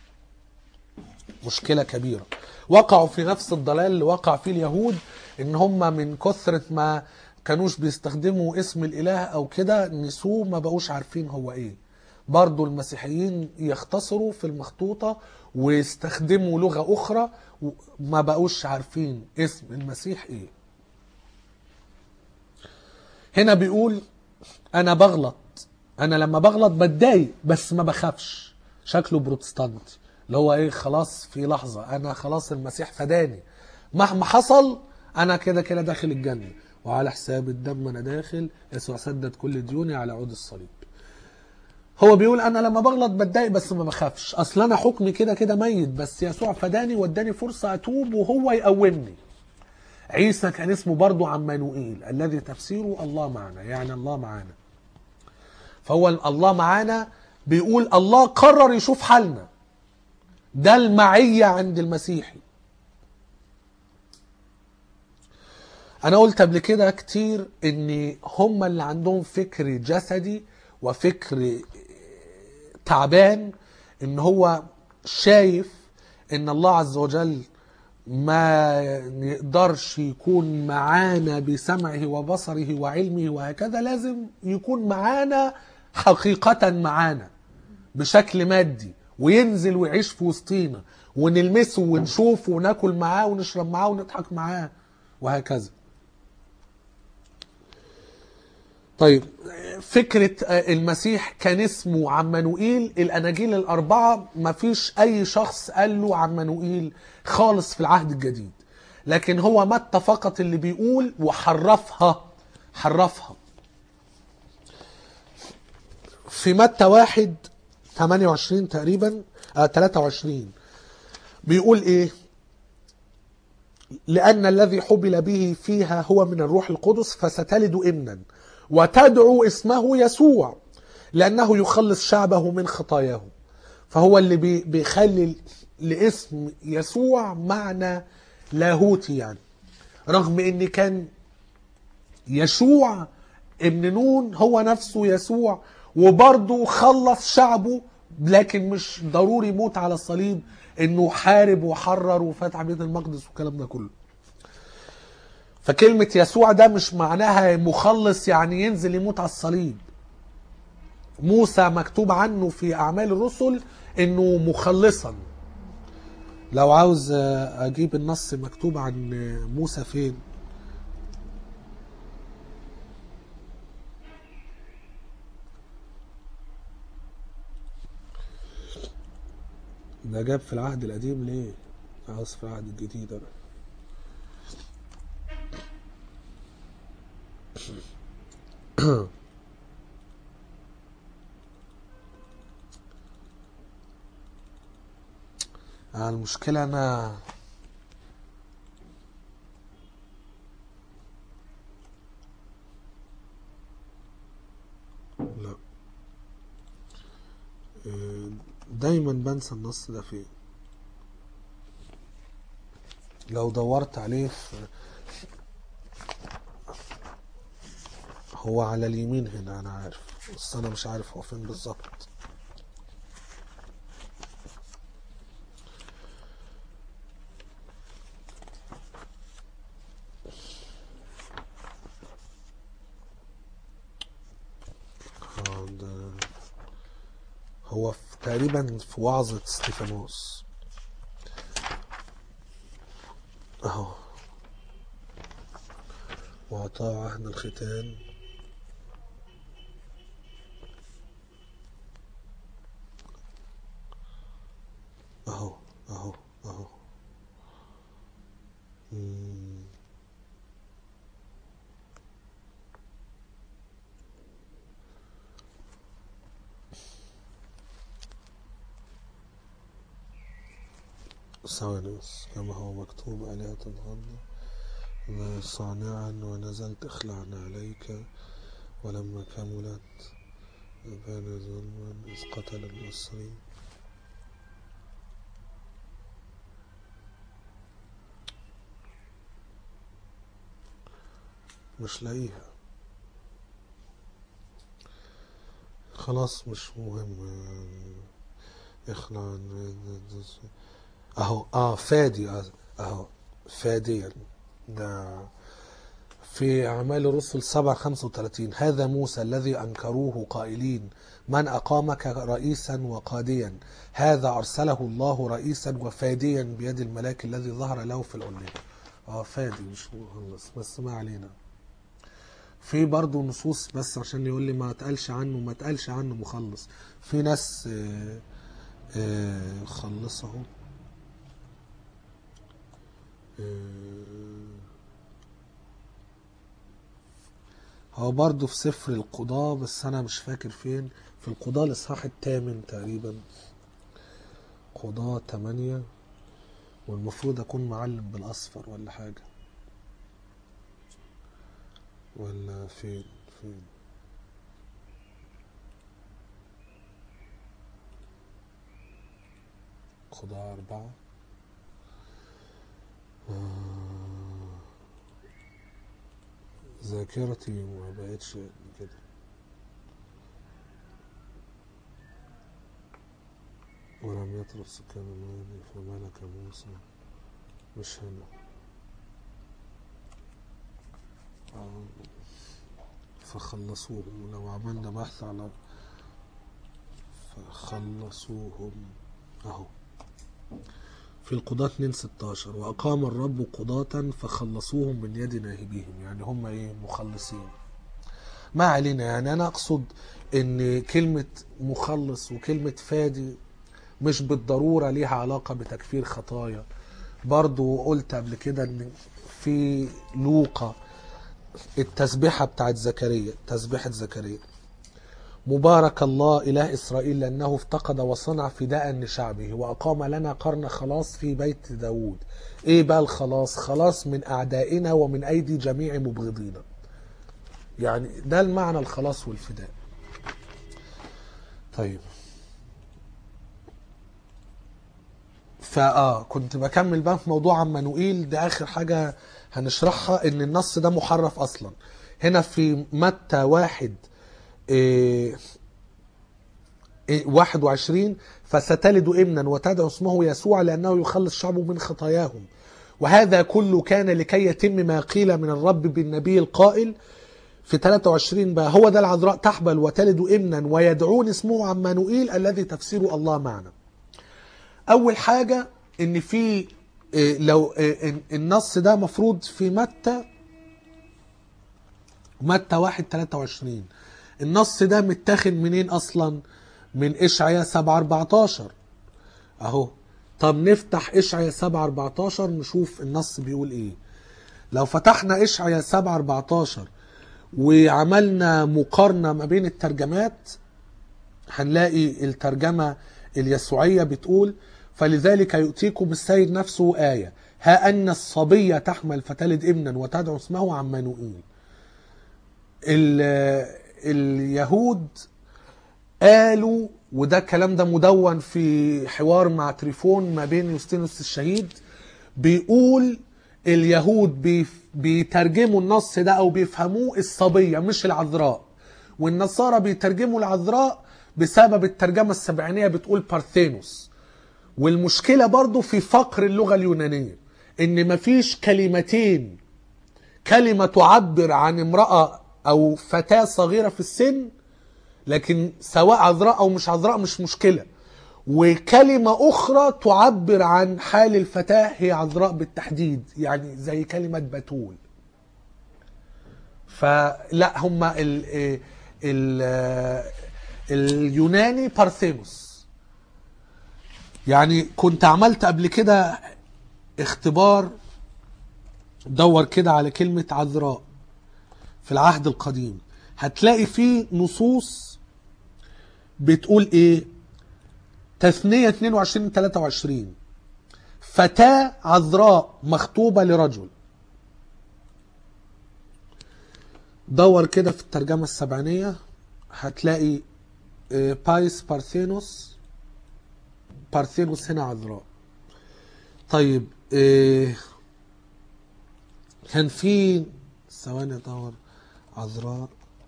Speaker 1: مشكلة كبيرة. وقعوا في نفس الضلال اللي وقع فيه اليهود، ان هم من كثرة ما كانوش بيستخدموا اسم الاله او كده نسوه، ما بقوش عارفين هو ايه. برضو المسيحيين يختصروا في المخطوطة ويستخدموا لغة اخرى، ما بقوش عارفين اسم المسيح ايه. هنا بيقول انا بغلط، انا لما بغلط بتضايق بس ما بخافش. شكله بروتستانتي اللي هو ايه، خلاص في لحظة انا خلاص المسيح فداني، مهما حصل انا كده كده داخل الجنة، وعلى حساب الدم انا داخل، يسوع سدد كل ديوني على عود الصليب. هو بيقول انا لما بغلط بتضايق بس ما بخافش، اصل انا حكمي كده كده ميت، بس يسوع فداني واداني فرصة اتوب وهو يقومني. عيسى كان اسمه برضو عمانوئيل، الذي تفسيره الله معنا، يعني الله معانا. فهو الله معانا بيقول الله قرر يشوف حالنا، ده المعية عند المسيحي. انا قلت قبل كده كتير ان هم اللي عندهم فكر جسدي وفكر تعبان، ان هو شايف ان الله عز وجل ما يقدرش يكون معانا بسمعه وبصره وعلمه وهكذا، لازم يكون معانا حقيقة، معانا بشكل مادي، وينزل ويعيش في وسطينا ونلمسه ونشوفه وناكل معاه ونشرب معاه ونضحك معاه وهكذا. طيب فكرة المسيح كان اسمه عمانوئيل، الأناجيل الأربعة ما فيش أي شخص قال له عمانوئيل خالص في العهد الجديد، لكن هو متى فقط اللي بيقول وحرفها حرفها. في متى واحد ثمانية وعشرين تقريبا آه ثلاثة وعشرين بيقول ايه: لأن الذي حبل به فيها هو من الروح القدس، فستلد ابنا وتدعو اسمه يسوع لأنه يخلص شعبه من خطاياه. فهو اللي بيخلي لاسم يسوع معنى لاهوتي، يعني رغم ان كان يشوع ابن نون هو نفسه يسوع، وبرضه خلص شعبه، لكن مش ضروري يموت على الصليب، انه حارب وحرر وفتح بيت المقدس والكلام ده كله. فكلمة يسوع ده مش معناها مخلص يعني ينزل يموت على الصليب. موسى مكتوب عنه في أعمال الرسل انه مخلصا. لو عاوز اجيب النص مكتوب عن موسى فين، ده جاب في العهد القديم ليه؟ عاوز في العهد الجديد انا. المشكلة انا لا دايما بنسى النص ده فين. لو دورت عليه في هو على اليمين هنا انا عارف، بس انا مش عارف هو فين بالظبط. هو في تقريبا في وعظة استيفانوس. اهو وأعطاه عهد الختان اهو اهو اهو. مم. ثواني بس. كما هو مكتوب آلهة الغض صانعا ونزلت اخلعنا عليك، ولما كملت بان ظلما إذ قتل المصري. مش لاقيها خلاص، مش مهم. اخلع اهو. اه فادي اهو فاديا. ده في أعمال الرسل سبعة خمسة وثلاثين. هذا موسى الذي أنكروه قائلين من أقامك رئيسا وقاديا، هذا أرسله الله رئيسا وفاديا بيد الملاك الذي ظهر له في العلية. اه فادي مش مخلص، بس ما علينا. في برضو نصوص، بس عشان يقول لي ما تقالش عنه ما تقالش عنه مخلص. في ناس آه آه خلصه. آه هو برضو في سفر القضاء، بس أنا مش فاكر فين. في القضاء الإصحاح الثامن تقريبا، قضاء تمانية، والمفروض أكون معلم بالأصفر ولا حاجة، ولا فين فين قضاء أربعة. آه ذاكرتي ما بقتش كده. ولم يترك سكان المال فملك موسى. مش هنا. آه فخلصوهم. لو عملنا بحث على فخلصوهم اهو في القضاة اتنين ستاشر. وأقام الرب قضاة فخلصوهم من يد ناهبيهم. يعني هم ايه؟ مخلصين. ما علينا. يعني أنا أقصد إن كلمة مخلص وكلمة فادي مش بالضرورة ليها علاقة بتكفير خطايا. برضو قلت قبل كده إن في لوقا التسبيحة بتاعت زكريا، تسبيحة زكريا: مبارك الله إله إسرائيل لأنه افتقد وصنع فداء لشعبه وأقام لنا قرن خلاص في بيت داود. إيه بقى الخلاص؟ خلاص من أعدائنا ومن أيدي جميع مبغضينا. يعني ده المعنى الخلاص والفداء. طيب فآه كنت بكمل بقى في موضوع عمانوئيل ده. آخر حاجة هنشرحها إن النص ده محرف أصلا. هنا في متى واحد إيه واحد وعشرين: فستلد ابنا وتدعو اسمه يسوع لأنه يخلص شعبه من خطاياهم. وهذا كله كان لكي يتم ما قيل من الرب بالنبي القائل. في ثلاثة وعشرين بقى: هو ده العذراء تحبل وتلد ابنا ويدعون اسمه عمانوئيل الذي تفسيره الله معنا. أول حاجة إن في لو النص ده مفروض في متى متى واحد ثلاثة وعشرين. النص ده متاخد منين أصلا؟ من إشعياء سبعة أربعتاشر اهو. طب نفتح إشعياء سبعة أربعتاشر نشوف النص بيقول ايه. لو فتحنا إشعياء سبعة أربعتاشر وعملنا مقارنة ما بين الترجمات هنلاقي الترجمة اليسوعية بتقول: فلذلك يؤتيكم السيد نفسه آية، ها أن الصبية تحمل فتلد ابنا وتدعو اسمه عمانوئيل. اليهود قالوا، وده الكلام ده مدون في حوار مع تريفون ما بين يوستينوس الشهيد، بيقول اليهود بيترجموا النص ده او بيفهموه الصبية مش العذراء، والنصارى بيترجموا العذراء بسبب الترجمة السبعينية بتقول بارثينوس. والمشكلة برضو في فقر اللغة اليونانية ان مفيش كلمتين، كلمة تعبر عن امرأة او فتاة صغيرة في السن، لكن سواء عذراء او مش عذراء مش مشكلة، وكلمة أخرى تعبر عن حال الفتاة هي عذراء بالتحديد، يعني زي كلمة بتول. فلا هما ال ال اليوناني بارثينوس. يعني كنت عملت قبل كده اختبار، دور كده على كلمة عذراء في العهد القديم، هتلاقي فيه نصوص بتقول ايه. تثنية اتنين وعشرين تلاتة وعشرين، فتاة عذراء مخطوبة لرجل. دور كده في الترجمة السبعينية هتلاقي بايس بارثينوس، بارثينوس هنا عذراء. طيب كان في ثواني ادور عذراء،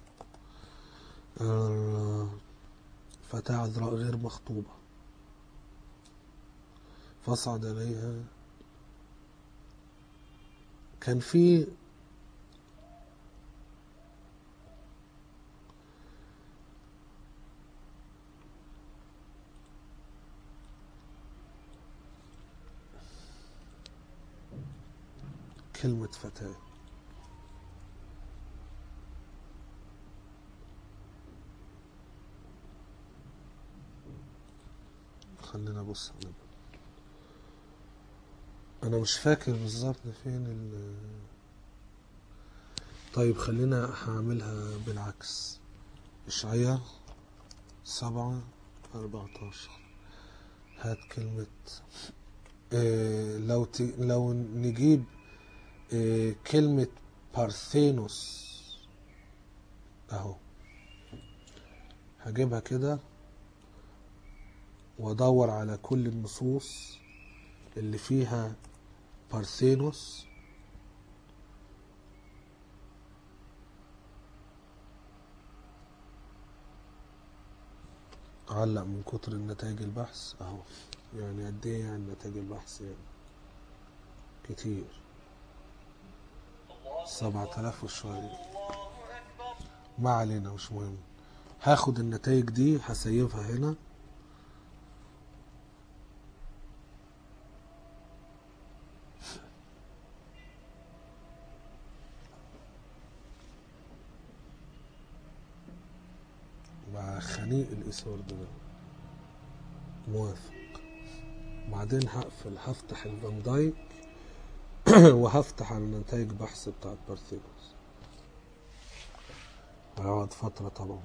Speaker 1: فتاة عذراء غير مخطوبة فصعد إليها. كان في كلمة فتاة، خلينا نبص على، انا مش فاكر بالظبط فين ال طيب خلينا هعملها بالعكس. اشعياء سبعة اربعتاشر، هات كلمة إيه لو ت... لو نجيب إيه كلمة بارثينوس اهو، هجيبها كده وادور على كل النصوص اللي فيها بارثينوس. علق من كتر النتائج البحث اهو، يعني قد ايه يعني نتائج البحث؟ يعني كتير، سبعة آلاف وشوية. ما علينا مش مهم، هاخد النتائج دي هسيبها هنا. مع خنيق الإيثار ده موافق. بعدين هقفل، هفتح الفان دايك وهفتح على نتائج بحث بتاعت بارثينوس، هيقعد فترة طبعا.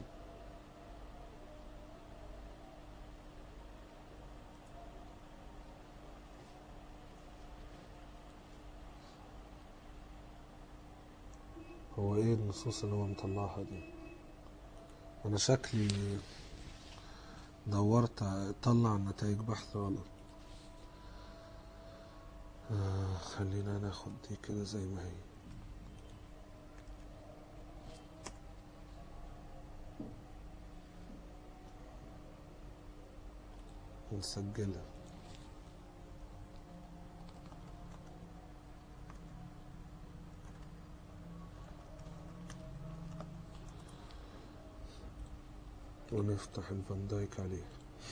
Speaker 1: هو ايه النصوص اللي هو مطلعها دي؟ انا شكلي دورت اطلع نتائج بحث غلط. آه خلينا ناخد دي كده زي ما هي. ونسجلها. ونفتح الفان دايك عليه.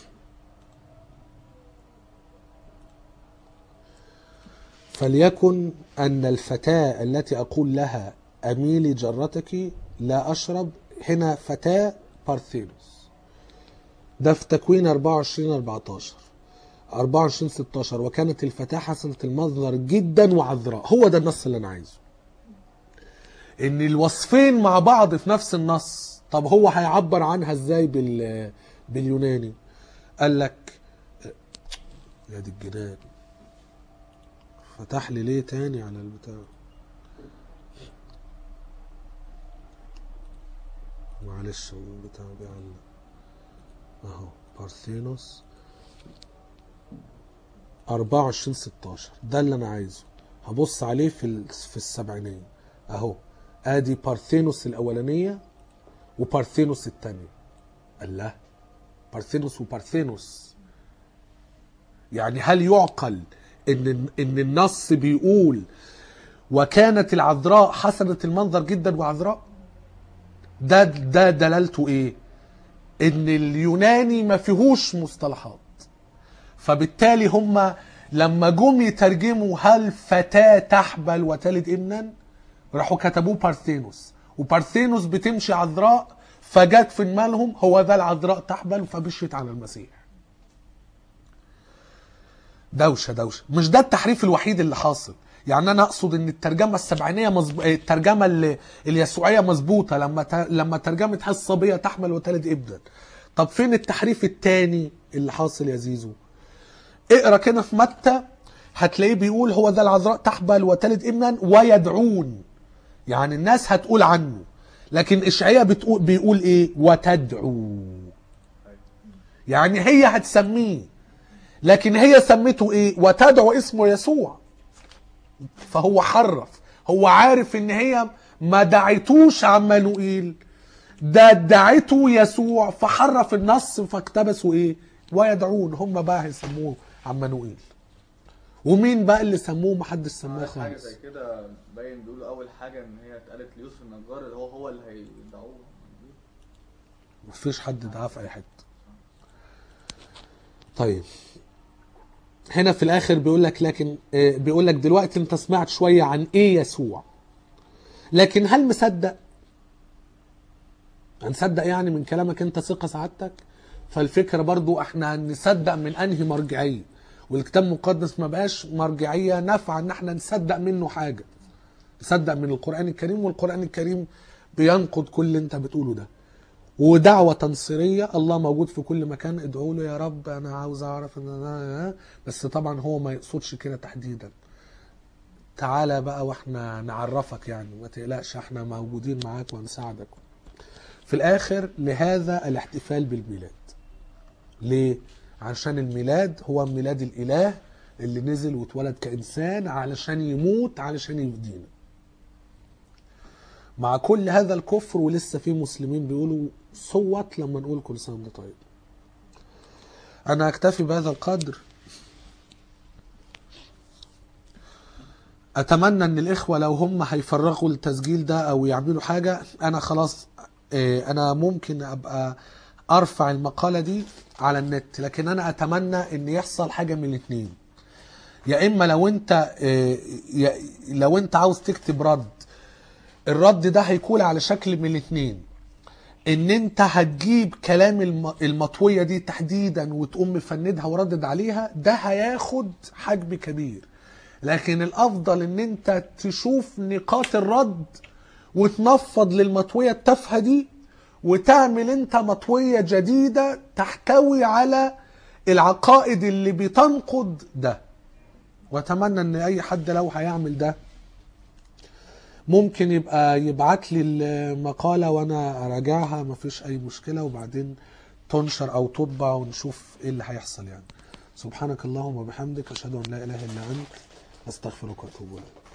Speaker 1: فليكن أن الفتاة التي أقول لها أميلي جرتك لا أشرب، هنا فتاة بارثينوس. ده في تكوين أربعة وعشرين أربعتاشر أربعة وعشرين ستاشر. وكانت الفتاة حسنة المنظر جدا وعذراء. هو ده النص اللي أنا عايزه، إن الوصفين مع بعض في نفس النص. طب هو هيعبر عنها إزاي بال باليوناني؟ قال لك يا دي الجنان، فتح لي ليه تاني على البتاع؟ معلش البتاع بيعلق اهو. بارثينوس أربعة وعشرين ستاشر، ده اللي انا عايزه. هبص عليه في في السبعينية اهو. ادي بارثينوس الاولانية وبارثينوس الثانية. الله، بارثينوس وبارثينوس. يعني هل يعقل ان ان النص بيقول وكانت العذراء حسنة المنظر جدا وعذراء؟ ده ده دلالته ايه؟ ان اليوناني ما فيهوش مصطلحات. فبالتالي هم لما جم يترجموا هل فتاة تحبل وتلد ابنا راحوا كتبوه بارثينوس، وبارثينوس بتمشي عذراء، فجت في دماغهم هو ده العذراء تحبل، فبشت على المسيح. دوشه دوشه. مش ده التحريف الوحيد اللي حاصل، يعني انا اقصد ان الترجمه السبعينيه مزب... الترجمه اللي... اليسوعيه مظبوطه لما ت... لما ترجمت هل الصبيه تحمل وتلد ابنا. طب فين التحريف الثاني اللي حاصل يا زيزو؟ اقرا كده في متى هتلاقيه بيقول هو ذا العذراء تحبل وتلد ابنا ويدعون، يعني الناس هتقول عنه. لكن اشعياء بتقول بيقول ايه؟ وتدعو، يعني هي هتسميه، لكن هي سمته ايه؟ وتدعو اسمه يسوع. فهو حرف، هو عارف ان هي ما دعيتوش عمانوئيل، ده دعيته يسوع، فحرف النص فاقتبسوا ايه؟ ويدعون. هم بقى هيسموه عمانوئيل. ومين بقى اللي سموه؟ محدش سماه خالص.
Speaker 3: حاجه زي كده باين بيقولوا اول حاجه ان هي اتقالت ليوسف النجار اللي هو هو اللي هيدعوه.
Speaker 1: مفيش حد دعاه في اي حته. طيب هنا في الاخر بيقول لك لكن بيقول لك دلوقتي انت سمعت شويه عن ايه يسوع، لكن هل مصدق؟ هنصدق يعني من كلامك انت ثقه سعادتك؟ فالفكره برضو احنا نصدق من انهي مرجعيه، والكتاب المقدس ما بقاش مرجعيه نافعه ان احنا نصدق منه حاجه. نصدق من القران الكريم، والقران الكريم بينقض كل اللي انت بتقوله ده. ودعوه تنصيريه، الله موجود في كل مكان، ادعوا له يا رب انا عاوز اعرف ان انا، بس طبعا هو ما يقصدش كده تحديدا. تعالى بقى واحنا نعرفك، يعني ما تقلقش احنا موجودين معاك وهنساعدك. في الاخر لهذا الاحتفال بالميلاد. ليه؟ عشان الميلاد هو ميلاد الاله اللي نزل واتولد كانسان علشان يموت علشان يفدينا. مع كل هذا الكفر ولسه في مسلمين بيقولوا صوت لما نقول كل سنه وانت طيب. انا اكتفي بهذا القدر. اتمنى ان الاخوه لو هم هيفرغوا التسجيل ده او يعملوا حاجه، انا خلاص انا ممكن ابقى ارفع المقاله دي على النت، لكن انا اتمنى ان يحصل حاجه من الاثنين. يا اما لو انت لو انت عاوز تكتب رد، الرد ده هيكون على شكل من الاثنين، ان انت هتجيب كلام المطويه دي تحديدا وتقوم مفندها وردد عليها، ده هياخد حجم كبير. لكن الافضل ان انت تشوف نقاط الرد وتنفض للمطويه التافهه دي، وتعمل انت مطويه جديده تحتوي على العقائد اللي بتنقض ده. واتمنى ان اي حد لو هيعمل ده ممكن يبقى يبعت لي المقاله وانا اراجعها، مفيش اي مشكله، وبعدين تنشر او تطبع ونشوف ايه اللي هيحصل يعني. سبحانك اللهم وبحمدك اشهد ان لا اله الا انت استغفرك واتوب اليك.